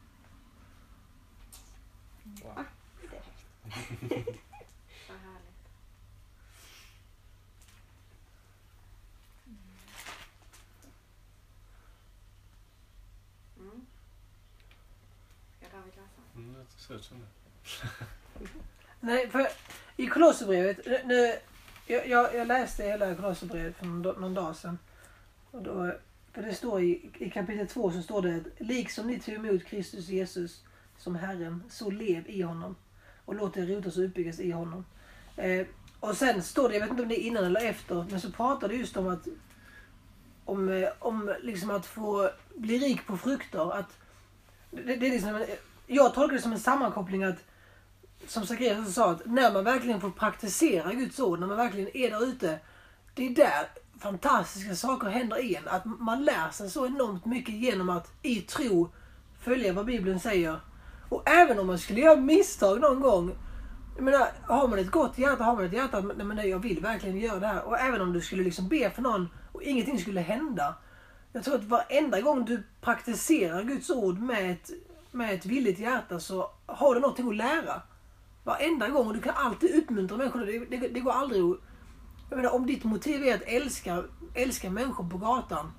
Wow. Det är häftigt. Vad härligt. Mm. Ska David läsa? Mm, det ser ut som det. Nej, för i Kolosserbrevet, nu, jag, jag, jag läste hela Kolosserbrevet för någon, någon dag sedan. Och då, för det står i, i kapitel två så står det att liksom ni tog emot Kristus Jesus som Herren, så lev i honom. Och låt er rotas och uppbyggas i honom. Eh, och sen står det, jag vet inte om det är innan eller efter, men så pratar det just om att om, om liksom att få bli rik på frukter. Att, det, det är liksom, jag tolkar det som en sammankoppling att, som Zacharias sa, att när man verkligen får praktisera Guds ord, när man verkligen är där ute, det är där fantastiska saker händer igen. Att man lär sig så enormt mycket genom att i tro följa vad Bibeln säger. Och även om man skulle göra misstag någon gång, jag menar, har man ett gott hjärta, har man ett hjärta, men jag vill verkligen göra det här. Och även om du skulle liksom be för någon och ingenting skulle hända. Jag tror att varenda gång du praktiserar Guds ord med ett, med ett villigt hjärta så har du någonting att lära. Varenda gång, och du kan alltid uppmuntra människor. Det, det, det går aldrig att... Jag menar, om ditt motiv är att älska, älska människor på gatan,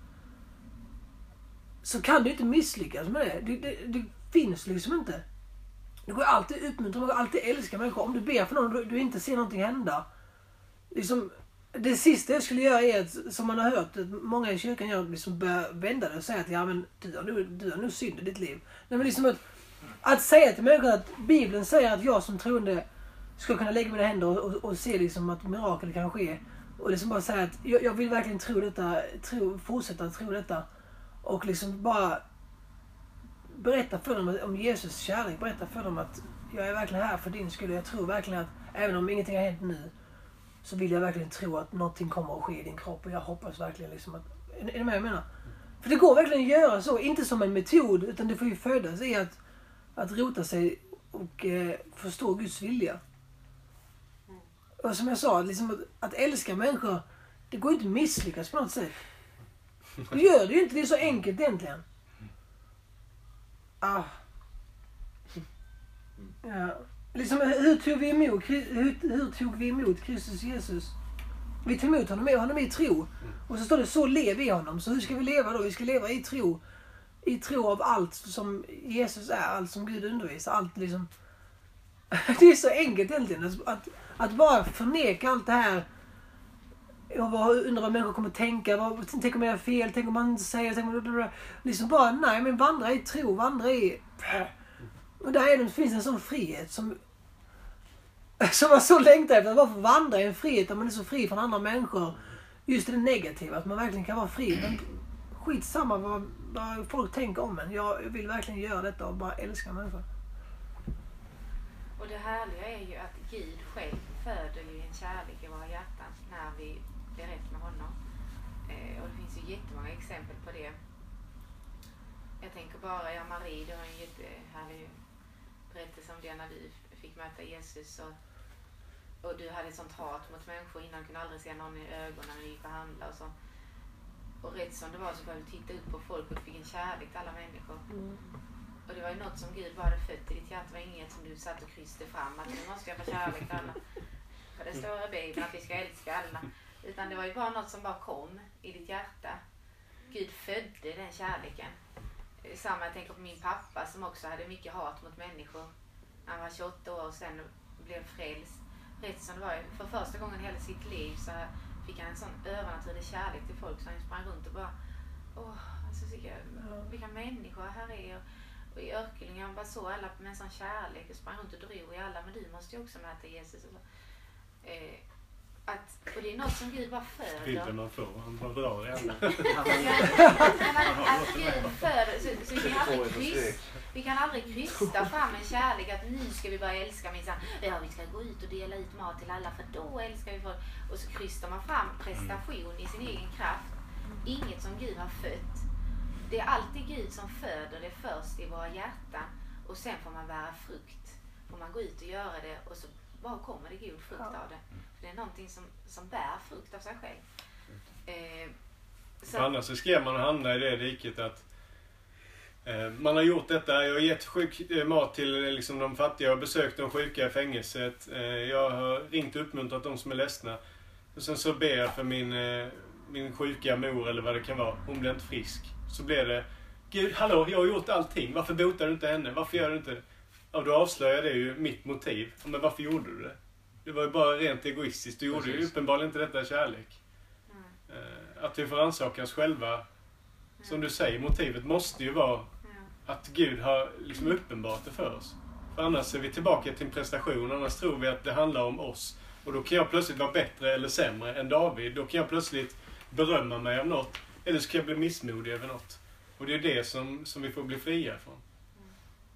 så kan du inte misslyckas med det. Det, det, det finns liksom inte. Du går alltid uppmuntra, man går alltid älska människor. Om du ber för någon och du, du inte ser någonting hända. Liksom, det sista jag skulle göra är att, som man har hört att många i kyrkan gör, liksom börja vända det och säga att ja, men du har nu, du har nu synd i ditt liv. Nej, men liksom att, att säga till människor att Bibeln säger att jag som troende ska kunna lägga mina händer och, och, och se liksom att mirakel kan ske. Och liksom bara säga att jag, jag vill verkligen tro detta, tro, fortsätta tro detta. Och liksom bara berätta för dem om Jesus kärlek. Berätta för dem att jag är verkligen här för din skull. Jag tror verkligen att även om ingenting har hänt nu, så vill jag verkligen tro att någonting kommer att ske i din kropp. Och jag hoppas verkligen liksom att... Är, är det med jag menar? För det går verkligen att göra så. Inte som en metod, utan det får ju födas i att, att rota sig och eh, förstå Guds vilja. Och som jag sa, liksom att, att älska människor, det går inte att misslyckas på något sätt. Du gör det ju inte, det är så enkelt egentligen. Ah. Ja. Liksom, hur tog vi emot, hur, hur tog vi emot Kristus Jesus? Vi tog emot honom, med honom i tro. Och så står det, så lev i honom. Så hur ska vi leva då? Vi ska leva i tro. I tro av allt som Jesus är, allt som Gud undervisar. Allt liksom, det är så enkelt egentligen. Att, att, att bara förneka allt det här. Och vad, undrar vad människor kommer att tänka. Vad, tänk om jag är fel, tänk om man inte säger. Tänk om, liksom bara, nej men vandra i tro, vandra i... Och där är det, finns en sån frihet som... Som man så längtar efter. Att bara få vandra i en frihet där man är så fri från andra människor. Just det negativa, att man verkligen kan vara fri. Men skitsamma vad, vad folk tänker om en. Jag vill verkligen göra detta och bara älska människor. Och det härliga är ju att Gud själv föder ju en kärlek i våra hjärtan när vi blir rätt med honom. Eh, och det finns ju jättemånga exempel på det. Jag tänker bara, ja Marie, du har en jättehärlig berättelse om det när du fick möta Jesus och, och du hade ett sånt hat mot människor innan, kunde aldrig se någon i ögonen när du gick och handlade och så. Och rätt som det var så började du titta upp på folk och fick en kärlek till alla människor. Mm. Och det var ju något som Gud bara hade fött i ditt hjärta. Det var inget som du satt och kryssade fram. Att nu måste jag få kärlek till alla. För det står i Bibeln att vi ska älska alla. Utan det var ju bara något som bara kom i ditt hjärta. Gud födde den kärleken. Samma, jag tänker på min pappa som också hade mycket hat mot människor. Han var tjugoåtta år och sen blev frälst. Rätt som det var, för första gången i hela sitt liv så fick han en sån övernaturlig kärlek till folk. Så han sprang runt och bara, åh, alltså vilka, vilka människor här är. Och, och i Örkelljunga, han bara såg alla med en sån kärlek och sprang runt och drog i alla. Men du måste ju också möta Jesus. Och, så. Eh, att, och det är något som Gud bara föder. Bilden man får, han bara drar i alla. Att Gud föder, så, så vi kan aldrig kryss, vi kan aldrig krysta fram en kärlek att nu ska vi börja älska minsann. Ja, vi ska gå ut och dela ut mat till alla för då älskar vi folk. Och så krystar man fram prestation i sin egen kraft. Inget som Gud har fött. Det är alltid Gud som föder det först i våra hjärtan och sen får man bära frukt. Får man gå ut och göra det och så bara kommer det god frukt av det. För det är någonting som, som bär frukt av sig själv. Eh, så. Annars så skrev man att hamna i det riket att eh, man har gjort detta, jag har gett sjuk, eh, mat till liksom, de fattiga, jag har besökt de sjuka i fängelset, eh, jag har ringt och uppmuntrat de som är ledsna. Och sen så ber jag för min, eh, min sjuka mor eller vad det kan vara, hon blir inte frisk. Så blir det, Gud, hallå, jag har gjort allting. Varför botar du inte henne? Varför gör du inte det? Ja, då avslöjar det ju mitt motiv. Men varför gjorde du det? Det var ju bara rent egoistiskt. Du gjorde Precis. ju uppenbarligen inte detta kärlek. Mm. Att vi får ansaka oss själva. Mm. Som du säger, motivet måste ju vara mm. att Gud har liksom uppenbart det för oss. För annars är vi tillbaka till en prestation. Annars tror vi att det handlar om oss. Och då kan jag plötsligt vara bättre eller sämre än David. Då kan jag plötsligt berömma mig av något. Eller så kan jag bli missmodig över något. Och det är det som, som vi får bli fria ifrån. Mm.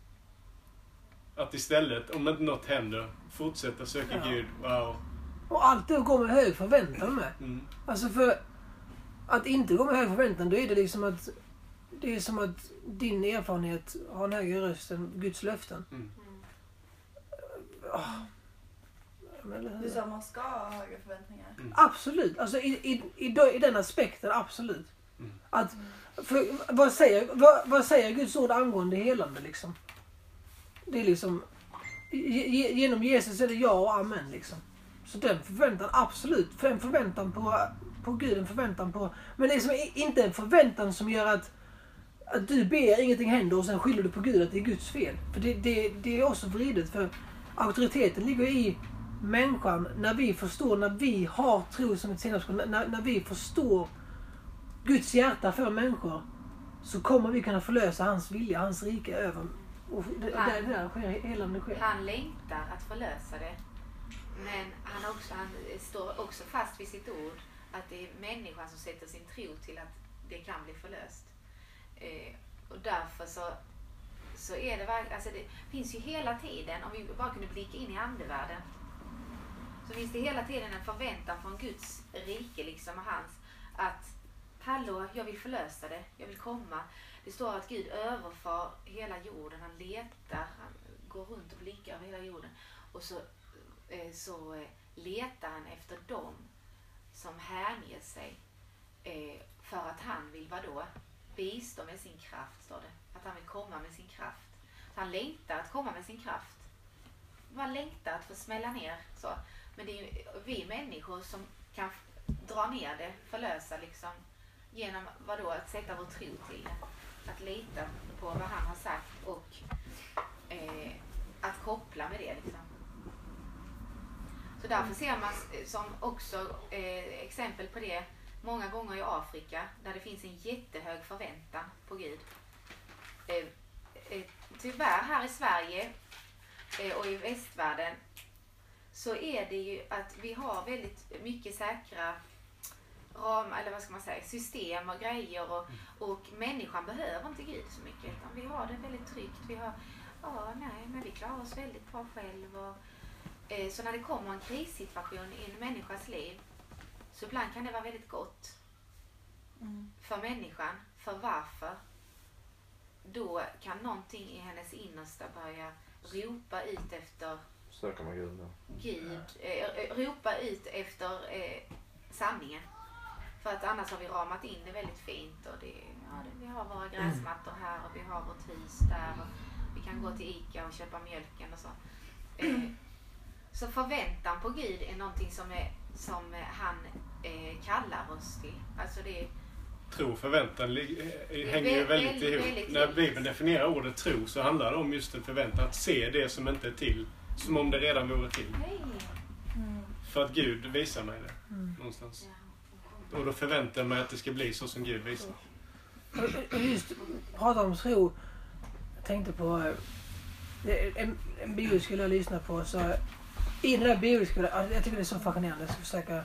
Att istället, om inte något händer, fortsätta söka ja. Gud. Wow. Och alltid gå med hög förväntan med. Mm. Alltså för att inte gå med hög förväntan, då är det liksom att det är som att din erfarenhet har en högre röst än Guds löften. Mm. Mm. Oh. Du sa att man ska ha höga förväntningar. Mm. Absolut. Alltså i, i, i, i den aspekten, absolut. Mm. Att, för, vad, säger, vad, vad säger Guds ord angående helande liksom? Det är liksom genom Jesus är det ja och amen liksom. Så den förväntan, absolut. För en förväntan på, på Gud, en förväntan på... Men det är liksom inte en förväntan som gör att, att du ber, ingenting händer och sen skyller du på Gud att det är Guds fel. För det, det, det är också vridet. För auktoriteten ligger i människan när vi förstår, när vi har tro som ett senapskorn, när, när vi förstår Guds hjärta för människor, så kommer vi kunna förlösa hans vilja, hans rike över. Och det, han, där, där sker helande sker. Han längtar att förlösa det. Men han, också, han står också fast vid sitt ord att det är människan som sätter sin tro till att det kan bli förlöst. Eh, och därför så, så är det verkligen, alltså det finns ju hela tiden, om vi bara kunde blicka in i andevärlden, så finns det hela tiden en förväntan från Guds rike liksom och hans, att hallå, jag vill förlösa det, jag vill komma. Det står att Gud överfar hela jorden, han letar, han går runt och blickar över hela jorden och så, eh, så eh, letar han efter dem som hänger sig eh, för att han vill vadå? Bistå med sin kraft, står det. Att han vill komma med sin kraft. Så han längtar att komma med sin kraft. Man längtar att få smälla ner så. Men det är ju vi människor som kan dra ner det, förlösa liksom, genom vadå? Att sätta vår tro till det. Att lita på vad han har sagt och, eh, att koppla med det liksom. Så därför ser man som också eh, exempel på det många gånger i Afrika där det finns en jättehög förväntan på Gud. Eh, eh, tyvärr här i Sverige eh, och i västvärlden så är det ju att vi har väldigt mycket säkra ram, eller vad ska man säga, system och grejer och, och människan behöver inte Gud så mycket utan vi har det väldigt tryggt. Vi har, ja nej, men vi klarar oss väldigt bra själv och eh, så när det kommer en krissituation i en människas liv så ibland kan det vara väldigt gott mm. för människan, för varför? Då kan någonting i hennes innersta börja ropa ut efter söka med Gud, ja. Gud eh, ropa ut efter eh, sanningen. För att annars har vi ramat in det väldigt fint och det, ja, det, vi har våra gräsmattor här och vi har vårt hus där och vi kan gå till Ica och köpa mjölken och så. Eh, så förväntan på Gud är någonting som, är, som han eh, kallar oss till. Alltså det Tro och förväntan hänger ju väldigt ihop. Väldigt När Bibeln definierar ordet tro så handlar det om just en förväntan. Att se det som inte är till. Som om det redan vore till. Mm. För att Gud visar mig det. Mm. Någonstans. Och då förväntar jag mig att det ska bli så som Gud visar. Just prata om tro. Jag tänkte på en, en bibelskola jag lyssnade på. Så i den där bibelskolan, jag tycker det är så fascinerande. Jag ska försöka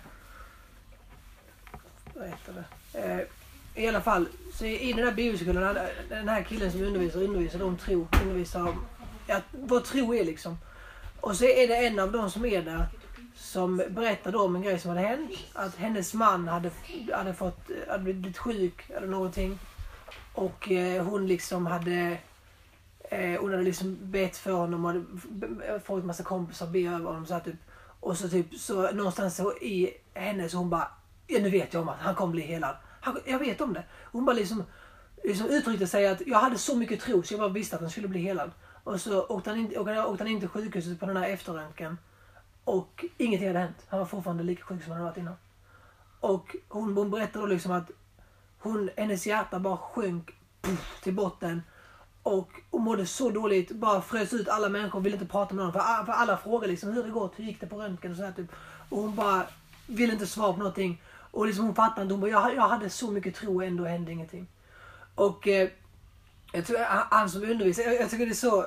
berätta det. I alla fall, så i den här bibelskolan, den här killen som undervisar, undervisar om tro, undervisar om att vad tro är liksom. Och så är det en av dem som är där som berättade om en grej som hade hänt. Att hennes man hade, hade, fått, hade blivit sjuk eller någonting. Och eh, hon liksom hade eh, hon hade liksom bett för honom och hade fått en massa kompisar be över honom. Så här, typ. Och så typ så någonstans så i henne så hon bara, ja, nu vet jag om att han kommer bli helad. Han, jag vet om det. Hon bara liksom, liksom uttryckte sig att jag hade så mycket tro så jag bara visste att han skulle bli helad. Och så åkte han in, åkte, åkte han in till sjukhuset på den här efterröntgen. Och ingenting hade hänt. Han var fortfarande lika sjuk som han hade varit innan. Och hon, hon berättade då liksom att hon, hennes hjärta bara sjönk puff, till botten. Och hon mådde så dåligt. Bara frös ut alla människor. Ville inte prata med någon. För, för alla frågade liksom hur det gått. Hur gick det på röntgen och så här typ. Och hon bara ville inte svara på någonting. Och liksom hon fattade inte. Hon bara, jag, jag hade så mycket tro och ändå hände ingenting. Och eh, jag tror, han som undervisar, jag, jag tycker det är så...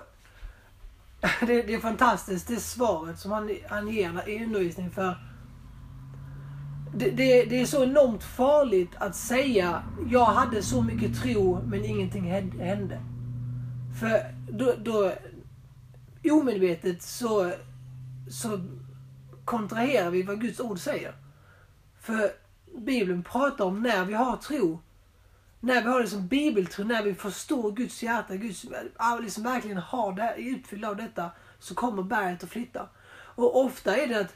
Det, det är fantastiskt, det svaret som han, han ger i undervisning för det, det, det är så enormt farligt att säga jag hade så mycket tro men ingenting hände. För då, då omedvetet så, så kontraherar vi vad Guds ord säger. För Bibeln pratar om när vi har tro, när vi har liksom bibeltro, när vi förstår Guds hjärta, Guds, liksom verkligen har det här, är utfylld av detta, så kommer berget att flytta. Och ofta är det att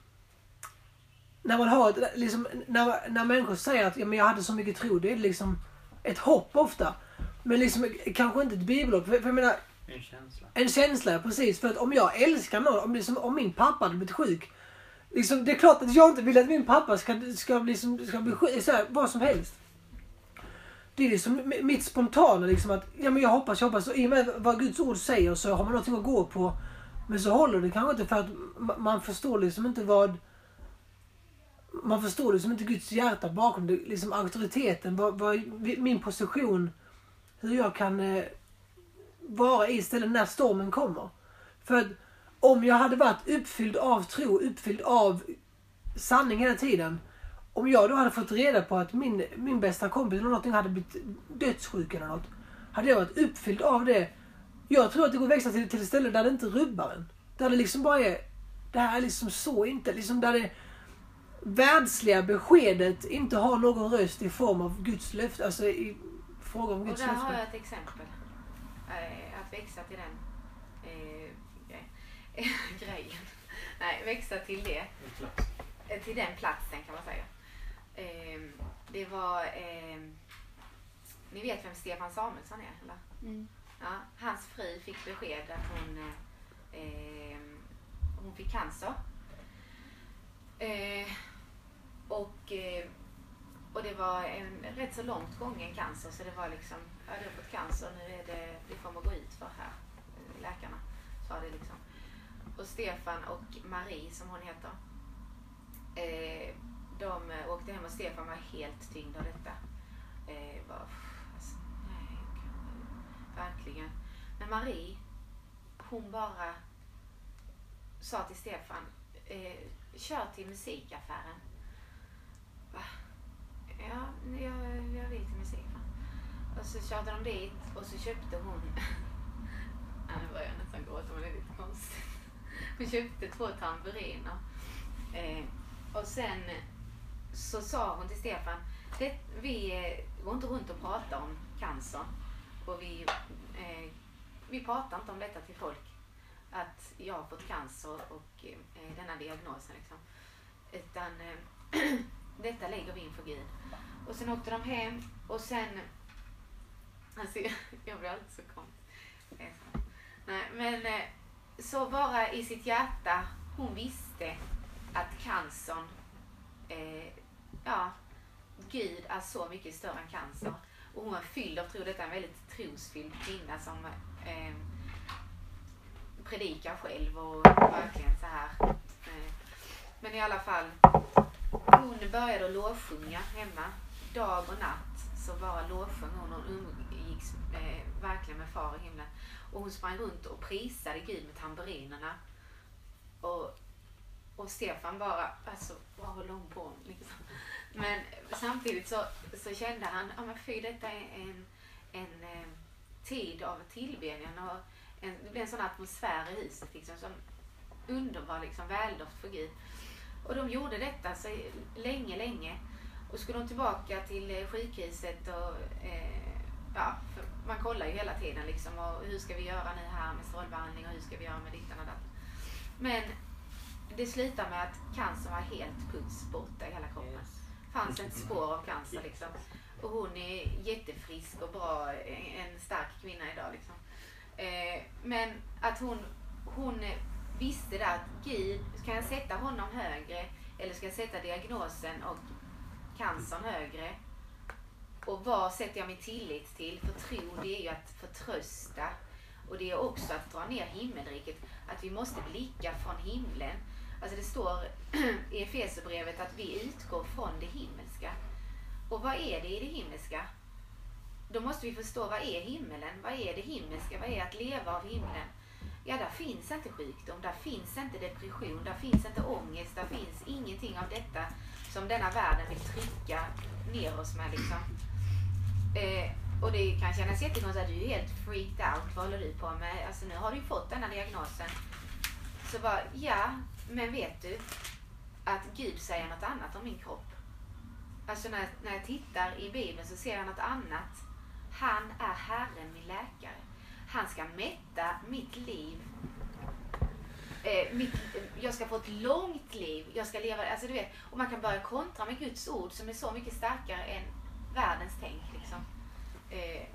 när man har ett, liksom, när, när människor säger att ja, men jag hade så mycket tro, det är liksom ett hopp ofta. Men liksom kanske inte ett bibelord. För, för jag menar, en känsla. En känsla, precis. För att om jag älskar någon, om, liksom, om min pappa hade blivit sjuk, liksom, det är klart att jag inte vill att min pappa ska, ska, liksom, ska bli sjuk, så här, vad som helst. Det är liksom mitt spontana liksom att ja, men jag hoppas, jag hoppas. Och i och med vad Guds ord säger så har man någonting att gå på. Men så håller det kanske inte för att man förstår liksom inte vad... Man förstår liksom inte Guds hjärta bakom det. Liksom auktoriteten, vad, vad, min position. Hur jag kan eh, vara i stället när stormen kommer. För att om jag hade varit uppfylld av tro, uppfylld av sanning hela tiden... Om jag då hade fått reda på att min, min bästa kompis eller någonting hade blivit dödssjuk eller något. Hade jag varit uppfylld av det. Jag tror att det går att växla till, till ett ställe där det inte rubbar en. Där det liksom bara är, det här är liksom så inte. Liksom där det världsliga beskedet inte har någon röst i form av Guds löfte. Alltså i fråga om Guds löfte. Och där har jag ett exempel. Äh, att växa till den äh, grejen. Nej, växa till det. Till den platsen kan man säga. Eh, det var... Eh, ni vet vem Stefan Samuelsson är, eller? Mm. Ja, hans fru fick besked att hon, eh, hon fick cancer. Eh, och, eh, och det var en rätt så långt gången cancer. Så det var liksom, ja, du har fått cancer, nu är det, det kommer gå ut för här, läkarna. sa det liksom. Och Stefan och Marie, som hon heter, eh, de åkte hem och Stefan var helt tyngd av detta. Eh, bara, alltså, nej, verkligen. Men Marie, hon bara sa till Stefan, eh, kör till musikaffären. Va? Ja, jag, jag vill till musikaffären. Och så körde de dit och så köpte hon, ja, nu börjar jag nästan gråta, men det är lite konstigt. Hon köpte två tamburiner. Eh, och sen så sa hon till Stefan, det, vi eh, går inte runt och pratar om cancer. Och vi, eh, vi pratar inte om detta till folk. Att jag har fått cancer och eh, denna diagnosen liksom. Utan eh, detta lägger vi inför Gud. Och sen åkte de hem och sen, alltså jag, jag blir alltid så konstig. Nej, men eh, så bara i sitt hjärta, hon visste att cancern, eh, ja, Gud är så mycket större än cancer. Och hon var fylld av tro. Detta är en väldigt trosfylld kvinna som eh, predikar själv och verkligen så här. Eh, men i alla fall, hon började att lovsjunga hemma. Dag och natt så bara lovsjung hon och umgicks eh, verkligen med far i himlen. Och hon sprang runt och prisade Gud med tamburinerna. Och, och Stefan bara, alltså, vad håller hon på liksom. Men samtidigt så, så kände han, ja men fy, detta är en, en eh, tid av tillbedjan och en, det blev en sån atmosfär i huset liksom, som underbar liksom, väldoft för Gud. Och de gjorde detta så länge, länge. Och skulle de tillbaka till sjukhuset och eh, ja, för man kollar ju hela tiden liksom, och hur ska vi göra nu här med strålbehandling och hur ska vi göra med dittan och datten. Men det slutar med att cancer var helt puts borta i hela kroppen. Fanns ett spår av cancer liksom. Och hon är jättefrisk och bra, en stark kvinna idag liksom. Eh, men att hon, hon visste där att Gud, ska jag sätta honom högre eller ska jag sätta diagnosen och cancern högre? Och vad sätter jag min tillit till? För tro, det är ju att förtrösta. Och det är också att dra ner himmelriket. Att vi måste blicka från himlen. Alltså det står i Efesierbrevet att vi utgår från det himmelska. Och vad är det i det himmelska? Då måste vi förstå, vad är himmelen? Vad är det himmelska? Vad är att leva av himlen? Ja, där finns inte sjukdom, där finns inte depression, där finns inte ångest, där finns ingenting av detta som denna världen vill trycka ner oss med liksom. Eh, och det kan kännas jättekonstigt att du är helt freaked out, vad håller du på med? Alltså nu har du fått denna diagnosen. Så bara, ja, men vet du att Gud säger något annat om min kropp? Alltså när, när jag tittar i Bibeln så ser jag något annat. Han är Herren, min läkare. Han ska mätta mitt liv. Eh, mitt, jag ska få ett långt liv. Jag ska leva, alltså du vet, och man kan börja kontra med Guds ord som är så mycket starkare än världens tänk liksom. Eh,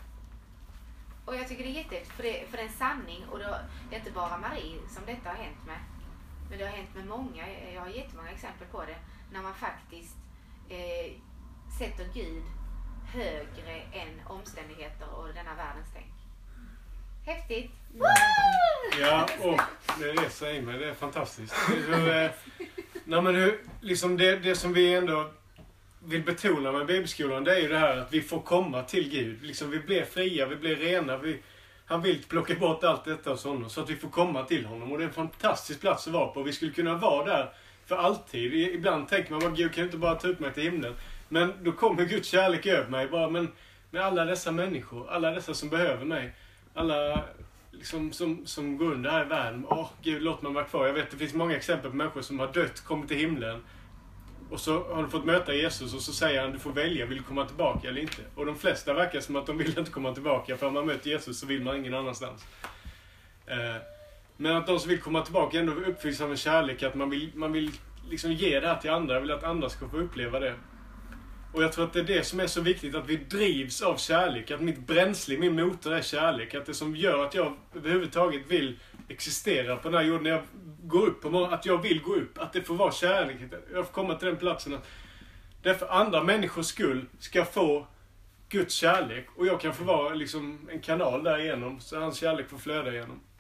och jag tycker det är jättehäftigt, för det, för det är en sanning, och då, det är inte bara Marie som detta har hänt med. Men det har hänt med många, jag har jättemånga exempel på det, när man faktiskt eh, sätter Gud högre än omständigheter och denna världens tänk. Häftigt! Ja, och det reser i mig, det är fantastiskt. Det är, eh, nej, men hur, liksom det, det som vi ändå vill betona med bibelskolan, det är ju det här att vi får komma till Gud. Liksom, vi blir fria, vi blir rena, vi, han vill plocka bort allt detta och sånt, så att vi får komma till honom. Och det är en fantastisk plats att vara på. Vi skulle kunna vara där för alltid. Ibland tänker man, Gud kan inte bara ta upp mig till himlen. Men då kommer Guds kärlek över mig. Bara, men med alla dessa människor, alla dessa som behöver mig, alla liksom, som, som går under här i världen. Åh, Gud, låt mig vara kvar. Jag vet, det finns många exempel på människor som har dött, kommit till himlen. Och så har du fått möta Jesus och så säger han, du får välja, vill du komma tillbaka eller inte? Och de flesta verkar som att de vill inte komma tillbaka, för om man möter Jesus så vill man ingen annanstans. Eh, men att de som vill komma tillbaka ändå uppfylls av en kärlek, att man vill, man vill liksom ge det här till andra, vill att andra ska få uppleva det. Och jag tror att det är det som är så viktigt, att vi drivs av kärlek, att mitt bränsle, min motor är kärlek, att det som gör att jag överhuvudtaget vill existera på den här jorden, när jag går upp på morgonen, att jag vill gå upp, att det får vara kärlek, jag får komma till den platsen att därför andra människors skull ska få Guds kärlek, och jag kan få vara liksom en kanal därigenom, så hans kärlek får flöda igenom.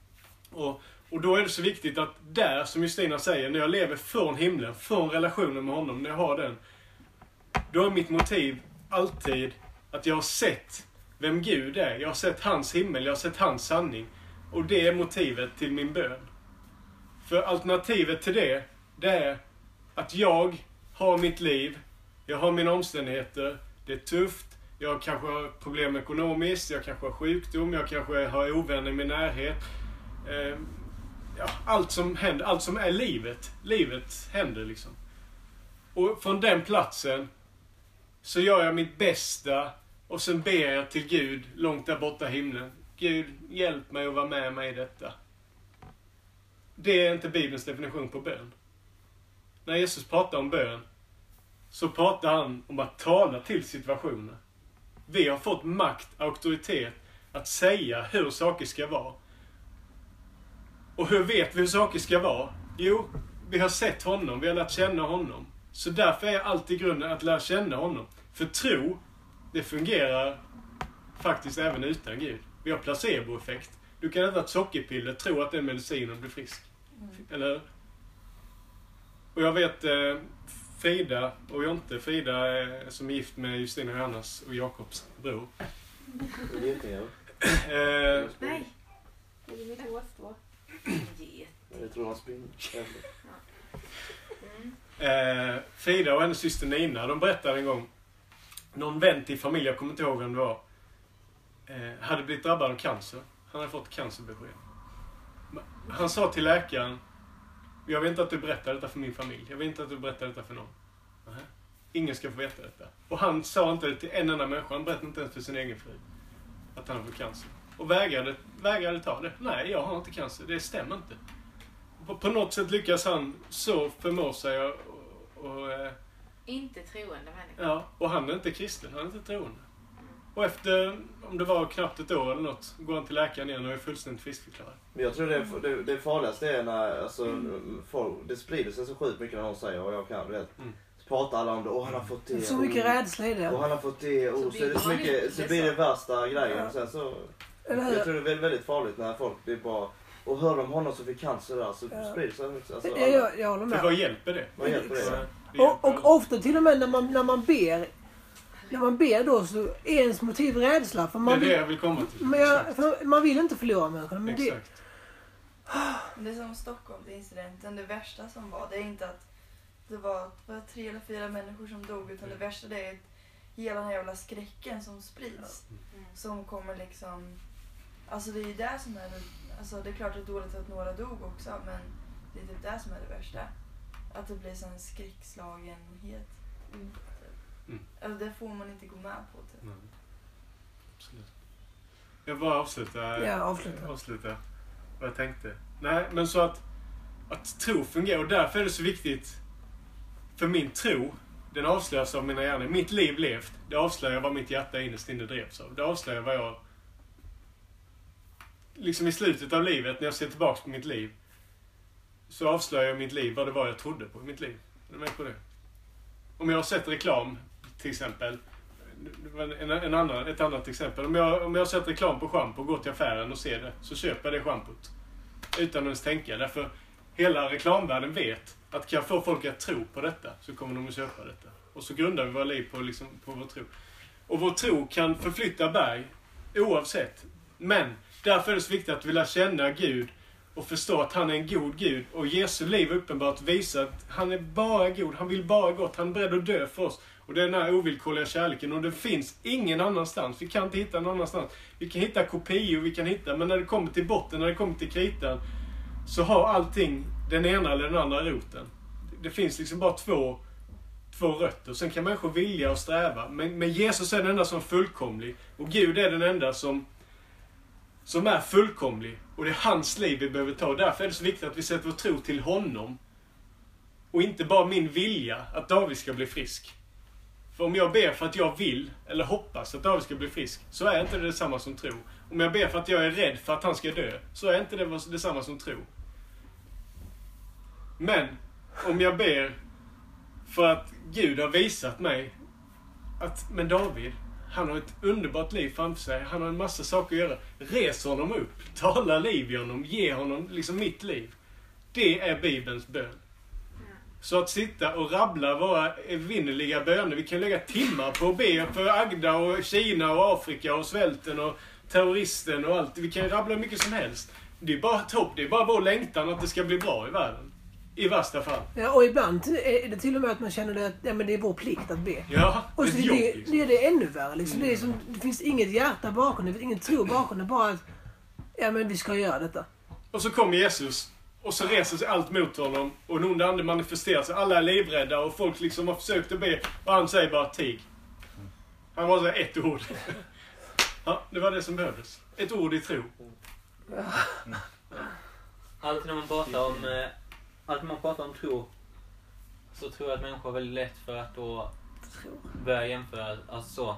Och, och då är det så viktigt att där, som Justina säger, när jag lever från himlen, från relationen med honom, när jag har den, då är mitt motiv alltid att jag har sett vem Gud är. Jag har sett hans himmel, jag har sett hans sanning. Och det är motivet till min bön. För alternativet till det, det är att jag har mitt liv, jag har mina omständigheter, det är tufft, jag kanske har problem ekonomiskt, jag kanske har sjukdom, jag kanske har ovänner i min närhet. Eh, ja, allt som händer, allt som är livet, livet händer liksom. Och från den platsen så gör jag mitt bästa och sen ber jag till Gud långt där borta i himlen. Gud, hjälp mig att vara med mig i detta. Det är inte Bibelns definition på bön. När Jesus pratar om bön så pratar han om att tala till situationer. Vi har fått makt, auktoritet att säga hur saker ska vara. Och hur vet vi hur saker ska vara? Jo, vi har sett honom, vi har lärt känna honom. Så därför är alltid grunden att lära känna honom. För tro, det fungerar faktiskt även utan Gud. Vi har placeboeffekt. Du kan äta ett sockerpiller, tro att det är medicin och bli frisk. Mm. Eller? Och jag vet eh, Frida och Jonte, Frida eh, som är gift med Justina Johannas och Jakobs bror. Getingar. eh, Nej. Det är mitt hårstrå. Jag tror han springer. Eh, Frida och hennes syster Nina, de berättade en gång, någon vän till familj, jag kommer inte ihåg vem det var, eh, hade blivit drabbad av cancer. Han hade fått cancerbesked. Han sa till läkaren, jag vill inte att du berättar detta för min familj, jag vill inte att du berättar detta för någon. Nähä. Ingen ska få veta detta. Och han sa inte det till en enda människa, han berättade inte ens för sin egen fru att han hade fått cancer. Och vägrade, vägrade ta det. Nej, jag har inte cancer, det stämmer inte. På, på något sätt lyckas han så förmå sig och, och, och eh, inte troende människa. Ja, och han är inte kristen, han är inte troende. Och efter, om det var knappt ett år eller något, går han till läkaren igen och är fullständigt friskförklarad. Men jag tror det, det, det farligaste är när alltså, mm. folk, det sprider sig så sjukt mycket när någon säger, och jag kan, du vet. Mm. Så pratar alla om det, och han har fått det. Så mycket och, rädsla i det. Och han har fått det, och så, så, är det så, mycket, så blir det värsta grejen. Ja. Sen så, jag tror det är väldigt, väldigt farligt när folk blir bara, och hör de honom så fick cancer där, så ja. Sprider sig alltså, jag, jag, jag håller med. För vad hjälper det? Vad hjälper det? det och, och ofta till och med när man, när man ber, när man ber då så är ens motiv rädsla. För man det är det vill, jag vill komma till. Men jag, för man vill inte förlora människan. Men exakt. Det, det är som Stockholmsincidenten, det värsta som var, det är inte att det var, det var tre eller fyra människor som dog, utan det värsta det är hela den jävla skräcken som sprids. Mm. Som kommer liksom, alltså det är ju det som är, alltså det är klart det är dåligt att några dog också, men det är typ det som är det värsta. Att det blir sån skräckslagenhet. Mm. Mm. Alltså det får man inte gå med på. Typ. Mm. Absolut. Jag bara avsluta, ja, avsluta. avsluta vad jag tänkte. Nej, men så att, att tro fungerar, och därför är det så viktigt. För min tro, den avslöjas av mina hjärnor. Mitt liv levt, det avslöjar vad mitt hjärta innerst inne drevs av. Det avslöjar vad jag, liksom i slutet av livet, när jag ser tillbaka på mitt liv, så avslöjar mitt liv vad det var jag trodde på i mitt liv. Är du med på det? Om jag har sett reklam, till exempel, en, en annan, ett annat exempel. Om jag, om jag har sett reklam på schampo och går till affären och ser det, så köper jag det schampot. Utan att ens tänka. Därför hela reklamvärlden vet att kan jag få folk att tro på detta, så kommer de att köpa detta. Och så grundar vi våra liv på, liksom, på vår tro. Och vår tro kan förflytta berg oavsett. Men därför är det så viktigt att vi lär känna Gud och förstå att han är en god Gud. Och Jesu liv uppenbart visar att han är bara god. Han vill bara gott. Han är beredd att dö för oss. Och det är den här ovillkorliga kärleken. Och det finns ingen annanstans. Vi kan inte hitta någon annanstans. Vi kan hitta kopior, vi kan hitta. Men när det kommer till botten, när det kommer till kritan, så har allting den ena eller den andra roten. Det finns liksom bara två, två rötter. Sen kan människor vilja och sträva. Men, men Jesus är den enda som är fullkomlig. Och Gud är den enda som, som är fullkomlig. Och det är hans liv vi behöver ta. Därför är det så viktigt att vi sätter vår tro till honom. Och inte bara min vilja att David ska bli frisk. För om jag ber för att jag vill, eller hoppas att David ska bli frisk, så är inte det detsamma som tro. Om jag ber för att jag är rädd för att han ska dö, så är inte det detsamma som tro. Men om jag ber för att Gud har visat mig att, men David, Han har ett underbart liv framför sig. Han har en massa saker att göra. Res honom upp. Tala liv i honom. Ge honom liksom mitt liv. Det är Bibelns bön. Så att sitta och rabbla våra evinnerliga böner. Vi kan lägga timmar på att be för Agda och Kina och Afrika och svälten och terroristen och allt. Vi kan rabbla mycket som helst. Det är bara topp. Det är bara vår längtan att det ska bli bra i världen. I värsta fall. Ja, och ibland är det till och med att man känner det att ja, men det är vår plikt att be. Ja, och så det, det, det, liksom. det är det ännu värre. Liksom. Det, är som, det finns inget hjärta bakom det. Ingen tro bakom det. Bara att ja, men vi ska göra detta. Och så kommer Jesus. Och så reser sig allt mot honom. Och en ond ande manifesterar sig. Alla är livrädda. Och folk liksom har försökt att be. Och han säger bara tig. Han var så ett ord. Ja, det var det som behövdes. Ett ord i tro. Alltid när man pratar om eh, alltid när man pratar om tro, så tror jag att människor är väldigt lätt för att då börja jämföra, alltså så,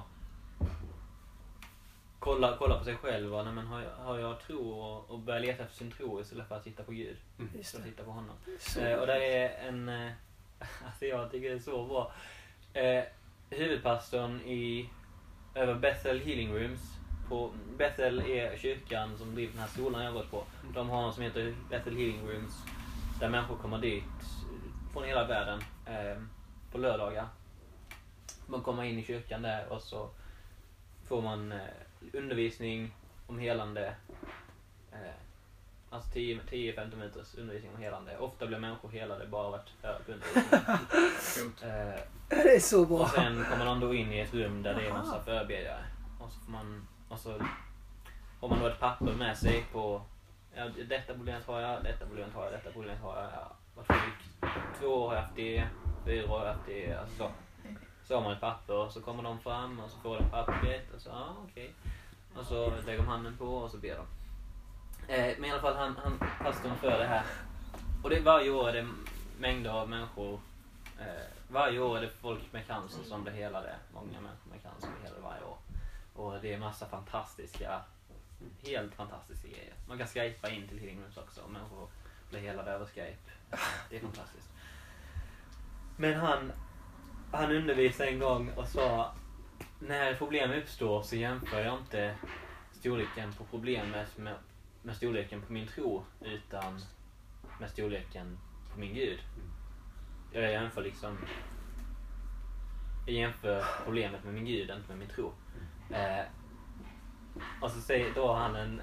kolla, kolla på sig själv och, nej, men har, jag, har jag tro och, och börja leta efter sin tro istället för att titta på Gud. Mm. Just att titta på honom. Eh, och där är en, eh, alltså jag tycker det är så bra, eh, huvudpastorn i över Bethel Healing Rooms. På Bethel är kyrkan som driver den här skolan jag har gått på. De har något som heter Bethel Healing Rooms, där människor kommer dit från hela världen eh, på lördagar. Man kommer in i kyrkan där och så får man eh, undervisning om helande. Eh, alltså tio till femton minuters undervisning om helande. Ofta blir människor helade bara av att höra på undervisning. eh, det är så bra. Och sen kommer de då in i ett rum där det är en massa förbedjare. Och så får man, och så har man då ett papper med sig på ja, detta problemet har jag, detta problemet har jag, detta problemet har jag. Ja, vad tror jag? Två år har jag haft det, fyra år har jag haft det. Alltså så. Så har man ett papper och så kommer de fram och så får de pappret och så, ja okej. Okay. Och så lägger de handen på och så ber de. Eh, men i alla fall han, han pastorn för det här. Och det, varje år är det mängder av människor. Eh, varje år är det folk med cancer som blir helade. Många människor med cancer blir helade varje år. Och det är massa fantastiska, helt fantastiska grejer. Man kan skypa in till Healing Rooms också. Människor blir helade över Skype. Det är fantastiskt. Men han, han undervisade en gång och sa, när problem uppstår så jämför jag inte storleken på problemet med, med storleken på min tro, utan med storleken på min Gud. Jag jämför liksom jag jämför problemet med min Gud, inte med min tro. Eh, och så säger då han en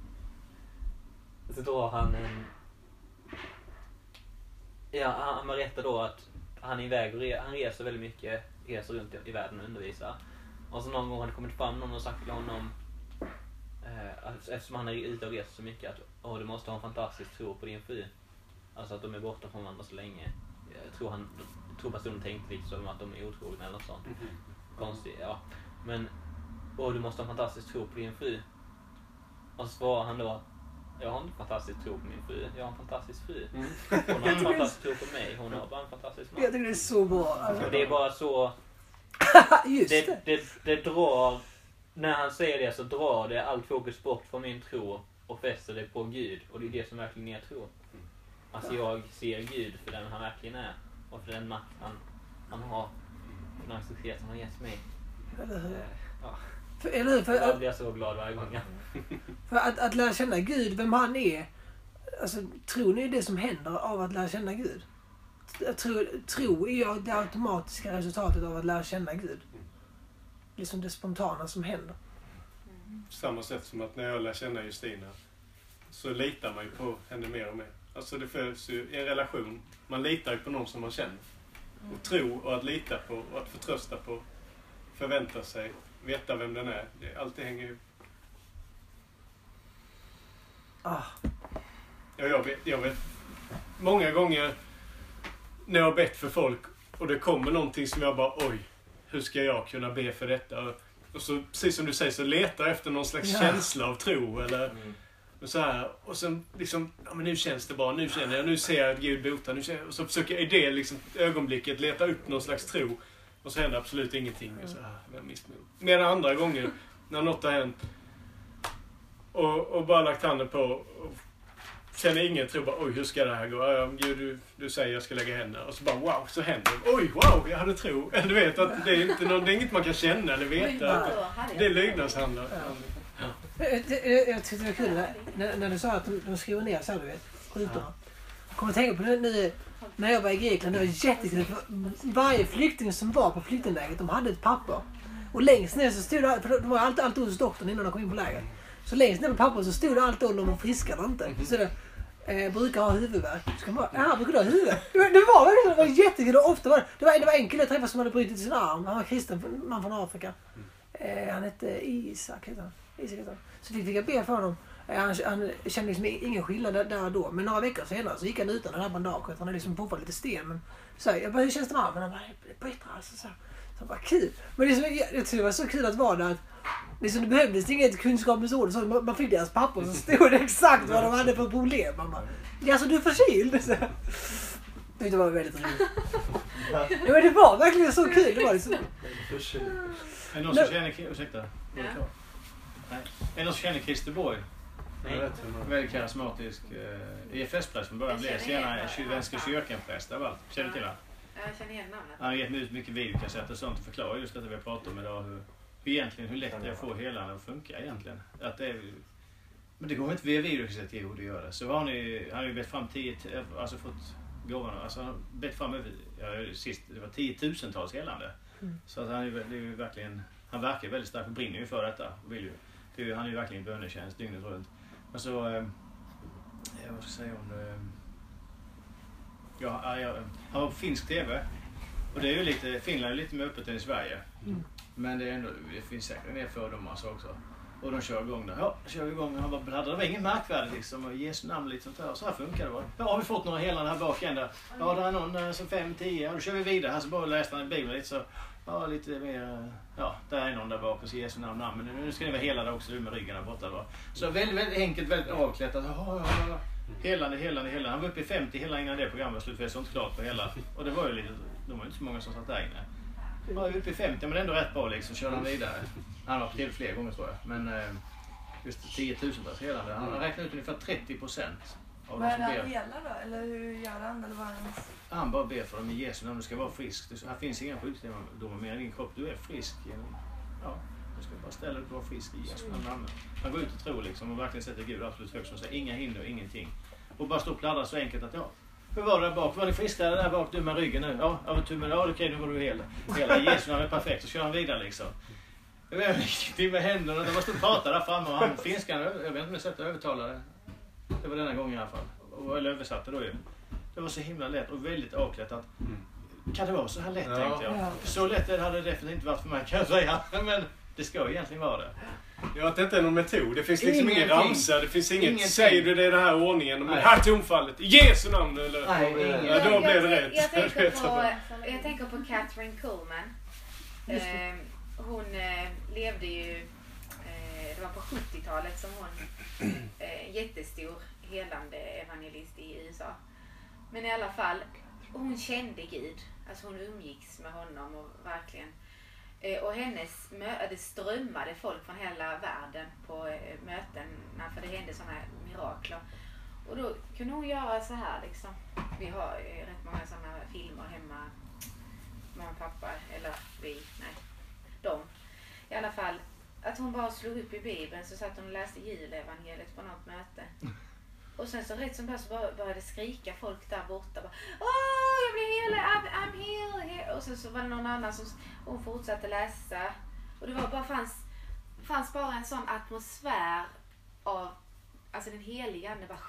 så drar han en ja, han berättar då att han är iväg och re, han reser väldigt mycket, reser runt i, i världen och undervisar. Och så någon gång har det kommit fram någon och sagt till honom eh, eftersom han är ute och reser så mycket att åh, du måste ha en fantastisk tro på din fru. Alltså att de är borta från varandra så länge. Jag tror han jag tror personen tänkte liksom att de är otrogna eller något sånt. Mm-hmm. Konstigt, ja. Men åh, du måste ha en fantastisk tro på din fru. Och så svarar han då, jag har en fantastisk tro på min fru. Jag har en fantastisk fru. Mm. Hon har en fantastisk tro på mig. Hon har bara en fantastisk man. Jag tycker det är så bra. Alltså. Det är bara så Just det, det. det, det drar, när han säger det så drar det allt fokus bort från min tro och fäster det på Gud. Och det är det som verkligen är tro. Alltså jag ser Gud för den han verkligen är. Och för den makt han, han har. För den auktoritet han har gett mig. Eller hur? Ja. För, eller hur? För, jag blir så glad varje gång. För att, att lära känna Gud, vem han är. Alltså, tror ni det som händer av att lära känna Gud? Tro, tro är ju det automatiska resultatet av att lära känna Gud. Liksom det spontana som händer. Samma sätt som att när jag lär känna Justina så litar man ju på henne mer och mer. Alltså det föds ju i en relation. Man litar ju på någon som man känner. Och tro och att lita på och att förtrösta på. Förvänta sig. Veta vem den är. Det, allt det hänger ihop. Ah. Ja, jag vet, jag vet. Många gånger när jag har bett för folk och det kommer någonting som jag bara, oj, hur ska jag kunna be för detta? Och så, precis som du säger, så letar jag efter någon slags ja. känsla av tro eller mm. så här. Och sen liksom, ja men nu känns det bra, nu känner jag, nu ser jag att Gud botar, nu känner jag, och så försöker jag i det liksom, ögonblicket leta upp någon slags tro. Och så händer absolut ingenting. Och så här, vem missmod. Medan andra gånger, när något har hänt och, och bara lagt handen på och Sen är ingen tror bara, oj hur ska det här gå? Ja, Gud, du, du säger jag ska lägga händerna. Och så bara, wow, så händer det. Oj, wow, jag hade tro. Du vet att det är, inte någon, det är inget man kan känna eller veta. Att det är lydnadshandlar. Ja. Jag, jag, jag tyckte det var kul när, när du sa att de, de skriver ner så här, du vet, rutorna. Jag kommer att tänka på det nu när jag var i Grekland. Det var jättekul. Varje flykting som var på flyktinglägret, de hade ett papper. Och längst ner så stod det, för de var alltid, alltid hos doktorn innan de kom in på lägret. Så längst ner på pappret så stod det alltid om de var friska eller inte. Så det eh, brukar ha huvudvärk. Så kan man bara, ja, brukar du ha huvudvärk? Det var, det var verkligen, det var jättekul. Och ofta var det, det var, det var en kille jag träffade som hade brutit sin arm. Han var kristen, man från Afrika. Eh, han hette Isak, heter han. Isak heter han. Så vi fick jag be för honom. Eh, han, han kände liksom ingen skillnad där, där och då. Men några veckor senare så gick han utan den här bandaget. Han hade liksom pufpat lite sten. Men så jag bara, hur känns det med armen? Han bara, det är bättre alltså. Så, så bara, kul. Men det, så, jag, jag tyckte det var så kul att vara där. Att, liksom, det behövdes inget kunskapens ord. Så man, man fick deras papper och så stod det exakt vad de hade för problem. Man bara, ja, alltså du är förkyld. Så. Det var väldigt roligt. Ja, men det var verkligen så kul. Det var liksom. Är det någon som känner, ursäkta? Ja. Nej. Är det någon som känner Christer Borg? Nej. Väldigt karismatisk. E F S-präst från början blev senare Svenska kyrkan-präst av allt. Känner du till han? Jag känner igen namnet. Han har gett mig ut mycket videokassetter och sånt och förklarar just detta vi har pratat om idag. Hur, hur egentligen hur lätt det är att få hela att funka egentligen. Att det är, men det går inte via videokassetter hur det gör det. Så har ni, han har ju bett fram tio, alltså fått gåvorna, alltså han har bett fram över, ja, sist, det var tiotusentals helande. Mm. Så att han är, det är ju verkligen, han verkar väldigt starkt och brinner ju för detta. Och vill ju, det är ju, han är ju verkligen bönetjänst dygnet runt. Men så, eh, vad ska jag säga om det? Ja, ja, han var på finsk tv. Och det är ju lite, Finland är lite mer öppet än i Sverige. Mm. Men det, är ändå, det finns säkert en del fördomar alltså också. Och de kör igång där. Ja, kör igång. Han bara, det var inget märkvärdigt liksom. Och Jesu namn lite sånt där. Så här funkar det bara. Ja, har vi fått några hela här bak ända? Ja, det är någon som fem, tio. Ja, då kör vi vidare. Här så bara läste han i Bibeln lite så. Ja, lite mer. Ja, där är någon där bak och så Jesu namn. Men nu ska ni vara hela där också med ryggen där borta då. Så väldigt, väldigt enkelt, väldigt avklätt. Att, ja, ja, ja. Helande, helande, helande. Han var uppe i femtio hela innan det programmet var slut. För jag såg inte klart på hela. Och det var ju lite, de var inte så många som satt där inne. Han var uppe i femtio, men ändå rätt bra liksom. Körde han vidare. Han var på till fler gånger tror jag. Men just tiotusentals helande. Han har räknat ut ungefär trettio procent av vad är det han hela då? Eller hur gör han? Eller vad han... han bara ber för dem i Jesu namn. Du ska vara frisk. Det, här finns inga sjukdomar mer än din kropp. Du är frisk. Ja, du ska bara ställa dig och vara frisk i Jesu namn. Han går ut och tror liksom och verkligen sätter Gud absolut högst och säger inga hinder, ingenting. Och bara stå och pladdra så enkelt att ja, hur var det där bak? Var det friskare där bak? Du med ryggen nu? Ja, över tummen. Ja, okej, nu var du hel. Hela Jesu namn är perfekt. Så kör han vidare liksom. Jag vet inte med händerna. De måste prata där framme och han finskan, jag vet inte om jag sett övertalare. Det var denna gången i alla fall. Och, eller översatte då ju. Det var så himla lätt och väldigt avklätt att kan det vara så här lätt ja. Tänkte jag. Så lätt det hade det definitivt inte varit för mig kan jag säga. Men det ska egentligen vara det. Ja, att det inte är någon metod. Det finns liksom ingen ramsa. Det finns inget, ingenting. Säger du det i den här ordningen. Men här tonfallet. I Jesu namn eller? Nej, ja, då blev det rätt. Jag, jag, tänker på, jag tänker på Catherine Kuhlman. Eh, hon eh, levde ju, eh, det var på sjuttiotalet som hon, eh, jättestor helande evangelist i U S A. Men i alla fall, hon kände Gud. Alltså hon umgicks med honom och verkligen. Och hennes mö- det strömmade folk från hela världen på möten för det hände sådana här mirakler. Och då kunde hon göra så här liksom. Vi har rätt många sådana filmer hemma. Mamma och pappa, eller vi, nej, de. I alla fall, att hon bara slog upp i Bibeln så satt hon och läste julevangeliet på något möte. Och sen så rätt som det så började skrika folk där borta. Bara, åh, jag blir hela, I'm, I'm here. Och sen så var det någon annan som hon fortsatte läsa. Och det var bara fanns, fanns bara en sån atmosfär av, alltså den heliga ande bara.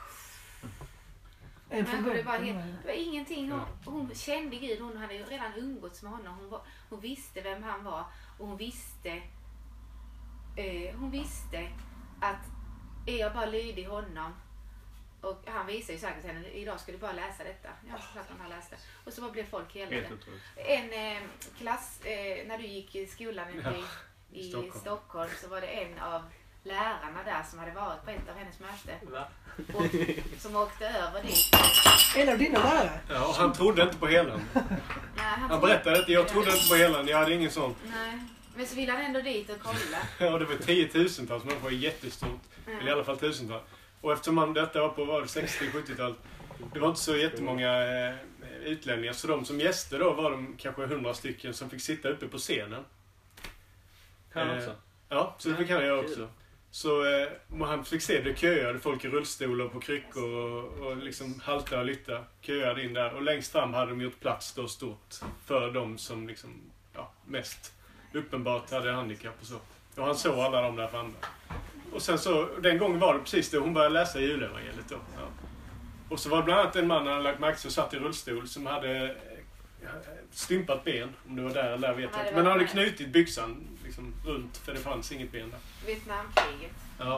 Men det, var helt, det var ingenting. Hon, hon kände Gud. Hon hade ju redan umgåtts med honom. Hon, var, hon visste vem han var. Och hon visste, eh, hon visste att är jag bara lydig honom. Och han visade ju säkert henne, idag ska du bara läsa detta. Jag så att han läste. Och så bara blev folk helade. En eh, klass, eh, när du gick i skolan i, ja, i, i Stockholm. Stockholm så var det en av lärarna där som hade varit på ett av hennes möten. Va? Och som åkte över dit. En av dina lärare? Ja, och han trodde inte på helan. Nej, han, han berättade att jag trodde inte på helan, jag hade ingen sån. Nej, men så ville han ändå dit och kolla. Ja, det var tiotusentals, men det var jättestort. Mm. Eller i alla fall tusentals. Och eftersom man, detta var på var det sextio-sjuttiotalet, det var inte så jättemånga eh, utlänningar. Så de som gäster då var de kanske hundra stycken som fick sitta uppe på scenen. Han Eh, också? Ja, så det fick han göra också. Så eh, han fick se det köade folk i rullstolar på kryckor och, och liksom halta och lytta. Köade in där. Och längst fram hade de gjort plats då stort för de som liksom, ja, mest uppenbart hade handikapp och så. Och han såg alla de där framme. Och sen så, den gången var det precis det, hon började läsa julevangeliet då. Ja. Och så var det bland annat en man han hade lagt märke till och satt i rullstol som hade stympat ben, om det var där eller där vet jag inte. Men han hade knutit byxan liksom runt för det fanns inget ben där. Vietnamkriget. Ja.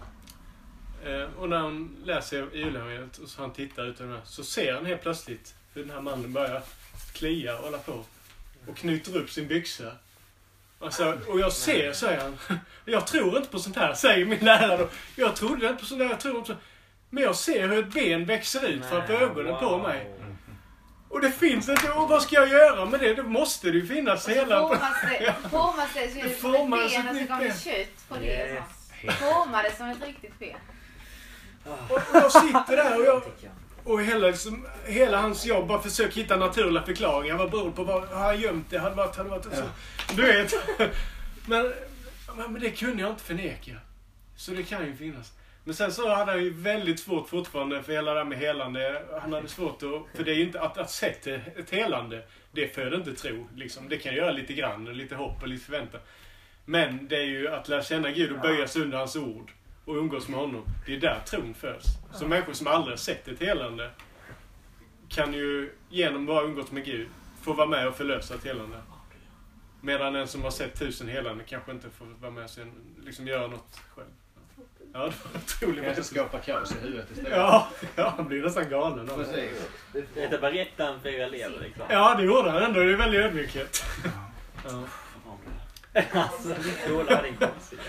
Eh, och när han läser julevangeliet och så han tittar ut den här, så ser han helt plötsligt hur den här mannen börjar klia och hålla på och knyter upp sin byxa. Alltså, och jag ser, säger han, jag tror inte på sånt här, säger min lärare då. Jag trodde inte på sånt här, jag tror inte på. Men jag ser hur ett ben växer ut framför ögonen wow. på mig. Och det finns inte, och vad ska jag göra med det? Det måste det ju finnas hela... Formas det, formas det så är det som ett ben och så kommer kött på det. Yes. Formar det som ett riktigt ben. Och, och jag sitter där och jag... Och hela, liksom, hela hans jobb bara försöker hitta naturliga förklaringar. Vad beror på vad har han gömt det? Hade varit, hade varit, så. Du vet. Men, men det kunde jag inte förneka. Så det kan ju finnas. Men sen så hade han ju väldigt svårt fortfarande för hela det här med helande. Han hade svårt att... För det är ju inte att, att sätta ett helande. Det föder inte tro. Liksom. Det kan göra lite grann, lite hopp och lite förväntan. Men det är ju att lära känna Gud och böja sig under hans ord. Och umgås med honom. Det är där tron föds. Så människor som aldrig har sett ett helande kan ju genom bara umgås med Gud få vara med och förlösa ett helande. Medan en som har sett tusen helande kanske inte får vara med och sen liksom göra något själv. Ja, det var otroligt. Kanske skapa kaos i huvudet istället. Ja, ja, han blir nästan galen. Precis. Det är berättan för era elever liksom. Ja, det gjorde han ändå. Det är väldigt ödmjukhet. Ja. Alltså, det är din konstigt.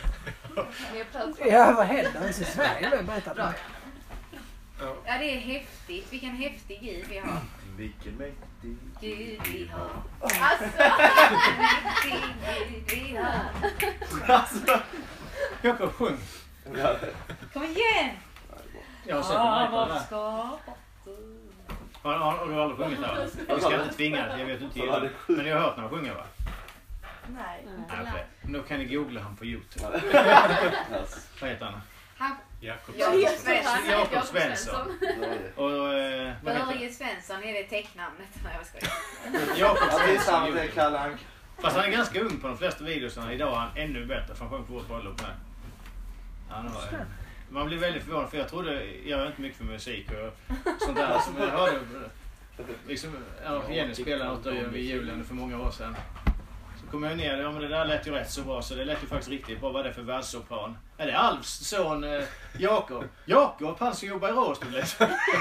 Ja, vad händer ens i Sverige nu? Berätta det. Ja, det är häftigt. Vilken häftig Gud vi har. Vilken mäktig Gud vi har. Alltså, mäktig Gud vi har. Alltså, jag kan sjunga. Kom igen! Jag har sett en på det där. Har du aldrig sjungit här? Jag ska inte tvinga det, jag vet inte gillar. Men ni har hört när han sjunger va? Nej. Nej, okay. Då kan ni googla han på YouTube. Vad heter han? Han... Jakob Svensson. Jakob Svensson. Och, eh, Börje Svensson är det tecknamnet. Nej, jag skojar. Jakob Svensson. Det är Kalle Anka. Fast han är ganska ung på de flesta videorna. Idag är han ännu bättre för han sjöng på vårt bröllop med. Han har, man blir väldigt förvånad för jag trodde, jag är inte mycket för musik och sånt där. Så jag hörde, liksom, ja, Jenny spelade något vid julen för många år sedan. Så kom jag ner, ja men det där lät ju rätt så bra så det lät ju faktiskt riktigt bra. Vad är det för världssopran? Är det Alfs son eh, Jakob? Jakob, han som jobbar i Råstorp.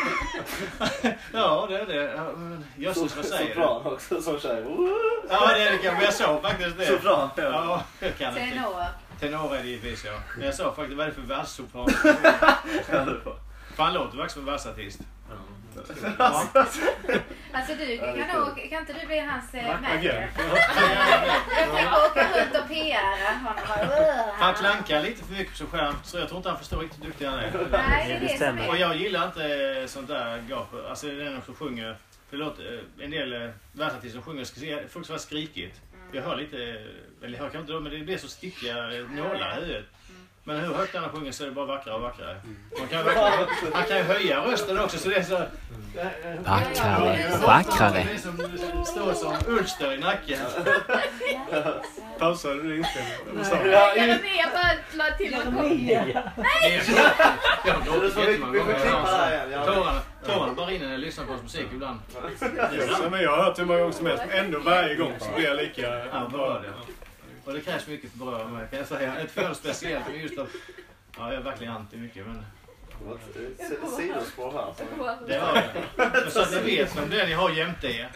Ja, det är det. Jösses, vad säger du? Sopran också som tjej. Ja, det är det kan jag sa faktiskt det. Sopran, ja. Ja, jag kan inte. Tenor. Tenor är det givetvis, ja. Men jag sa faktiskt, vad är det för världssopran? För han låter faktiskt som en världsartist. Ja. Alltså du, kan, nog, kan inte du bli hans eh, manager? Okay. Jag tänker åka runt och P R honom. Han klankar lite för mycket på sig själv, så jag tror inte han förstår riktigt duktig han är. Nej, det är det som är. Och jag gillar inte sånt där gap. Alltså den som sjunger, för låt, en del världsartister som sjunger, ska se, folk som var skrikigt. Jag hör lite, eller jag hör kanske inte då, men det blir så stickiga nålar i huvudet. Men hur högt han sjunger så är det bara vackrare och vackrare. Man kan, han kan ju höja rösten också så det är så... Vackrare, vackrare. Det är som det står som ulster i nacken. Pausar du inställningen? Jag är med, jag bara la till något kom. Nej! Jag har gått jättemånga gånger. Tårarna bara in när jag lyssnar på hans musik ibland. Ja, men jag har hört hur många gånger som helst. Men ändå varje gång så blir jag lika... Ja, bra det. Och det krävs mycket för bra med, kan jag säga. Ett för speciellt, men just att... Ja, jag är verkligen anti mycket, men... Sidospår här. Det var det. Så att ni vet om det ni har jämte er.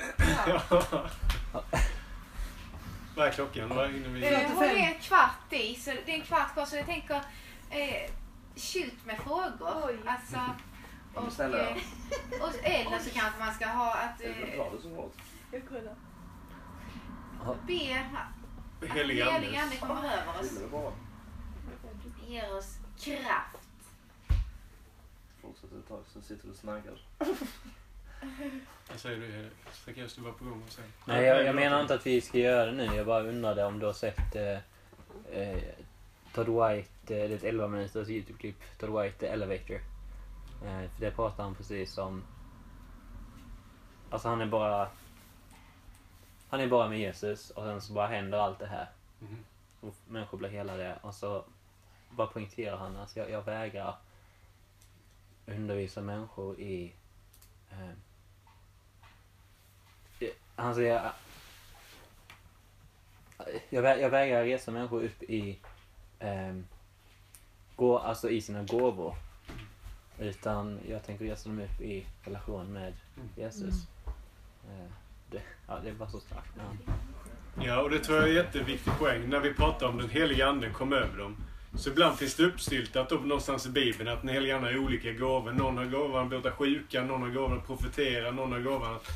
Vad är klockan? Vad är vi... Hon är kvart i, så det är en kvart kvar, så jag tänker... Eh, shoot med frågor. Oj. Alltså... Och, eh, och, eller så kanske man ska ha att... Eh, jag kollar. Be... Helig Ande kommer över oss. Ger oss kraft. också ett tag, så sitter du och snaggar. Vad säger du, Erik? Sackeus, du var på gång och säga. Nej, jag, jag menar inte att vi ska göra det nu. Jag bara undrade om du har sett eh, eh, Todd White, eh, det är ett elva minuters YouTube-klipp, Todd White, The Elevator. Eh, för det pratar han precis om. Alltså han är bara han är bara med Jesus och sen så bara händer allt det här. Mm. Och människor blir hela det. Och så bara poängterar han, alltså jag, jag vägrar undervisa människor i eh, han säger jag, vä- jag vägrar resa människor upp i eh, gå, alltså i sina gåvor, utan jag tänker resa dem upp i relation med Jesus. Mm. Eh, det, ja, det är bara så starkt. Ja. Ja, och det tror jag är en jätteviktig poäng. När vi pratar om den heliga anden kom över dem, så ibland finns det uppstiltat upp någonstans i Bibeln att den heliga anden har olika gåvor. Någon har gåvan att bota sjuka, någon har gåvan att profetera, någon har gåvan att...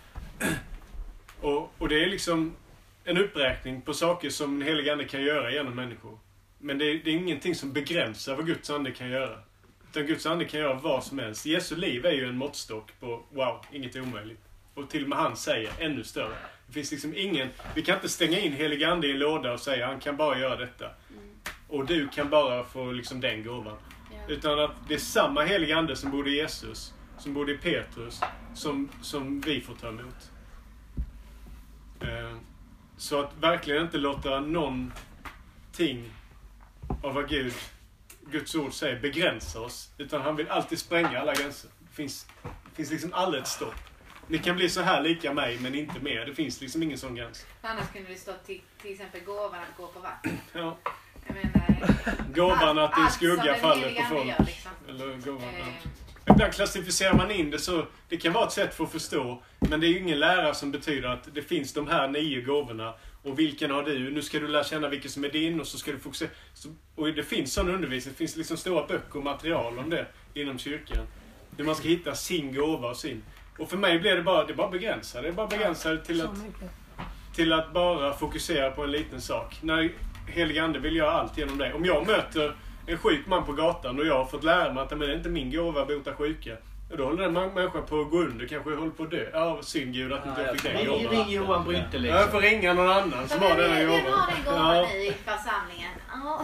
och, och det är liksom en uppräkning på saker som den heliga ande kan göra genom människor. Men det är, det är ingenting som begränsar vad Guds ande kan göra. Utan Guds ande kan göra vad som helst. Jesu liv är ju en måttstock på wow, inget är omöjligt. Och till och med han säger ännu större. Det finns liksom ingen... Vi kan inte stänga in helig ande i en låda och säga han kan bara göra detta. Mm. Och du kan bara få liksom den gåvan. Yeah. Utan att det är samma helig ande som borde i Jesus, som borde i Petrus, som, som vi får ta emot. Eh, så att verkligen inte låta någonting av vad Gud, Guds ord säger begränsa oss. Utan han vill alltid spränga alla gränser. Det finns, det finns liksom aldrig ett stopp. Ni kan bli så här lika mig, men inte mer. Det finns liksom ingen sån gräns. Annars kunde det stå till, till exempel gåvan att gå på vatten. Ja. Jag menar, gåvan att din skugga faller på folk. Gör, liksom. Eller gåvan, eh. ja. Ibland klassificerar man in det så. Det kan vara ett sätt för att förstå. Men det är ju ingen lära som betyder att det finns de här nio gåvorna. Och vilken har du? Nu ska du lära känna vilken som är din. Och så ska du fokusera. Så, och det finns sån undervisning. Det finns liksom stora böcker och material om det inom kyrkan. Hur man ska hitta sin gåva och sin. Och för mig blir det bara, det är bara begränsat. Det är bara begränsat till att, till att bara fokusera på en liten sak. När helig ande vill göra allt genom det. Om jag möter en sjuk man på gatan och jag har fått lära mig att det är inte min gåva att bota sjuka. Och då håller den människan på att gå under, kanske håller på att dö. Ja, synd Gud att inte jag fick den gåvan. Ring Johan Brytte liksom. Jag får ringa någon annan som har den gåvan. Vem har den gåvan ja. I församlingen? Ja.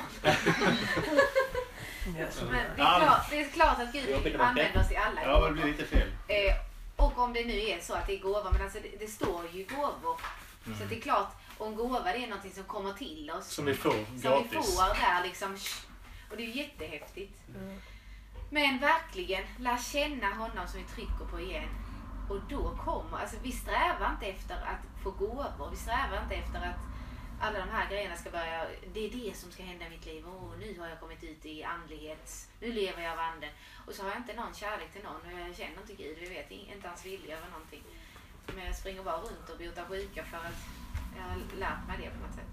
Yes. Men det är, klart, det är klart att Gud använder oss i alla gåvor. Ja, det blir lite fel. Eh, och om det nu är så att det är gåvor, men alltså det, det står ju gåvor. Mm. Så det är klart, om gåva det är någonting som kommer till oss. Som vi får som gratis. vi får där liksom. Och det är ju jättehäftigt. Mm. Men verkligen, lär känna honom som vi trycker på igen. Och då kommer, alltså vi strävar inte efter att få gåvor. Vi strävar inte efter att alla de här grejerna ska börja, det är det som ska hända i mitt liv. Åh, nu har jag kommit ut i andlighet. Nu lever jag av anden. Och så har jag inte någon kärlek till någon. Och jag känner inte Gud. Vi vet inte hans vilja över någonting. Men jag springer bara runt och botar sjuka för att jag har lärt mig det på något sätt.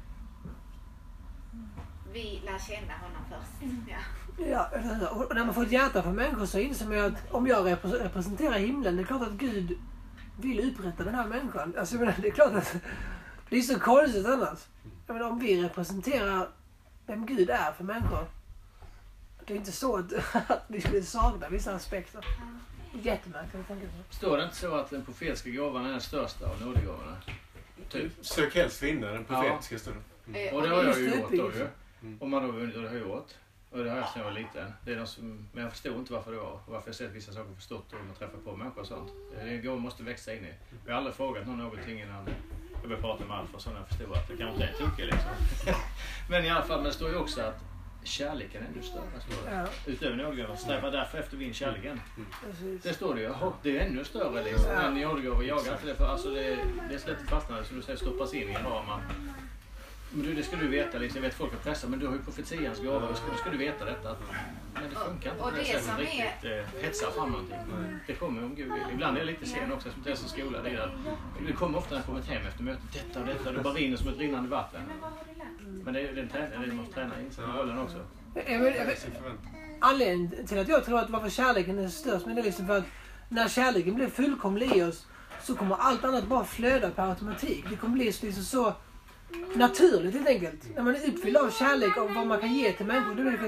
Vi lär känna honom först. Ja. Ja, och när man får ett hjärta för människor så inser man att om jag representerar himlen, det är klart att Gud vill upprätta den här människan. Alltså, det är klart att det är så konstigt annars. Jag menar, om vi representerar vem Gud är för människor. Det är inte så att, att vi skulle sakna vissa aspekter. Jättemärkligt. Står det inte så att den profetiska gåvan är den största av nådegåvorna? Typ. Sök helst vinna den profetiska stunden. Mm. Och det har jag ju gjort då ju. Om man då vunnit, och det har jag gjort. Och det har jag sedan jag var liten. Det är de som, men jag förstod inte varför det var. Och varför jag sett vissa saker förstått och man träffar på människor och sånt. Det går måste växa in i. Jag har aldrig frågat någon någonting innan jag började prata med Alfa, så när jag förstod att det kanske inte är tokigt liksom. Men i alla fall, men det står ju också att kärleken är ännu större. Ja. Utöver nådegåvan, sträva därför efter vinn kärleken. Mm. Det står det ju, det är ännu större liksom. Ja. Men nådegåvan jagar inte det, för alltså det, det är så lätt fastnande som du säger, stoppas in i en ram. Men du, det ska du veta, liksom. Jag vet folk har pressat, men du har ju profetians gåva, då ska, ska du veta detta. Att, men det funkar inte på det sättet som riktigt är... eh, hetsar fram någonting. Mm. Det kommer om Gud vill. Ibland är det lite sen också, som det är som skola. Det, är det kommer ofta när jag kommer hem efter mötet, detta och detta, det bara rinner som ett rinnande vatten. Men det är den träningen, det måste träna in sig i rollen också. Jag vet, jag vet, anledningen till att jag tror att varför kärleken är störst, men det är liksom för att när kärleken blir fullkomlig i oss så kommer allt annat bara flöda per automatik. Det kommer bli liksom så naturligt helt enkelt. När man är uppfylld av kärlek och vad man kan ge till människor, då, det,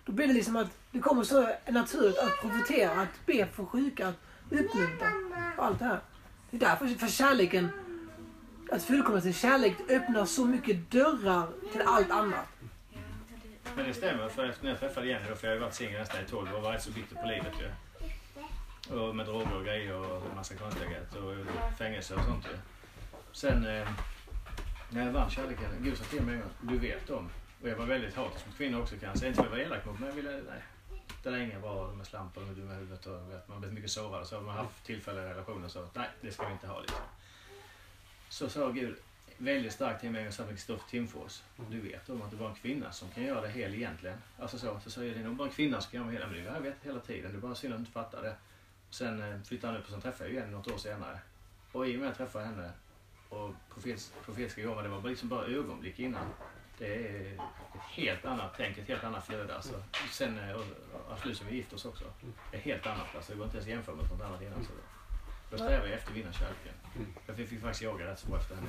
då blir det liksom att det kommer så naturligt att profetera, att be för sjuka, att uppmuntra och allt det här. Det är därför för kärleken, att fullkomna sin kärlek öppnar så mycket dörrar till allt annat. Men det stämmer, för efter när jag träffade Jenny då, för jag har varit singel nästan i tolv år och var rätt så bitter på livet ju. Och med droger och grejer och en massa konstigheter och fängelse och sånt ju. Sen eh, när jag vann kärleken, Gud sa till mig en gång, du vet om. Och jag var väldigt hatisk mot kvinnor också kanske. Inte för att jag var elak mot, men jag ville, nej. Det är inga bra, de är slampor, de är dumma i huvudet och vet, man blir mycket sårad. Så har man haft tillfälliga relationer så nej, det ska vi inte ha liksom. Så sa Gud väldigt starkt till mig och sa Kristoffer Timfors. Du vet om att det var en kvinna som kan göra det hel egentligen. Alltså så, så säger det nog bara en kvinna som kan göra hela miljön. Jag vet hela tiden, det är bara synd att du inte fattar det. Sen eh, flyttade han upp och sen träffade jag igen något år senare. Och i och med att jag träffade henne och profets, profetiska gånger, det var liksom bara ögonblick innan. Det är ett helt annat tänk, ett helt annat flöde alltså. Sen absolut som vi gift oss också. Det är helt annat alltså, det går inte ens jämföra med något annat innan. Så då strävar jag efter vinna kärleken. Jag fick faktiskt jaga rätt så bra efter henne.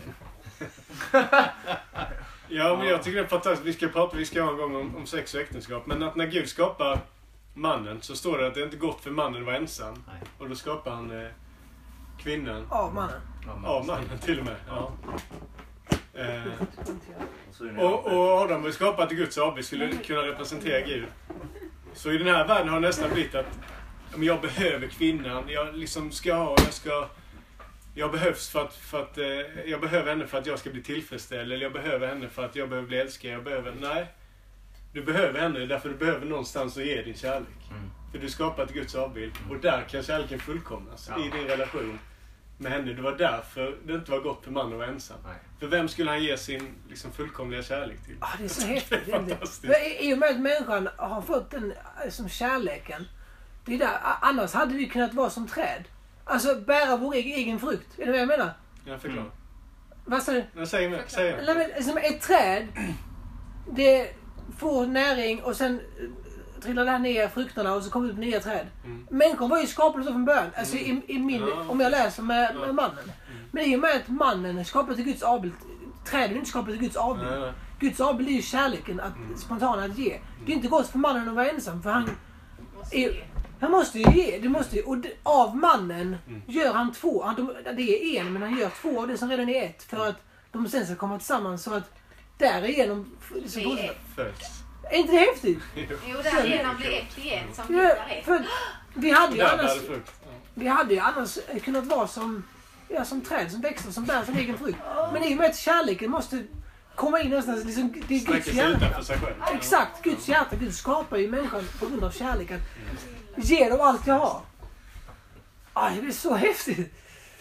Ja, men jag tycker det är fantastiskt. Vi ska prata, vi ska ha en gång om, om sex och äktenskap. Men att när Gud skapar mannen så står det att det är inte gott för mannen att vara ensam. Nej. Och då skapar han eh, kvinnan. Av mannen. Av mannen till och med. Ja. Eh, och, och Adam var skapat i Guds avbild, skulle kunna representera Gud. Så i den här världen har det nästan blivit att jag behöver kvinnan. Jag liksom ska ha, jag ska... Jag behövs för att, för att eh, jag behöver henne för att jag ska bli tillfredsställd. Eller jag behöver henne för att jag behöver bli älskad. Jag behöver, nej. Du behöver henne därför du behöver någonstans att ge din kärlek. Mm. För du skapat Guds avbild. Mm. Och där kan kärleken fullkomnas. Ja. I din relation med henne. Det var därför det inte var gott för mannen att vara ensam. Nej. För vem skulle han ge sin liksom, fullkomliga kärlek till? Ah, det är så häftigt. Det är fantastiskt. För i och med att människan har fått den som kärleken. Det är där. Annars hade vi kunnat vara som träd. Alltså bära vår egen frukt. Är det vad jag menar? Jag förklarar. Mm. Vad sa du? Jag säger mig. Säger Nej, men, som ett träd. Det får näring och sen trillar där ner frukterna och så kommer det upp nya träd. Mm. Människan var ju skapad så från början. Alltså mm. i, i min, ja. Om jag läser med, med mannen. Mm. Men i och med att mannen är skapad till Guds avbild. Trädet är inte skapad till Guds avbild. Nej, nej. Guds avbild är ju kärleken att mm. spontant att ge. Det är inte gott för mannen att vara ensam. För han är, han måste ju ge. Det måste ju, och det, av mannen mm. gör han två. Han, det är en men han gör två av det som redan är ett. För att de sen ska komma tillsammans så att därigenom... Det är ett. Är inte det häftigt? Jo, därigenom blir ett igen som blir ett. För vi hade ju annars... Vi hade ju annars kunnat vara som, ja, som träd som växer, som bär sin egen frukt. Men i och med att kärleken måste komma in någonstans. Liksom, det är Guds hjärta. Exakt, Guds hjärta. Gud skapar ju människan på grund av kärlek. Att ge dem allt jag har. Aj, det är så häftigt.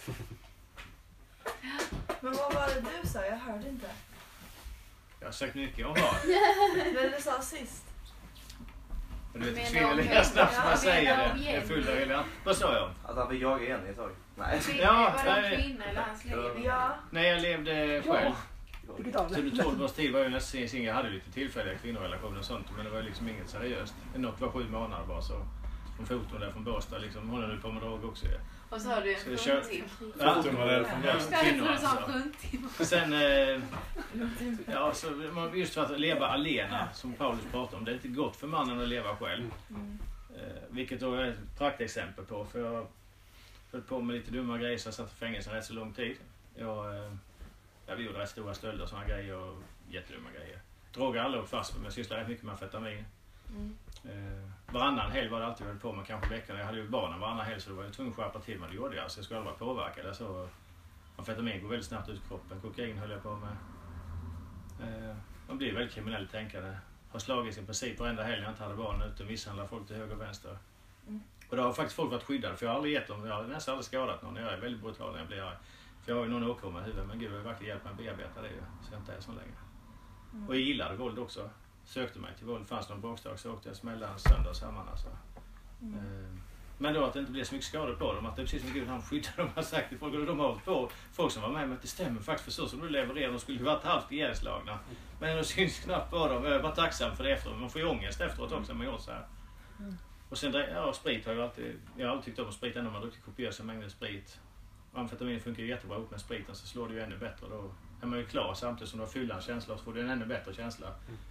Men vad var det du sa? Jag hörde inte. Jag har sagt mycket om vad. Men du sa sist. Men du vet, det försvinner lika snabbt som man säger det. Jag är full av hela... Vad sa jag? Att han fick jaga igen i ett tag. Nej. Ja, var det en kvinna eller hans liv? Ja. När jag levde själv. Ja. Så under tolv års tid var jag nästan singel. Jag hade lite tillfälliga kvinnorelationer och sånt. Men det var liksom inget seriöst. Något var sju månader bara så. Från foton där från Båstad liksom. Hon höll på med drag också. Och så har du en fruntim. Fotomodell från Båstad. Kvinnor. Sen, eh, ja, så just för att leva alena, som Paulus pratar om, det är inte gott för mannen att leva själv. Mm. Eh, vilket då är ett praktexempel på, för jag höll på med lite dumma grejer så jag satt i fängelse rätt så lång tid. Jag, eh, jag gjorde rätt stora stölder och sådana grejer och jättedumma grejer. Droger alla upp fast men jag sysslar rätt mycket med amfetamin. Mm. Eh, varannan helg var det alltid jag höll på med, kanske veckan. Jag hade ju barnen varannan helg så då var jag tvungen att skärpa till mig. Det gjorde jag, så jag skulle aldrig vara påverkad. Så amfetamin går väldigt snabbt ut i kroppen. Kokain höll jag på med. Eh, man blir väldigt kriminellt tänkande. Har slagits i princip varenda helg jag inte hade barnen ute och misshandlar folk till höger och vänster. Mm. Och då har faktiskt folk varit skyddade för jag har aldrig gett dem, jag har nästan aldrig skadat någon. Jag är väldigt brutal när jag blir arg. För jag har ju någon åkomma i huvudet men Gud har verkligen hjälpt mig att bearbeta det så jag inte är så länge. Mm. Och jag gillade våld också. Sökte mig till våld. Fanns någon bråkstag så åkte jag smälla en söndag och samman alltså. Mm. Eh, men då att det inte blev så mycket skador på dem. Att det är precis som Gud han skyddar dem har sagt till folk. Och de har hållit på folk som var med men det stämmer faktiskt för så som du levererar. De skulle ju varit halvt ihjälslagna. Men det syns knappt på dem. Jag är bara tacksam för det efteråt. Man får ju ångest efteråt också med oss här. Mm. Och sen ja, sprit har jag alltid, jag har alltid tyckt om sprit ändå man druckit kopiösa mängder sprit. Och amfetamin funkar ju jättebra upp med spriten så slår det ju ännu bättre. Då är man ju klar samtidigt som du har fyllan känsla så får du en ännu bättre känsla. Mm.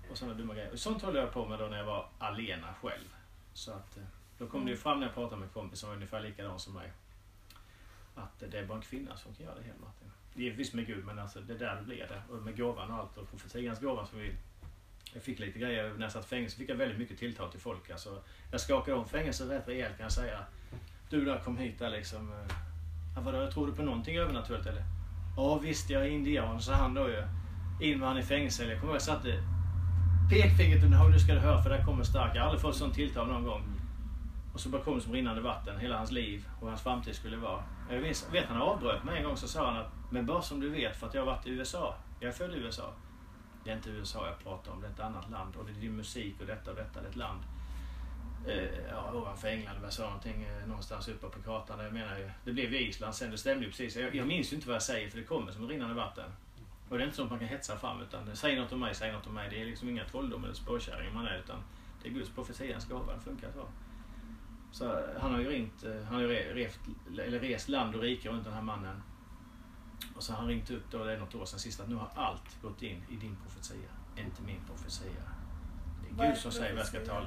och sådana dumma grejer. Och sånt höll jag på med då när jag var alena själv. Så att då kom det ju fram när jag pratade med kompis som var ungefär likadan som mig. Att det är bara en kvinna som kan göra det hemma. Givetvis med Gud, men alltså det där det blir det. Och med gåvan och allt. Och profetians gåvan som vi... Jag fick lite grejer när jag satt i fängelse. Fick jag väldigt mycket tilltal till folk. Alltså, jag skakade om fängelse rätt rejält kan jag säga. Du där kom hit där liksom. Ja, vadå, jag tror du på någonting övernaturligt eller? Ja visst, jag är indian. Så han då ju. In med han i fängelse. Jag kommer ihåg jag satte pekfingret under nu ska du höra för där kommer stark. Jag har aldrig fått sånt tilltal någon gång. Och så bara kom det som rinnande vatten. Hela hans liv och hans framtid skulle vara. Jag vet, vet han avbröt mig en gång så sa han att men bara som du vet för att jag har varit i U S A. Jag är född i U S A. Det är inte U S A jag pratar om, det är ett annat land. Och det är din musik och detta och detta, det är ett land. Eh, ja, ovanför England, jag sa någonting eh, någonstans uppe på kartan. Jag menar ju, det blev Island sen, det stämde ju precis. Jag, jag minns ju inte vad jag säger för det kommer som rinnande vatten. Och det är inte så att man kan hetsa fram utan säg något om mig, säg något om mig. Det är liksom inga trolldom eller spårkärring man är utan det är Guds profetians gåva, det funkar så. Så han har ju ringt, han har ju rest, eller rest land och rike runt den här mannen. Och så har han ringt upp då, det är något år sedan sist, att nu har allt gått in i din profetia, inte min profetia. Det är Gud som säger vad jag ska tala.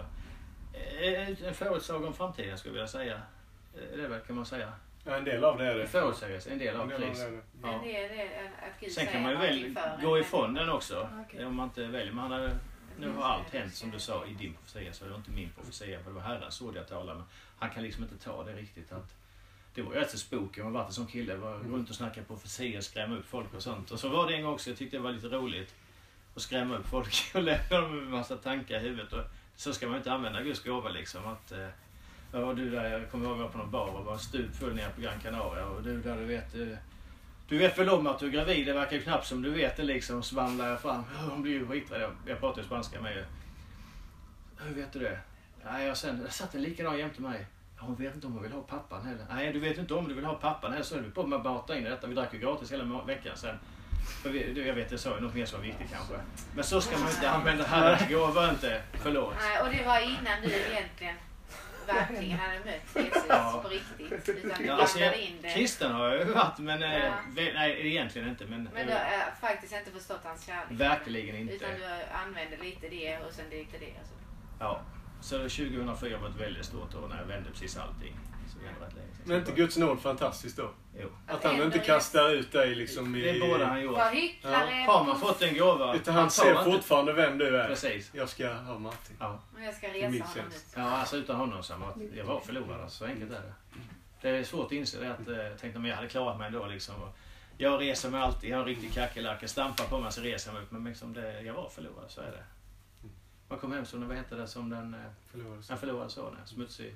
En förutsaga om framtiden skulle jag vilja säga. Det är väl, kan man säga. Ja, en del av det är det. Förutsägelse, en del av det. Ja. Men det är det att Gud Sen säger kan man ju väl gå ifrån den också. Okay. Om man inte väljer. Men han hade, nu har allt hänt som du sa i din profetia, så det var inte min profetia. För det var Herrens ord jag talade med. Han kan liksom inte ta det riktigt. Att det var ju rätt så spooky. Man var varit en sån kille. Var runt och snackade profetier, skrämma upp folk och sånt. Och så var det en gång också. Jag tyckte det var lite roligt. Att skrämma upp folk och lämna dem med en massa tankar i huvudet. Och så ska man inte använda Guds gåva liksom. Att, ja, du där, jag kommer ihåg att jag var på någon bar och var stupfull nere på Gran Canaria. Och du där, du vet... Du vet väl om att du är gravid, det verkar ju knappt som du vet det liksom. Svamlar jag fram. Hon blir ju skiträdd. Jag, jag pratar ju spanska med ju. Hur vet du det? Nej, jag, sen, jag satt en likadan jämte mig. Hon vet inte om hon vill ha pappan heller. Nej, du vet inte om du vill ha pappan heller. Så är du på med att mata in i detta. Vi drack ju gratis hela veckan sen. För vi, jag vet, det sa något mer som var viktigt kanske. Men så ska man inte använda Herrens gåva inte. Förlåt. Nej, och det var innan du egentligen verkligen hade mött Jesus ja. På riktigt. Utan du ja, alltså, blandade in det. Kristen har jag ju varit, men ja. nej, egentligen inte. Men, men du har faktiskt inte förstått hans kärlek. Verkligen inte. Utan du använde lite det och sen lite det. Alltså. Ja, så tjugohundrafyra var ett väldigt stort år när jag vände precis allting. Men inte Guds nåd fantastiskt då? Jo. Att han inte kastar ut dig liksom i... Det är båda han gjort. Ja. Har man fått en gåva... Utan han ser fortfarande inte vem du är. Precis. Jag ska ha Martin. Ja. Och jag ska resa honom ut. Ja, alltså utan honom så att jag var förlorad. Så enkelt är det. Det är svårt att inse det. Att, jag tänkte att jag hade klarat mig ändå liksom. Jag reser mig alltid. Jag har en riktig kackerlacka. Stampar på mig så reser jag mig upp. Men liksom det, jag var förlorad, så är det. Man kom hem som, vad heter det, som den... Förlorad. En förlorad son. Smutsig.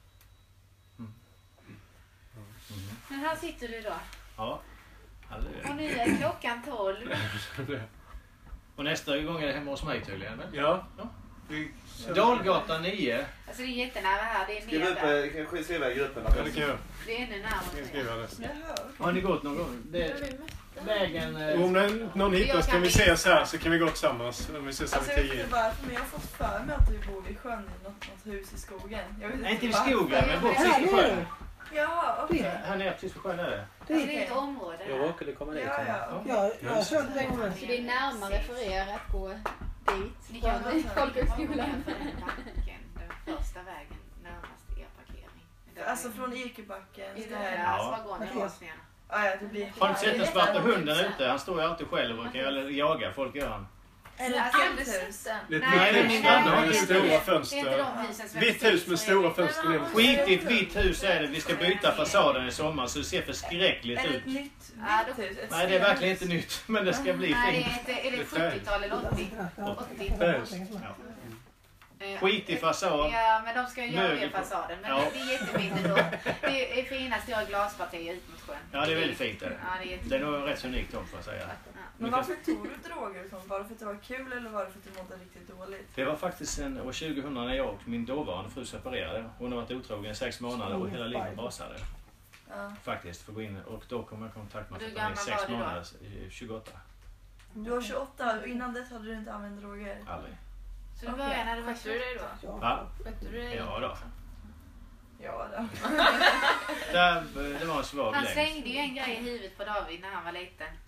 Mm. Men här sitter du då. Ja. Och nu är klockan tolv. Och nästa gång är det hemma hos mig tydligen. Ja. ja. Dalgatan nio. Alltså det är jättenära här. Det är skriv upp, där. Kan jag skriva i gruppen? Ja, det kan jag. Det är ännu närmare. Har ni gått någon gång? Det, vägen... Eh... Om någon hittar så kan vi ses här så kan vi gå tillsammans. Om vi ses alltså, över tio. Jag vet inte varför, men jag har fått för mig att vi bor vid sjön i något, något hus i skogen. Jag vet inte, inte i skogen, men bort precis vid sjön. Ja, okej. Okay. Här nere precis vid sjön är det. Det är, det är ett område. Jag råkade komma dit. Ja, ja. Ja, jag har kört det en gång. Så det är närmare för er att gå dit. Ni kan från folkhögskolan. Den första vägen närmast er parkering. Alltså från Ekebacken. Ja, var går ni oss ner? Ah, ja, det blir... Har du inte sett den svarta hunden ute? Han står ju alltid själv och kan jaga folk, gör han. Är det ett gulthus? Det är ett vitt hus där. Det har stora fönster. Vitt hus med stora fönster. Skitigt vitt hus är det. Vi ska byta fasaden i sommar så det ser förskräckligt ut. Är det ett nytt vitt hus? Nej, det är verkligen inte nytt. Men det ska bli fint. Nej, är det sjuttiotal eller åttio? Skit i fasad. Ja, men de ska ju göra det fasaden. Men ja. Det är jättefint ändå. Det är fina stora glaspartier ut mot sjön. Ja, det är väldigt fint. Är det. Ja, det, är det är nog rätt så unikt om, får jag säga. Ja. Men varför tog du droger? Var det för att det var kul eller var det för att du mådde riktigt dåligt? Det var faktiskt en, år tjugohundra när jag och min dåvarande fru separerade. Hon har varit otrogen i sex månader och hela livet rasade. Ja. Faktiskt, för att gå in. Och då kom jag i kontakt med henne i sex månader, tjugoåtta. Du var tjugoåtta och innan dess hade du inte använt droger? Aldrig. Så du började när du var tjugo då? Ja. Ja då. Ja då. det, det var en svag Han längd. slängde ju en grej i huvudet på David när han var liten.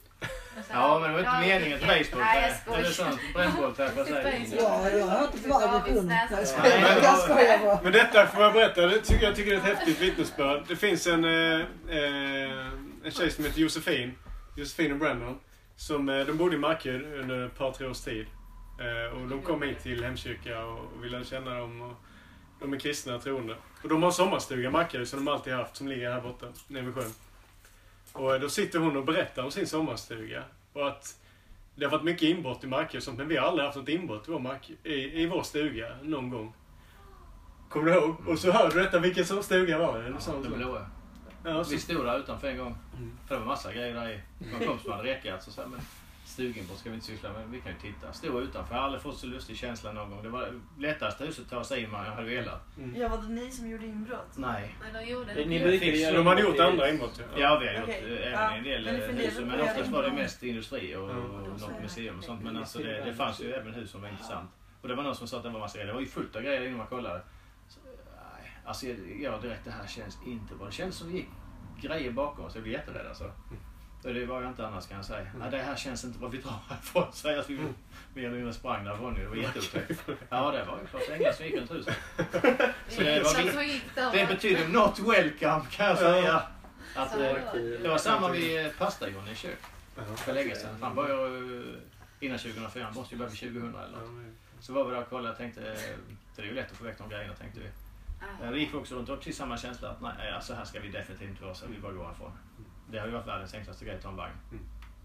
Ja, men det var inte Ja, meningen till nej, baseball. nej, jag skojar. Eller sånt brännboll här på sig. Ja, jag har hört det varje version. Nej, Jag skojar. skojar, jag skojar bara. Men detta får jag berätta. Det tycker, jag tycker det är ett häftigt vittnesbörd. Det finns en, eh, eh, en tjej som heter Josefin. Josefin och Brandon. Som, eh, de bodde i Markö under ett par, tre års tid. Eh, och de kom hit till Hemkyrka och, och ville känna dem. Och de är kristna och troende. Och de har en sommarstuga i Markö som de alltid haft. Som ligger här borta, nere vid sjön. Och då sitter hon och berättar om sin sommarstuga. Och att det har varit mycket inbrott i Markö och sånt. Men vi har aldrig haft något inbrott i vår, Markö, i, i vår stuga någon gång. Kommer du ihåg? Och så hörde du detta, vilken som stuga var det? Eller Ja, det blåa. Ja, så... Vi stod där utanför en gång. Mm. För det var massa grejer där i. Man kom som hade räckat. Så sa men stuginbrott ska vi inte syssla med. Vi kan ju titta. Stod utanför. Jag har aldrig fått så lustig känsla någon gång. Det var lättaste huset att ta sig in man hade velat. Mm. Ja, var det ni som gjorde inbrott? Nej. Nej, de gjorde Ni det. brukar göra De hade inbrott gjort i- andra inbrott. Ja, Ja, vi har gjort Okej. eh, även Ja, en del men det eh, funderar hus. på Men det. oftast var det mest industri och, Mm. och något museum och sånt. Men alltså det, det fanns ju även hus som var intressant. Och det var någon som sa att det var massa grejer. Det var ju fullt av grejer innan man kollade. Så, nej, alltså jag, jag direkt, det här känns inte bra. Det känns som det gick grejer bakom oss. Jag blev jätterädd alltså. Och det var jag inte annars kan jag säga. Nej, det här känns inte bra. Vi drar härifrån. Säger att vi mer eller mindre sprang därifrån. Det var jätteotäckt. Ja, det var ju klart länge som gick runt huset. Så det, var, det, det betyder not welcome kan jag säga. Att, eh, det var samma vid pastajon i kök. För länge sedan. Han började ju innan tjugohundrafyra. Han måste ju börja vid tjugohundra eller något. Så var vi där och kollade och tänkte, det är ju lätt att få väck de grejerna tänkte vi. Det gick också runt och precis samma känsla att nej, alltså här ska vi definitivt inte vara så vi bara går härifrån. Det har ju varit världens enklaste grej att ta en vagn. Mm.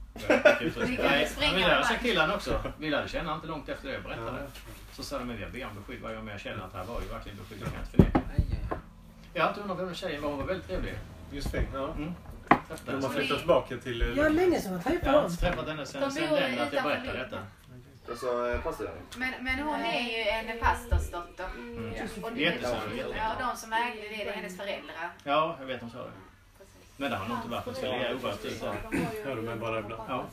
Nej, men vi lärde sig killarna också. Vi lärde känna inte långt efter det jag berättade. Så sa de att jag ber om beskydd varje gång jag känner att det här var ju verkligen beskydd. Jag kan inte förneka. Jag har inte undrat vem den tjejen var. Hon var väldigt trevlig. Just fint. Ja. Mm. De har flyttat tillbaka till... Jag har länge sedan jag träffat Jag har dem. inte träffat henne sen, sen den att jag berättade detta. Alltså, pastor. Men, men hon är ju en pastorsdotter. Mm. Och det- Jättesur. Ja, och de som ägde det, det är hennes föräldrar. Ja, jag vet om så det. Men det har nog inte varit. Det ska ligga oerhört ut där. Ja, de är bara ibland. Ja.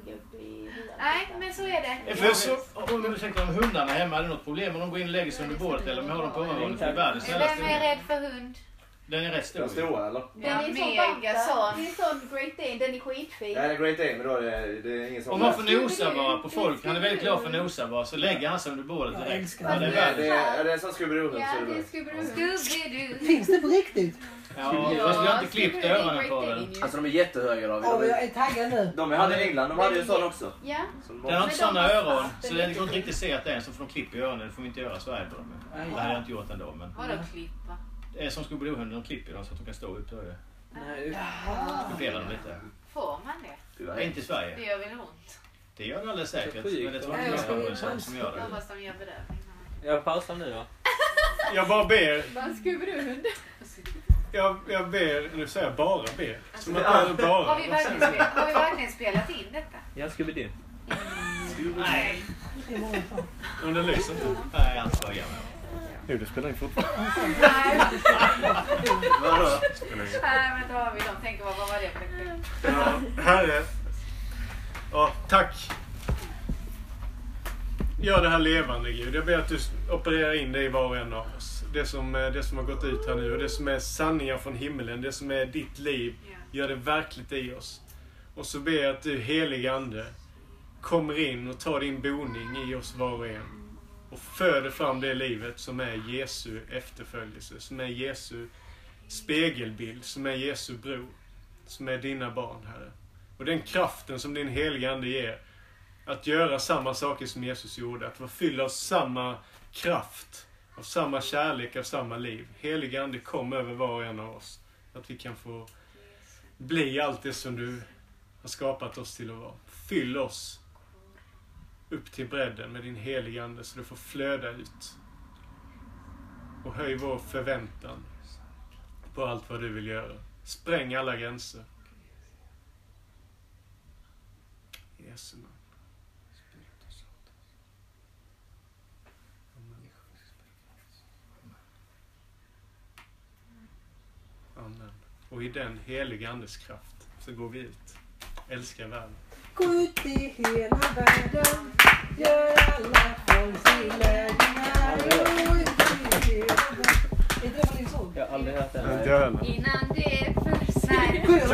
Nej, men så är det. För så, om du tänker om hundarna hemma, är det något problem om de går in och lägger sig under bordet eller om har dem på övervåningen? Det är världens snällaste Vem är hund. rädd för hund? Den är rätt stor. Den stora eller? Den är så Mega sån. Det är en sån Great Dane, den är skitfin. Ja, det är Great Dane, men då är det, det är ingen som... Om man får nosa bara på folk, han är väldigt glad för att nosa bara, så lägger han sig under bordet Jag direkt. älskar Ja, det är Det världens. är, det är en sån Scooby-Doo-hund. Ja, så det är det Scooby-Doo. Scooby-Doo. Finns det på riktigt? Ja, fast vi har inte klippt öronen på den. Alltså de är jättehöga då. Ja, jag är taggad nu. De hade i England, de hade ju en sån också. Ja. Som Den har inte Men de sådana har öron, fast så den det går inte riktigt se att det är en så får de klippa i öronen. Det får vi inte göra i Sverige på dem. Det hade jag inte gjort ändå. Men Vadå klippa? det är som Scooby-Doo-hunden, de klipper dem så att de kan stå upp. Då är det. Nej, Kuperar dem lite. Får man det? Det är inte i Det Sverige. gör väl ont? Det gör det alldeles säkert. Men det tror Nej, jag jag ska- inte är som gör Jag det. hoppas de gör bedövning. Jag pausar nu då. Jag bara ber. Bara Scooby-Doo-hund. Jag, jag ber. Nu säger jag bara ber. Som att Ja. det är bara. Har vi verkligen spelat, har vi verkligen spelat in detta? Jag ska bli du. Nej, Det är många fan. Men den lyser inte. nej, han skojar med. Jo, det spelar in fortfarande. Nej, Vadå? nej men då har vi de tänker vad vad var det för en kul? Ja, herre. Ja, tack. Gör det här levande, Gud. Jag ber att du opererar in det i var och en av oss. Det som, det som har gått ut här nu och det som är sanningar från himmelen, det som är ditt liv, gör det verkligt i oss. Och så ber jag att du, helig ande, kommer in och tar din boning i oss var och en. Och föder fram det livet som är Jesu efterföljelse, som är Jesu spegelbild, som är Jesu bror, som är dina barn, Herre. Och den kraften som din heliga ande ger, att göra samma saker som Jesus gjorde, att vara fylld av samma kraft, av samma kärlek, av samma liv. Heliga ande, kom över var och en av oss, att vi kan få bli allt det som du har skapat oss till att vara. Fyll oss upp till bredden med din heliga ande så du får flöda ut. Och höj vår förväntan på allt vad du vill göra. Spräng alla gränser. Jesu namn. Amen. Och i den heliga andes kraft så går vi ut. Älskar världen. Gå ut i hela världen. Gör alla folk till glädje. Gå ut i hela världen. Är det vad ni såg? Jag har aldrig hört det. Inte jag heller. Innan det är för sent.